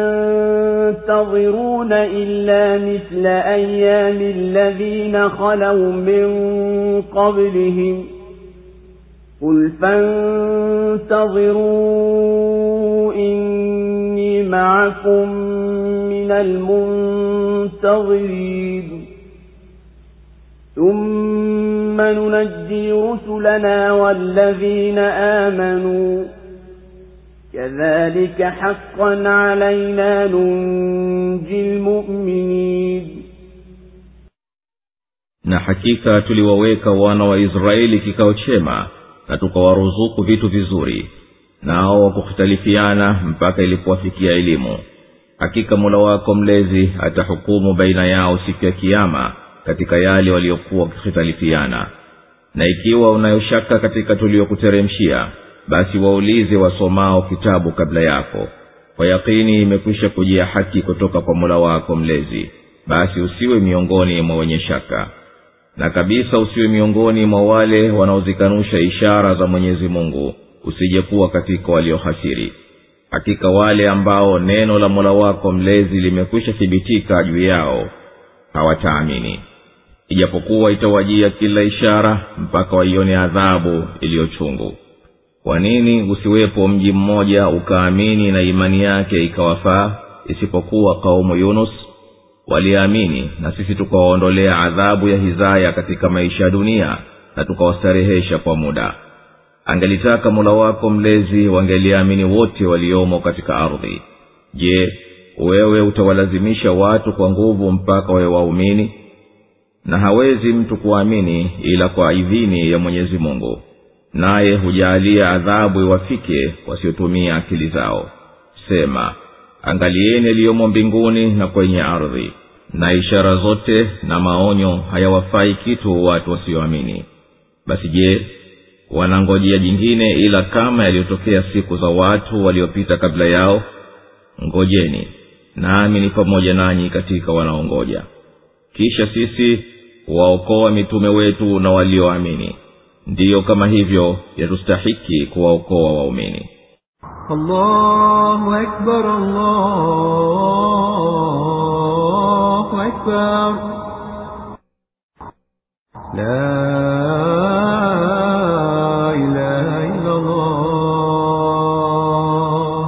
ينتظرون إلا مثل أيام الذين خلوا من قبلهم قل فانتظروا إني معكم من المنتظرين ثم ننجي رسلنا والذين آمنوا كذلك حقا علينا ننجي المؤمنين. Na hakika tuliwaweka wana wa Israeli kikao chema na tukawaruzuku vitu vizuri, nao wakukhtalifiana mpaka ilipowafikia elimu. Hakika Mola wako mlezi atahukumu baina yao siku ya kiyama katika yale waliokuwa wakikhtalifiana. Na ikiwa unayoshaka katika tuliokuteremshia, basi waulize wasomao kitabu kabla yako, kwa yakini imekwisha kujia haki kutoka kwa Mola wako mlezi, basi usiwe miongoni mwa wenye shaka. Na kabisa usiwe miongoni mwa wale wanaozikanusha ishara za Mwenyezi Mungu, usije kuwa katika waliohasiri. Hakika wale ambao neno la Mola wako mlezi limekwisha thibitika juu yao hawataamini, ijapokuwa itawajia kila ishara mpaka waione adhabu iliyochungu. Kwa nini usiwepo mji mmoja ukaamini na imani yake ikawafaa, isipokuwa kaumu Yunus? Waliamini na sisi tukawaondolea adhabu ya hizaya katika maisha ya dunia na tukawastarehesha kwa muda. Angelitaka Mola wako mlezi wangeliamini wote waliomo katika ardhi. Je, wewe utawalazimisha watu kwa nguvu mpaka wawe waumini? Na hawezi mtu kuamini ila kwa idhini ya Mwenyezi Mungu, naye hujalia adhabu iwafike wasiotumia akili zao. Sema, angalieni yaliyomo mbinguni na kwenye ardhi, na ishara zote na maonyo hayawafai kitu watu wasioamini. Basi je, wanangojea jingine ila kama yaliyotokea siku za watu waliopita kabla yao? Ngojeni, nami ni pamoja nanyi katika wanaongoja. Kisha sisi waokoa mitume wetu na walioamini. Ndiyo kama hivyo yatustahiki kuwaokoa waumini. Allahu Akbar, Allahu Akbar. La ilaha illa Allah.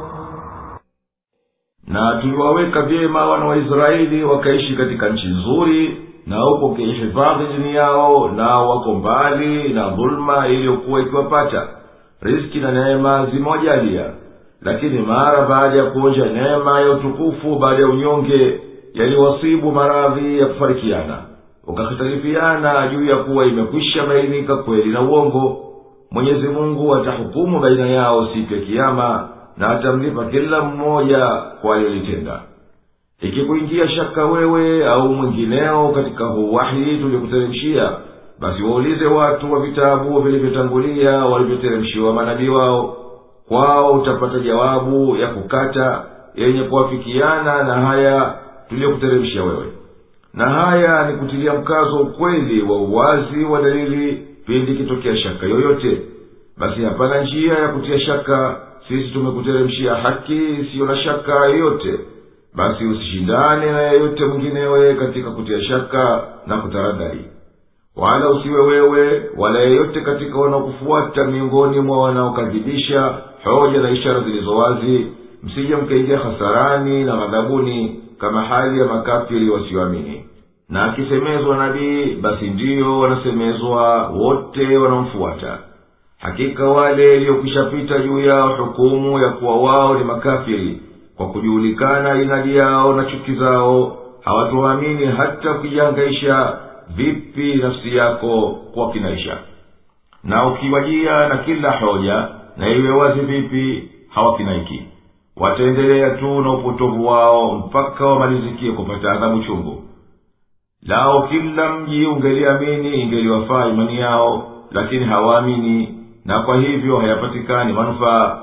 Na tuliwaweka vyema wana wa Israeli wakaishi katika nchi nzuri, na huko kihifadhi dini yao, na wako mbali na dhulma iliyokuwa ikiwapata. Riziki na neema zimojalia, lakini mara baada ya kuonja neema ya utukufu baada ya unyonge, yaliwasibu maradhi ya kufarikiana. Wakahitalifiana juu ya kuwa imekwisha bainika kweli na uongo. Mwenyezi Mungu atahukumu baina yao siku ya kiyama, na atamlipa kila mmoja kwa aliyotenda. Ikikuingia shaka wewe au mwingineo katika huu wahi tuliokuteremshia, basi waulize watu wa vitabu vilivyotangulia walivyoteremshiwa manabii wao. Kwao utapata jawabu ya kukata yenye kuafikiana na haya tuliokuteremshia wewe. Na haya ni kutilia mkazo ukweli wa uwazi wa dalili pindi kitokea shaka yoyote. Basi hapana njia ya kutia shaka, sisi tumekuteremshia haki isiyo na shaka yoyote. Basi usishindane na yeyote mwinginewe katika kutia shaka na kutaradari. Wala usiwe wewe wala yeyote katika wanaokufuata miongoni mwa wanaokadhibisha hoja na ishara zilizo wazi, msije mkaingia hasarani na ghadhabuni kama hali ya makafiri wasioamini. Na akisemezwa nabii, basi ndiyo wanasemezwa wote wanaomfuata. Hakika wale iliyokishapita juu yao hukumu ya kuwa wao ni makafiri, kwa kujulikana inadi yao na chuki zao, hawatuamini hata ukijihangaisha vipi nafsi yako kwa kinaisha. Na ukiwajia na kila hoja na iwe wazi vipi, hawakinaiki. Wataendelea tu na upotovu wao mpaka wamalizikie kupata adhabu chungu. Lao kila mji ungeliamini ingeliwafaa imani yao, lakini hawaamini, na kwa hivyo hayapatikani manufaa.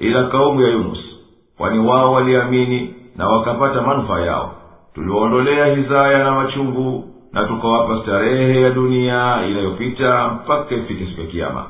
ila kaumu ya Yunus, kwani wao waliamini na wakapata manufaa yao. Tuliwaondolea hizaya na machungu na tukawapa starehe ya dunia inayopita mpaka ifike siku ya kiyama.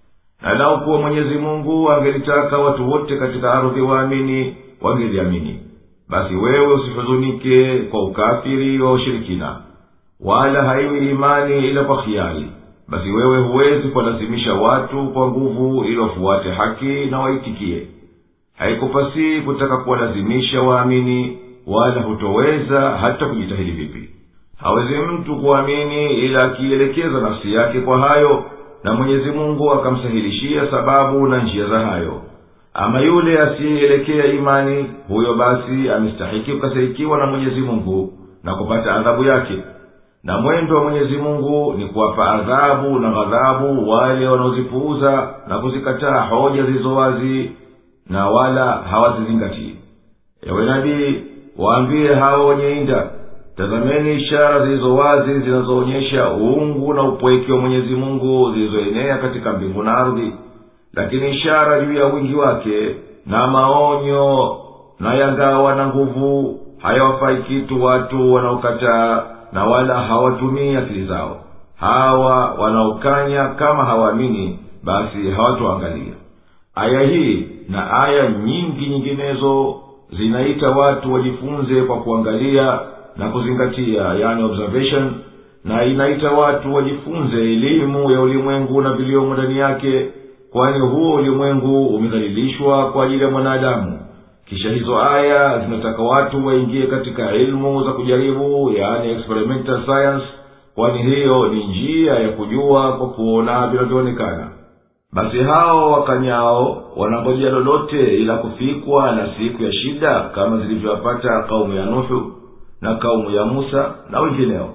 Na lau kuwa Mwenyezi Mungu angelitaka watu wote katika ardhi waamini, wangeliamini. Basi wewe usifadhunike kwa ukafiri wa ushirikina, wala haiwi imani ila kwa khiari. Basi wewe huwezi kuwalazimisha watu kwa nguvu ili wafuate haki na waitikie. Haikupasi kutaka kuwalazimisha waamini, wala hutoweza hata kujitahidi vipi. Hawezi mtu kuamini ila akielekeza nafsi yake kwa hayo, na Mwenyezi Mungu akamsahilishia sababu na njia za hayo. Ama yule asiyeelekea imani, huyo basi amestahiki kukasirikiwa na Mwenyezi Mungu na kupata adhabu yake. Na mwendo wa Mwenyezi Mungu ni kuwapa adhabu na ghadhabu wale wanaozipuuza na kuzikataa hoja zilizo wazi na wala hawazizingatii. Ewe nabii, waambie hao wenye inda, tazameni ishara zilizo wazi zinazoonyesha uungu na upweke wa Mwenyezi Mungu zilizoenea katika mbingu na ardhi. Lakini ishara juu ya wingi wake na maonyo na yangawa na nguvu hayawafai kitu watu wanaokataa na wala hawatumii akili zao. Hawa wanaokanya kama hawaamini, basi hawatoangalia. Aya hii na aya nyingi nyinginezo zinaita watu wajifunze kwa kuangalia na kuzingatia, yani observation, na inaita watu wajifunze elimu ya ulimwengu na viliomo ndani yake, kwani huo ulimwengu umedhalilishwa kwa ajili ya mwanadamu. Kisha hizo aya zinataka watu waingie katika elimu za kujaribu, yani experimental science, kwani hiyo ni njia ya kujua kwa kuona vinavyoonekana. Basi hao wakanyao wanangojea lolote ila kufikwa na siku ya shida, kama zilivyowapata kaumu ya Nuhu na kaumu ya Musa na wengineo.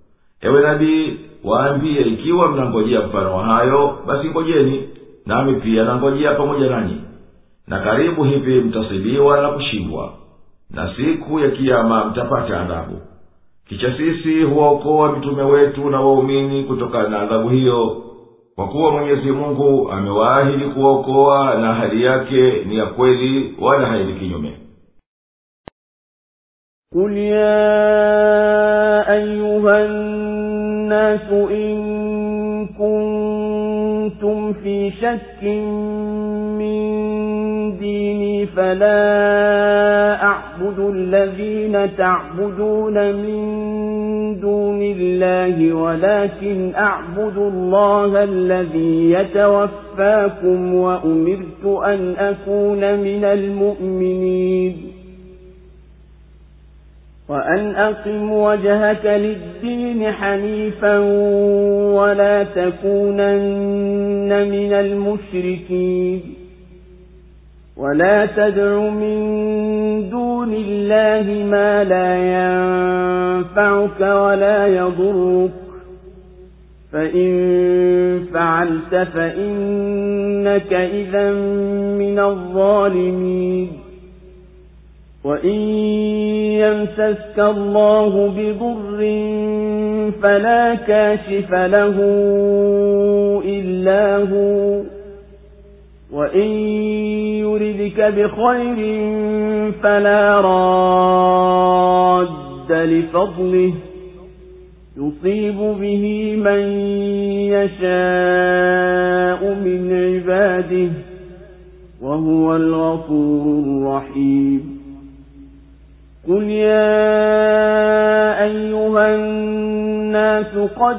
Ewe nabii, waambie, ikiwa mnangojea mfano wa hayo, basi ngojeni, nami pia nangojea pamoja nanyi. Na karibu hivi mtasibiwa na kushindwa, na siku ya kiyama mtapata adhabu. Kisha sisi huwaokoa mitume wetu na waumini kutokana na adhabu hiyo, kwa kuwa Mwenyezi Mungu amewaahidi kuwaokoa na ahadi yake ni ya kweli, wala haendi kinyume. قل يا أيها الناس إن كنتم في شك من ديني فلا أعبد الذين تعبدون من دون الله ولكن أعبد الله الذي يتوفاكم وأمرت أن أكون من المؤمنين وأن أقم وجهك للدين حنيفا ولا تكونن من المشركين ولا تدع من دون الله ما لا ينفعك ولا يضرك فإن فعلت فإنك إذا من الظالمين وإن يمسسك الله بضر فلا كاشف له إلا هو وإن يردك بخير فلا راد لفضله يصيب به من يشاء من عباده وهو الغفور الرحيم قل يا أيها الناس قد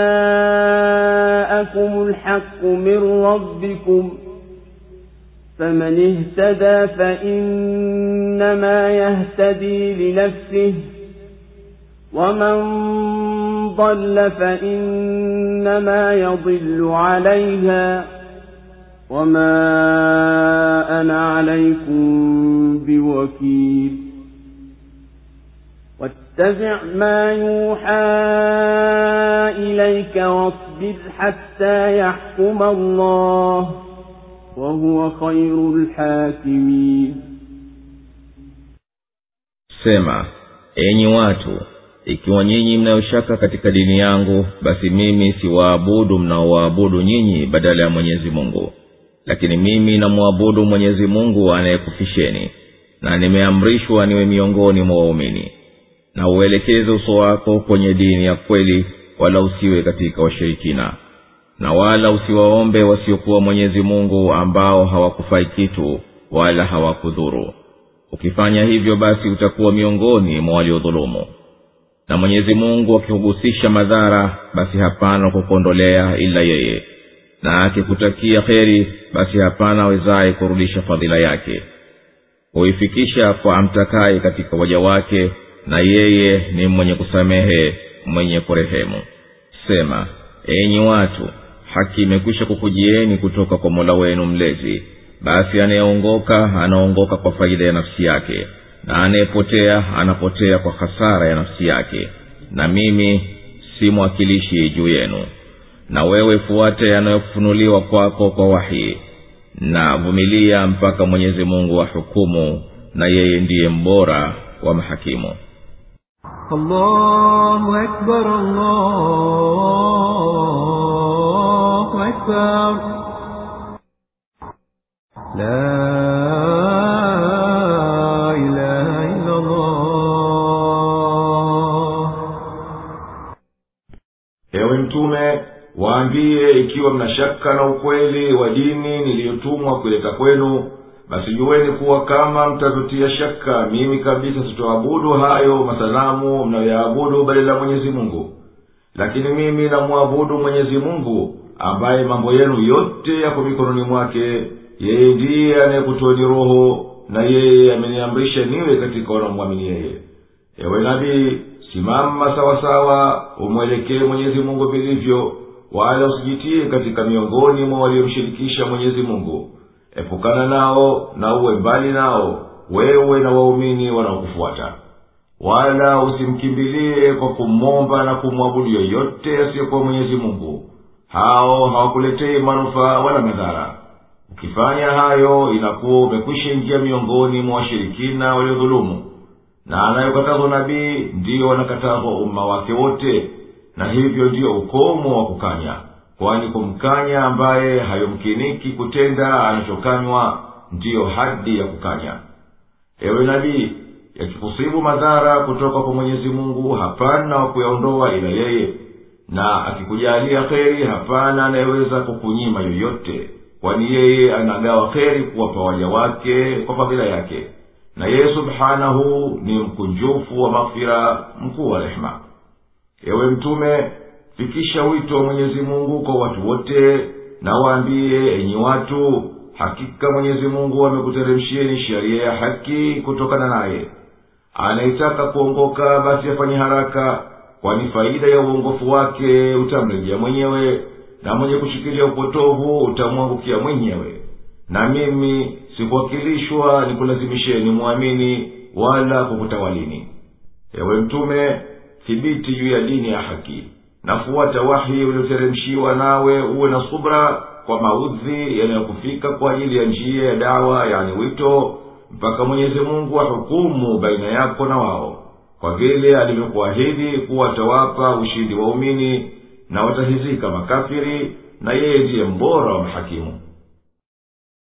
جاءكم الحق من ربكم فمن اهتدى فإنما يهتدي لنفسه ومن ضل فإنما يضل عليها وما أنا عليكم بوكيل واتبع ما يوحى إليك واصبر حتى يحكم الله وهو خير الحاكمين. Sema, enyi watu, ikiwa nyinyi mnayoshaka katika dini yangu, basi mimi siwaabudu mnaoabudu nyinyi badala ya Mwenyezi Mungu, lakini mimi namwabudu Mwenyezi Mungu anayekufisheni, na nimeamrishwa niwe miongoni mwa waumini. Na uelekeze uso wako kwenye dini ya kweli, wala usiwe katika washirikina, na wala usiwaombe wasiokuwa Mwenyezi Mungu ambao hawakufai kitu wala hawakudhuru. Ukifanya hivyo basi utakuwa miongoni mwa waliodhulumu. Na Mwenyezi Mungu akikuhusisha madhara, basi hapana kukuondolea ila yeye, na akikutakia kheri, basi hapana wezaye kurudisha fadhila yake. Huifikisha kwa amtakaye katika waja wake, na yeye ni mwenye kusamehe, mwenye kurehemu. Sema, enyi watu, haki imekwisha kukujieni kutoka kwa Mola wenu mlezi. Basi anayeongoka anaongoka kwa faida ya nafsi yake, na anayepotea anapotea kwa hasara ya nafsi yake, na mimi si mwakilishi juu yenu. Na wewe fuate yanayofunuliwa kwako kwa wahi, na vumilia mpaka Mwenyezi Mungu ahukumu, na yeye ndiye mbora wa mahakimu. Allahu Akbar, Allahu Akbar. La ilaha illa Allah. Ewe Mtume, waambie, ikiwa mna shaka na ukweli wa dini niliyotumwa kuleta kwenu, basi jueni kuwa kama mtazutia shaka, mimi kabisa sitoabudu hayo masanamu mnayoyaabudu badala ya Mwenyezi Mungu. Lakini mimi namwabudu Mwenyezi Mungu ambaye mambo yenu yote yako mikononi mwake. Yeye ndiye anayekutoeni roho, na yeye ameniamrisha niwe katika wanaomwamini yeye. Ewe nabii, simama sawa sawa, umwelekee Mwenyezi Mungu vilivyo, wala usijitie katika miongoni mwa waliomshirikisha Mwenyezi Mungu. Epukana nao na uwe mbali nao, wewe na waumini wanaokufuata. Wala usimkimbilie kwa kumomba na kumwabudu yoyote asiyokuwa Mwenyezi Mungu. Hao hawakuletei manufaa wala madhara. Ukifanya hayo, inakuwa umekwisha ingia miongoni mwa washirikina waliodhulumu. Na anayokatazwa nabii ndiyo wanakatazwa umma wake wote, na hivyo ndiyo ukomo wa kukanya. Kwani kumkanya ambaye hayomkiniki kutenda anachokanywa ndiyo hadi ya kukanya. Ewe nabii, yakikusibu madhara kutoka kwa Mwenyezi Mungu, hapana wa kuyaondoa ila yeye, na akikujalia kheri, hapana anayeweza kukunyima yoyote, kwani yeye anagawa kheri kuwapa waja wake kwa fadhila yake, na yeye subhanahu ni mkunjufu wa maghfira, mkuu wa rehema. Ewe Mtume, fikisha wito wa Mwenyezi Mungu kwa watu wote, na waambie, enyi watu, hakika Mwenyezi Mungu amekuteremshieni sheria ya haki kutokana naye. Anayetaka kuongoka basi afanye haraka, kwani faida ya uongofu wake utamrejea mwenyewe, na mwenye kushikilia upotovu utamwangukia mwenyewe. Na mimi sikuwakilishwa nikulazimisheni muamini wala kukutawalini. Ewe Mtume, thibiti juu ya dini ya haki, nafuata wahi ulioteremshiwa, nawe uwe na subra kwa maudhi yanayokufika kwa ajili ya njia ya dawa, yani wito, mpaka Mwenyezi Mungu ahukumu baina yako na wao, kwa vile alivyokuahidi kuwa atawapa ushindi waumini na watahizika makafiri, na yeye ndiye mbora wa mahakimu.